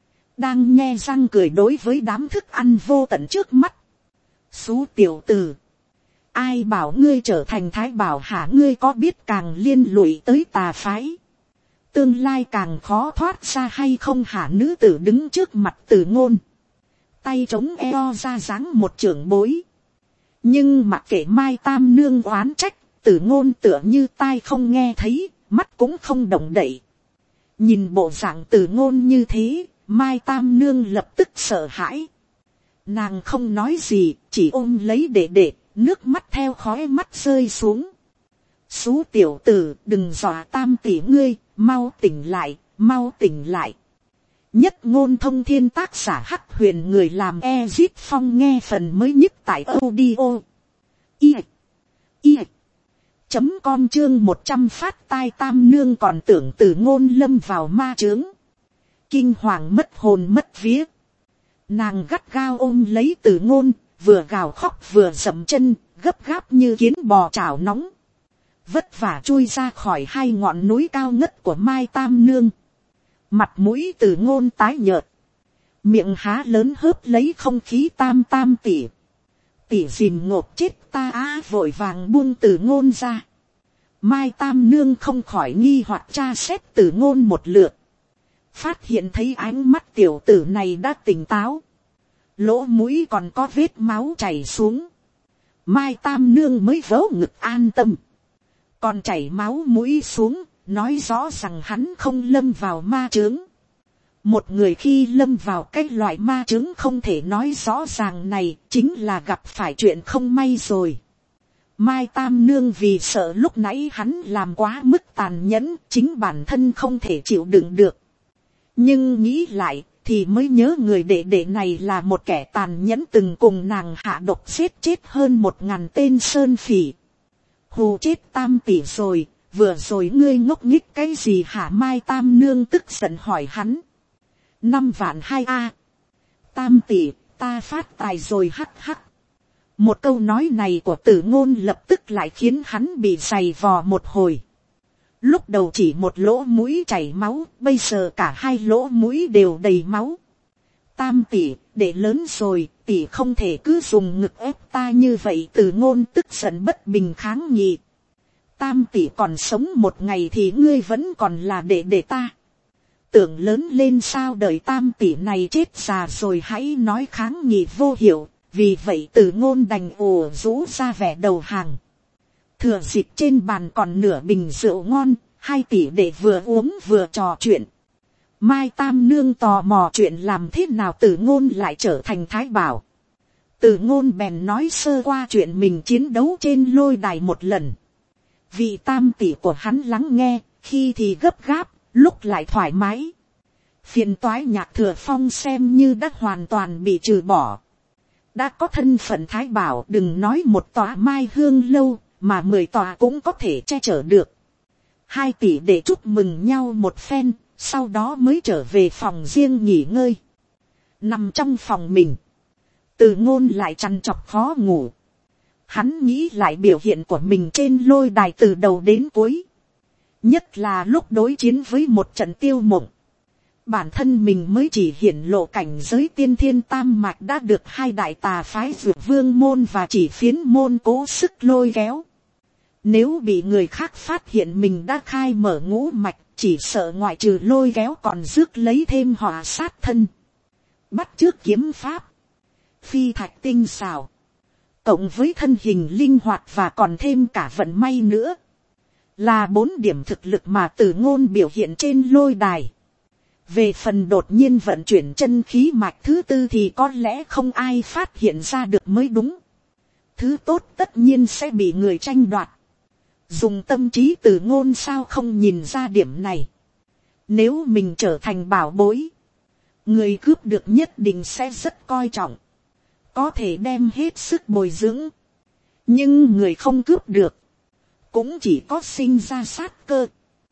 đang nhe răng cười đối với đám thức ăn vô tận trước mắt. Xú tiểu tử, ai bảo ngươi trở thành Thái Bảo hả? Ngươi có biết càng liên lụy tới tà phái, tương lai càng khó thoát ra hay không hả? Nữ tử đứng trước mặt Tử Ngôn, tay chống eo ra dáng một trưởng bối. Nhưng mặc kệ Mai Tam Nương oán trách, Tử Ngôn tựa như tai không nghe thấy, mắt cũng không động đậy. Nhìn bộ dạng Tử Ngôn như thế, Mai Tam Nương lập tức sợ hãi. Nàng không nói gì, chỉ ôm lấy đệ đệ, nước mắt theo khóe mắt rơi xuống. Xú tiểu tử, đừng dọa Tam tỷ ngươi, mau tỉnh lại, mau tỉnh lại. Nhất Ngôn Thông Thiên, tác giả Hắc Huyền, người làm Ezit Phong, nghe phần mới nhất tại audio i i chấm com chương một trăm phát tai. Tam Nương còn tưởng Tử Ngôn lâm vào ma chướng, kinh hoàng mất hồn mất vía. Nàng gắt gao ôm lấy Tử Ngôn, vừa gào khóc vừa dậm chân, gấp gáp như kiến bò chảo nóng, vất vả chui ra khỏi hai ngọn núi cao ngất của Mai Tam Nương. Mặt mũi Tử Ngôn tái nhợt, miệng há lớn hớp lấy không khí. Tam tam tỷ, tỷ dìm ngộp chết ta á! Vội vàng buông Tử Ngôn ra. Mai Tam Nương không khỏi nghi hoặc tra xét Tử Ngôn một lượt, phát hiện thấy ánh mắt tiểu tử này đã tỉnh táo, lỗ mũi còn có vết máu chảy xuống. Mai Tam Nương mới vớ ngực an tâm, còn chảy máu mũi xuống, nói rõ rằng hắn không lâm vào ma chướng. Một người khi lâm vào cái loại ma chướng không thể nói rõ ràng này, chính là gặp phải chuyện không may rồi. Mai Tam Nương vì sợ lúc nãy hắn làm quá mức tàn nhẫn, chính bản thân không thể chịu đựng được. Nhưng nghĩ lại thì mới nhớ người đệ đệ này là một kẻ tàn nhẫn, từng cùng nàng hạ độc giết chết hơn một ngàn tên sơn phỉ. Hù chết Tam tỷ rồi, vừa rồi ngươi ngốc nghích cái gì hả? Mai Tam Nương tức giận hỏi hắn. Năm vạn hai a. Tam tỷ, ta phát tài rồi hắc hắc. Một câu nói này của Tử Ngôn lập tức lại khiến hắn bị giày vò một hồi. Lúc đầu chỉ một lỗ mũi chảy máu, bây giờ cả hai lỗ mũi đều đầy máu. Tam tỷ, để lớn rồi, tỷ không thể cứ dùng ngực ép ta như vậy. Từ Ngôn tức giận bất bình kháng nghị. Tam tỷ còn sống một ngày thì ngươi vẫn còn là đệ đệ ta. Tưởng lớn lên sao, đợi tam tỷ này chết già rồi hãy nói kháng nghị vô hiệu. Vì vậy Từ Ngôn đành ồ rũ ra vẻ đầu hàng. Thừa dịp trên bàn còn nửa bình rượu ngon, hai tỷ đệ vừa uống vừa trò chuyện. Mai Tam Nương tò mò chuyện làm thế nào Từ Ngôn lại trở thành Thái Bảo. Từ Ngôn bèn nói sơ qua chuyện mình chiến đấu trên lôi đài một lần. Vị tam tỷ của hắn lắng nghe, khi thì gấp gáp, lúc lại thoải mái. Phiền toái Nhạc Thừa Phong xem như đã hoàn toàn bị trừ bỏ. Đã có thân phận Thái Bảo, đừng nói một tòa Mai Hương lâu, mà mười tòa cũng có thể che chở được. Hai tỷ để chúc mừng nhau một phen, sau đó mới trở về phòng riêng nghỉ ngơi. Nằm trong phòng mình, Từ Ngôn lại trằn trọc khó ngủ. Hắn nghĩ lại biểu hiện của mình trên lôi đài từ đầu đến cuối. Nhất là lúc đối chiến với một trận Tiêu Mộng. Bản thân mình mới chỉ hiển lộ cảnh giới tiên thiên tam mạch đã được hai đại tà phái Dược Vương môn và Chỉ Phiến môn cố sức lôi kéo. Nếu bị người khác phát hiện mình đã khai mở ngũ mạch, chỉ sợ ngoại trừ lôi kéo còn rước lấy thêm họa sát thân. Bắt chước kiếm pháp, phi thạch tinh xảo, cộng với thân hình linh hoạt và còn thêm cả vận may nữa, là bốn điểm thực lực mà Từ Ngôn biểu hiện trên lôi đài. Về phần đột nhiên vận chuyển chân khí mạch thứ tư thì có lẽ không ai phát hiện ra được mới đúng. Thứ tốt tất nhiên sẽ bị người tranh đoạt. Dùng tâm trí Từ Ngôn sao không nhìn ra điểm này. Nếu mình trở thành bảo bối, người cướp được nhất định sẽ rất coi trọng, có thể đem hết sức bồi dưỡng. Nhưng người không cướp được, cũng chỉ có sinh ra sát cơ.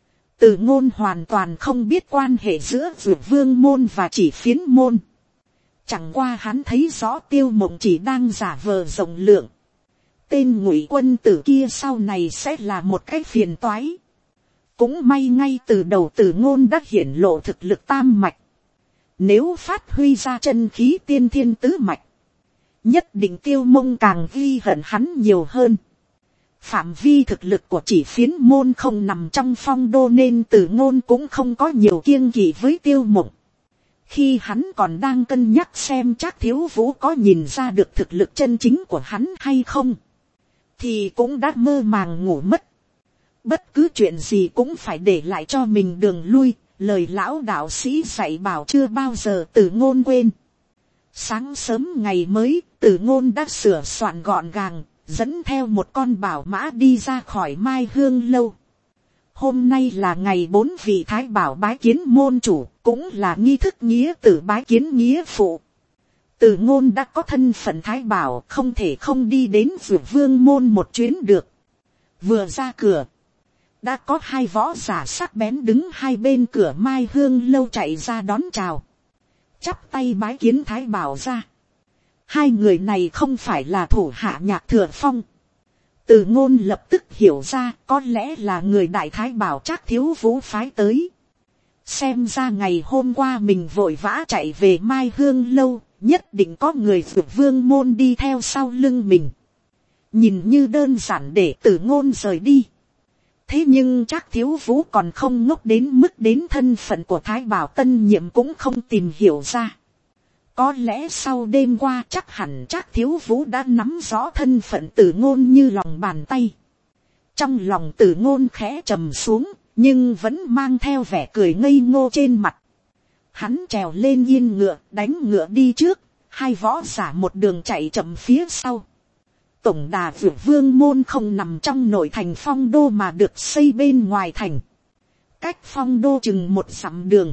Từ Ngôn hoàn toàn không biết quan hệ giữa Dược Vương môn và Chỉ Phiến môn. Chẳng qua hắn thấy rõ Tiêu Mộng chỉ đang giả vờ rộng lượng. Tên Ngụy Quân tử kia sau này sẽ là một cái phiền toái. Cũng may ngay từ đầu Từ Ngôn đã hiển lộ thực lực tam mạch. Nếu phát huy ra chân khí tiên thiên tứ mạch, nhất định Tiêu Mông càng ghi hận hắn nhiều hơn. Phạm vi thực lực của Chỉ Phiến môn không nằm trong phong đô nên Từ Ngôn cũng không có nhiều kiêng kỵ với Tiêu Mộng. Khi hắn còn đang cân nhắc xem Trác Thiếu Vũ có nhìn ra được thực lực chân chính của hắn hay không, thì cũng đã mơ màng ngủ mất. Bất cứ chuyện gì cũng phải để lại cho mình đường lui, lời lão đạo sĩ dạy bảo chưa bao giờ Từ Ngôn quên. Sáng sớm ngày mới, Từ Ngôn đã sửa soạn gọn gàng, dẫn theo một con bảo mã đi ra khỏi Mai Hương lâu. Hôm nay là ngày bốn vị Thái Bảo bái kiến môn chủ, cũng là nghi thức nghĩa tử bái kiến nghĩa phụ. Từ Ngôn đã có thân phận Thái Bảo, không thể không đi đến Dược Vương môn một chuyến được. Vừa ra cửa, đã có hai võ giả sắc bén đứng hai bên cửa Mai Hương lâu chạy ra đón chào, chắp tay bái kiến Thái Bảo ra. Hai người này không phải là thủ hạ Nhạc Thừa Phong. Từ Ngôn lập tức hiểu ra, có lẽ là người Đại Thái Bảo Trác Thiếu Vũ phái tới. Xem ra ngày hôm qua mình vội vã chạy về Mai Hương lâu, nhất định có người Dược Vương môn đi theo sau lưng mình. Nhìn như đơn giản để Từ Ngôn rời đi. Thế nhưng Trác Thiếu Vũ còn không ngốc đến mức đến thân phận của Thái Bảo tân nhiệm cũng không tìm hiểu ra. Có lẽ sau đêm qua chắc hẳn Trác Thiếu Vũ đã nắm rõ thân phận Từ Ngôn như lòng bàn tay. Trong lòng Từ Ngôn khẽ trầm xuống, nhưng vẫn mang theo vẻ cười ngây ngô trên mặt. Hắn trèo lên yên ngựa, đánh ngựa đi trước, hai võ giả một đường chạy chậm phía sau. Tổng đà Dược Vương môn không nằm trong nội thành phong đô mà được xây bên ngoài thành. Cách phong đô chừng một dặm đường.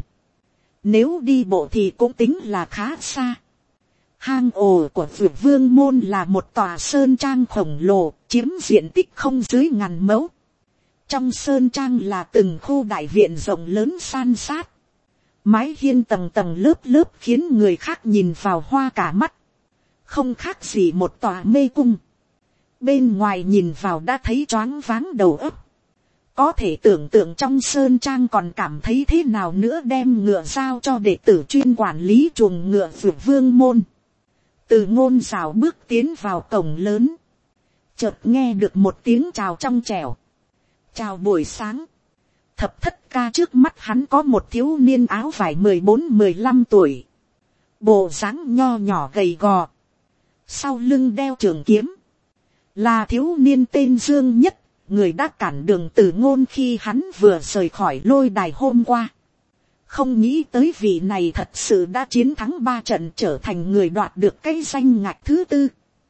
Nếu đi bộ thì cũng tính là khá xa. Hang ổ của Dược Vương môn là một tòa sơn trang khổng lồ, chiếm diện tích không dưới ngàn mẫu. Trong sơn trang là từng khu đại viện rộng lớn san sát. Mái hiên tầng tầng lớp lớp khiến người khác nhìn vào hoa cả mắt. Không khác gì một tòa mê cung. Bên ngoài nhìn vào đã thấy choáng váng đầu óc. Có thể tưởng tượng trong sơn trang còn cảm thấy thế nào nữa đem ngựa giao cho đệ tử chuyên quản lý chuồng ngựa vượt vương môn. Từ ngôn rào bước tiến vào cổng lớn. Chợt nghe được một tiếng chào trong trẻo. Chào buổi sáng. Thập thất ca trước mắt hắn có một thiếu niên áo vải mười bốn mười lăm tuổi. Bộ dáng nho nhỏ gầy gò. Sau lưng đeo trường kiếm. Là thiếu niên tên Dương Nhất. Người đã cản đường Từ Ngôn khi hắn vừa rời khỏi lôi đài hôm qua. Không nghĩ tới vị này thật sự đã chiến thắng ba trận, trở thành người đoạt được cái danh ngạch thứ tư.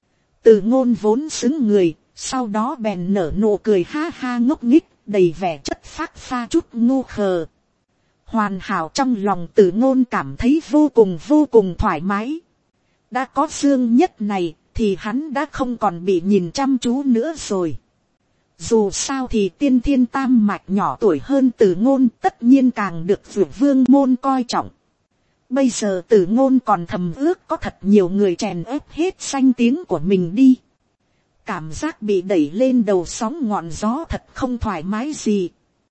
Từ Ngôn vốn xứng người, sau đó bèn nở nụ cười ha ha ngốc nghích, đầy vẻ chất phác pha chút ngu khờ. Hoàn hảo, trong lòng Từ Ngôn cảm thấy vô cùng vô cùng thoải mái. Đã có Dương Nhất này thì hắn đã không còn bị nhìn chăm chú nữa rồi. Dù sao thì tiên thiên tam mạch nhỏ tuổi hơn Từ Ngôn tất nhiên càng được vượt vương môn coi trọng. Bây giờ Từ Ngôn còn thầm ước có thật nhiều người chèn ép hết danh tiếng của mình đi. Cảm giác bị đẩy lên đầu sóng ngọn gió thật không thoải mái gì.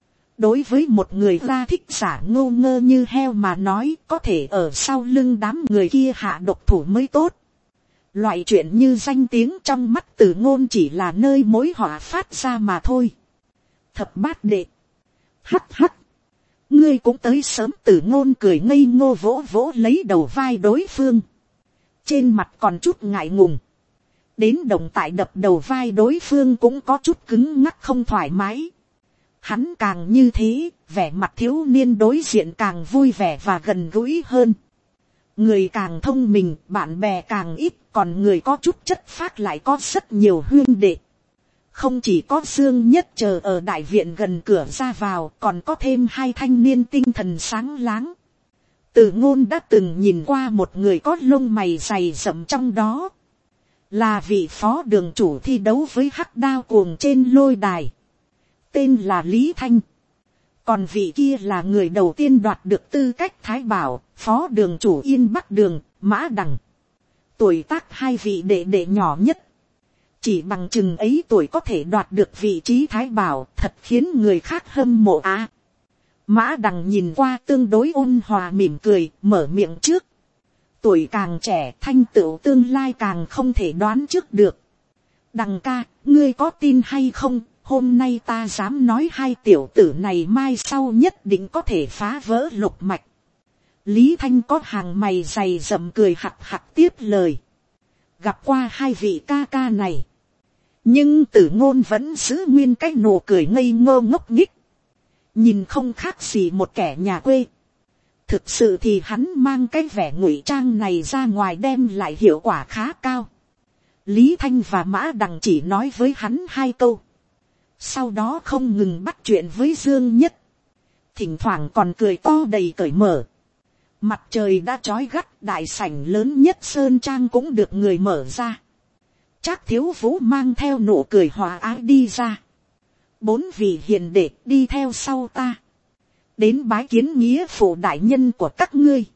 Đối với một người ra thích giả ngô ngơ như heo mà nói, có thể ở sau lưng đám người kia hạ độc thủ mới tốt. Loại chuyện như danh tiếng trong mắt Từ Ngôn chỉ là nơi mối họa phát ra mà thôi. Thập bát đệ. Hắc hắc. Ngươi cũng tới sớm. Từ Ngôn cười ngây ngô vỗ vỗ lấy đầu vai đối phương. Trên mặt còn chút ngại ngùng. Đến động tại đập đầu vai đối phương cũng có chút cứng ngắc không thoải mái. Hắn càng như thế, vẻ mặt thiếu niên đối diện càng vui vẻ và gần gũi hơn. Người càng thông minh, bạn bè càng ít, còn người có chút chất phác lại có rất nhiều huyên đệ. Không chỉ có Dương Nhất chờ ở đại viện gần cửa ra vào, còn có thêm hai thanh niên tinh thần sáng láng. Từ Ngôn đã từng nhìn qua một người có lông mày dày rậm trong đó. Là vị phó đường chủ thi đấu với hắc đao cuồng trên lôi đài. Tên là Lý Thanh. Còn vị kia là người đầu tiên đoạt được tư cách thái bảo, phó đường chủ Yên Bắc Đường, Mã Đằng. Tuổi tác hai vị đệ đệ nhỏ nhất. Chỉ bằng chừng ấy tuổi có thể đoạt được vị trí thái bảo, thật khiến người khác hâm mộ á. À, Mã Đằng nhìn qua tương đối ôn hòa mỉm cười, mở miệng trước. Tuổi càng trẻ, thanh tựu tương lai càng không thể đoán trước được. Đằng ca, ngươi có tin hay không? Hôm nay ta dám nói hai tiểu tử này mai sau nhất định có thể phá vỡ lục mạch. Lý Thanh có hàng mày dày rậm cười hạc hạc tiếp lời. Gặp qua hai vị ca ca này. Nhưng Từ Ngôn vẫn giữ nguyên cái nụ cười ngây ngô ngốc nghích. Nhìn không khác gì một kẻ nhà quê. Thực sự thì hắn mang cái vẻ ngụy trang này ra ngoài đem lại hiệu quả khá cao. Lý Thanh và Mã Đằng chỉ nói với hắn hai câu. Sau đó không ngừng bắt chuyện với Dương Nhất. Thỉnh thoảng còn cười to đầy cởi mở. Mặt trời đã chói gắt, đại sảnh lớn nhất sơn trang cũng được người mở ra. Trác Thiếu Vũ mang theo nụ cười hòa ái đi ra. Bốn vị hiền đệ đi theo sau ta. Đến bái kiến nghĩa phụ đại nhân của các ngươi.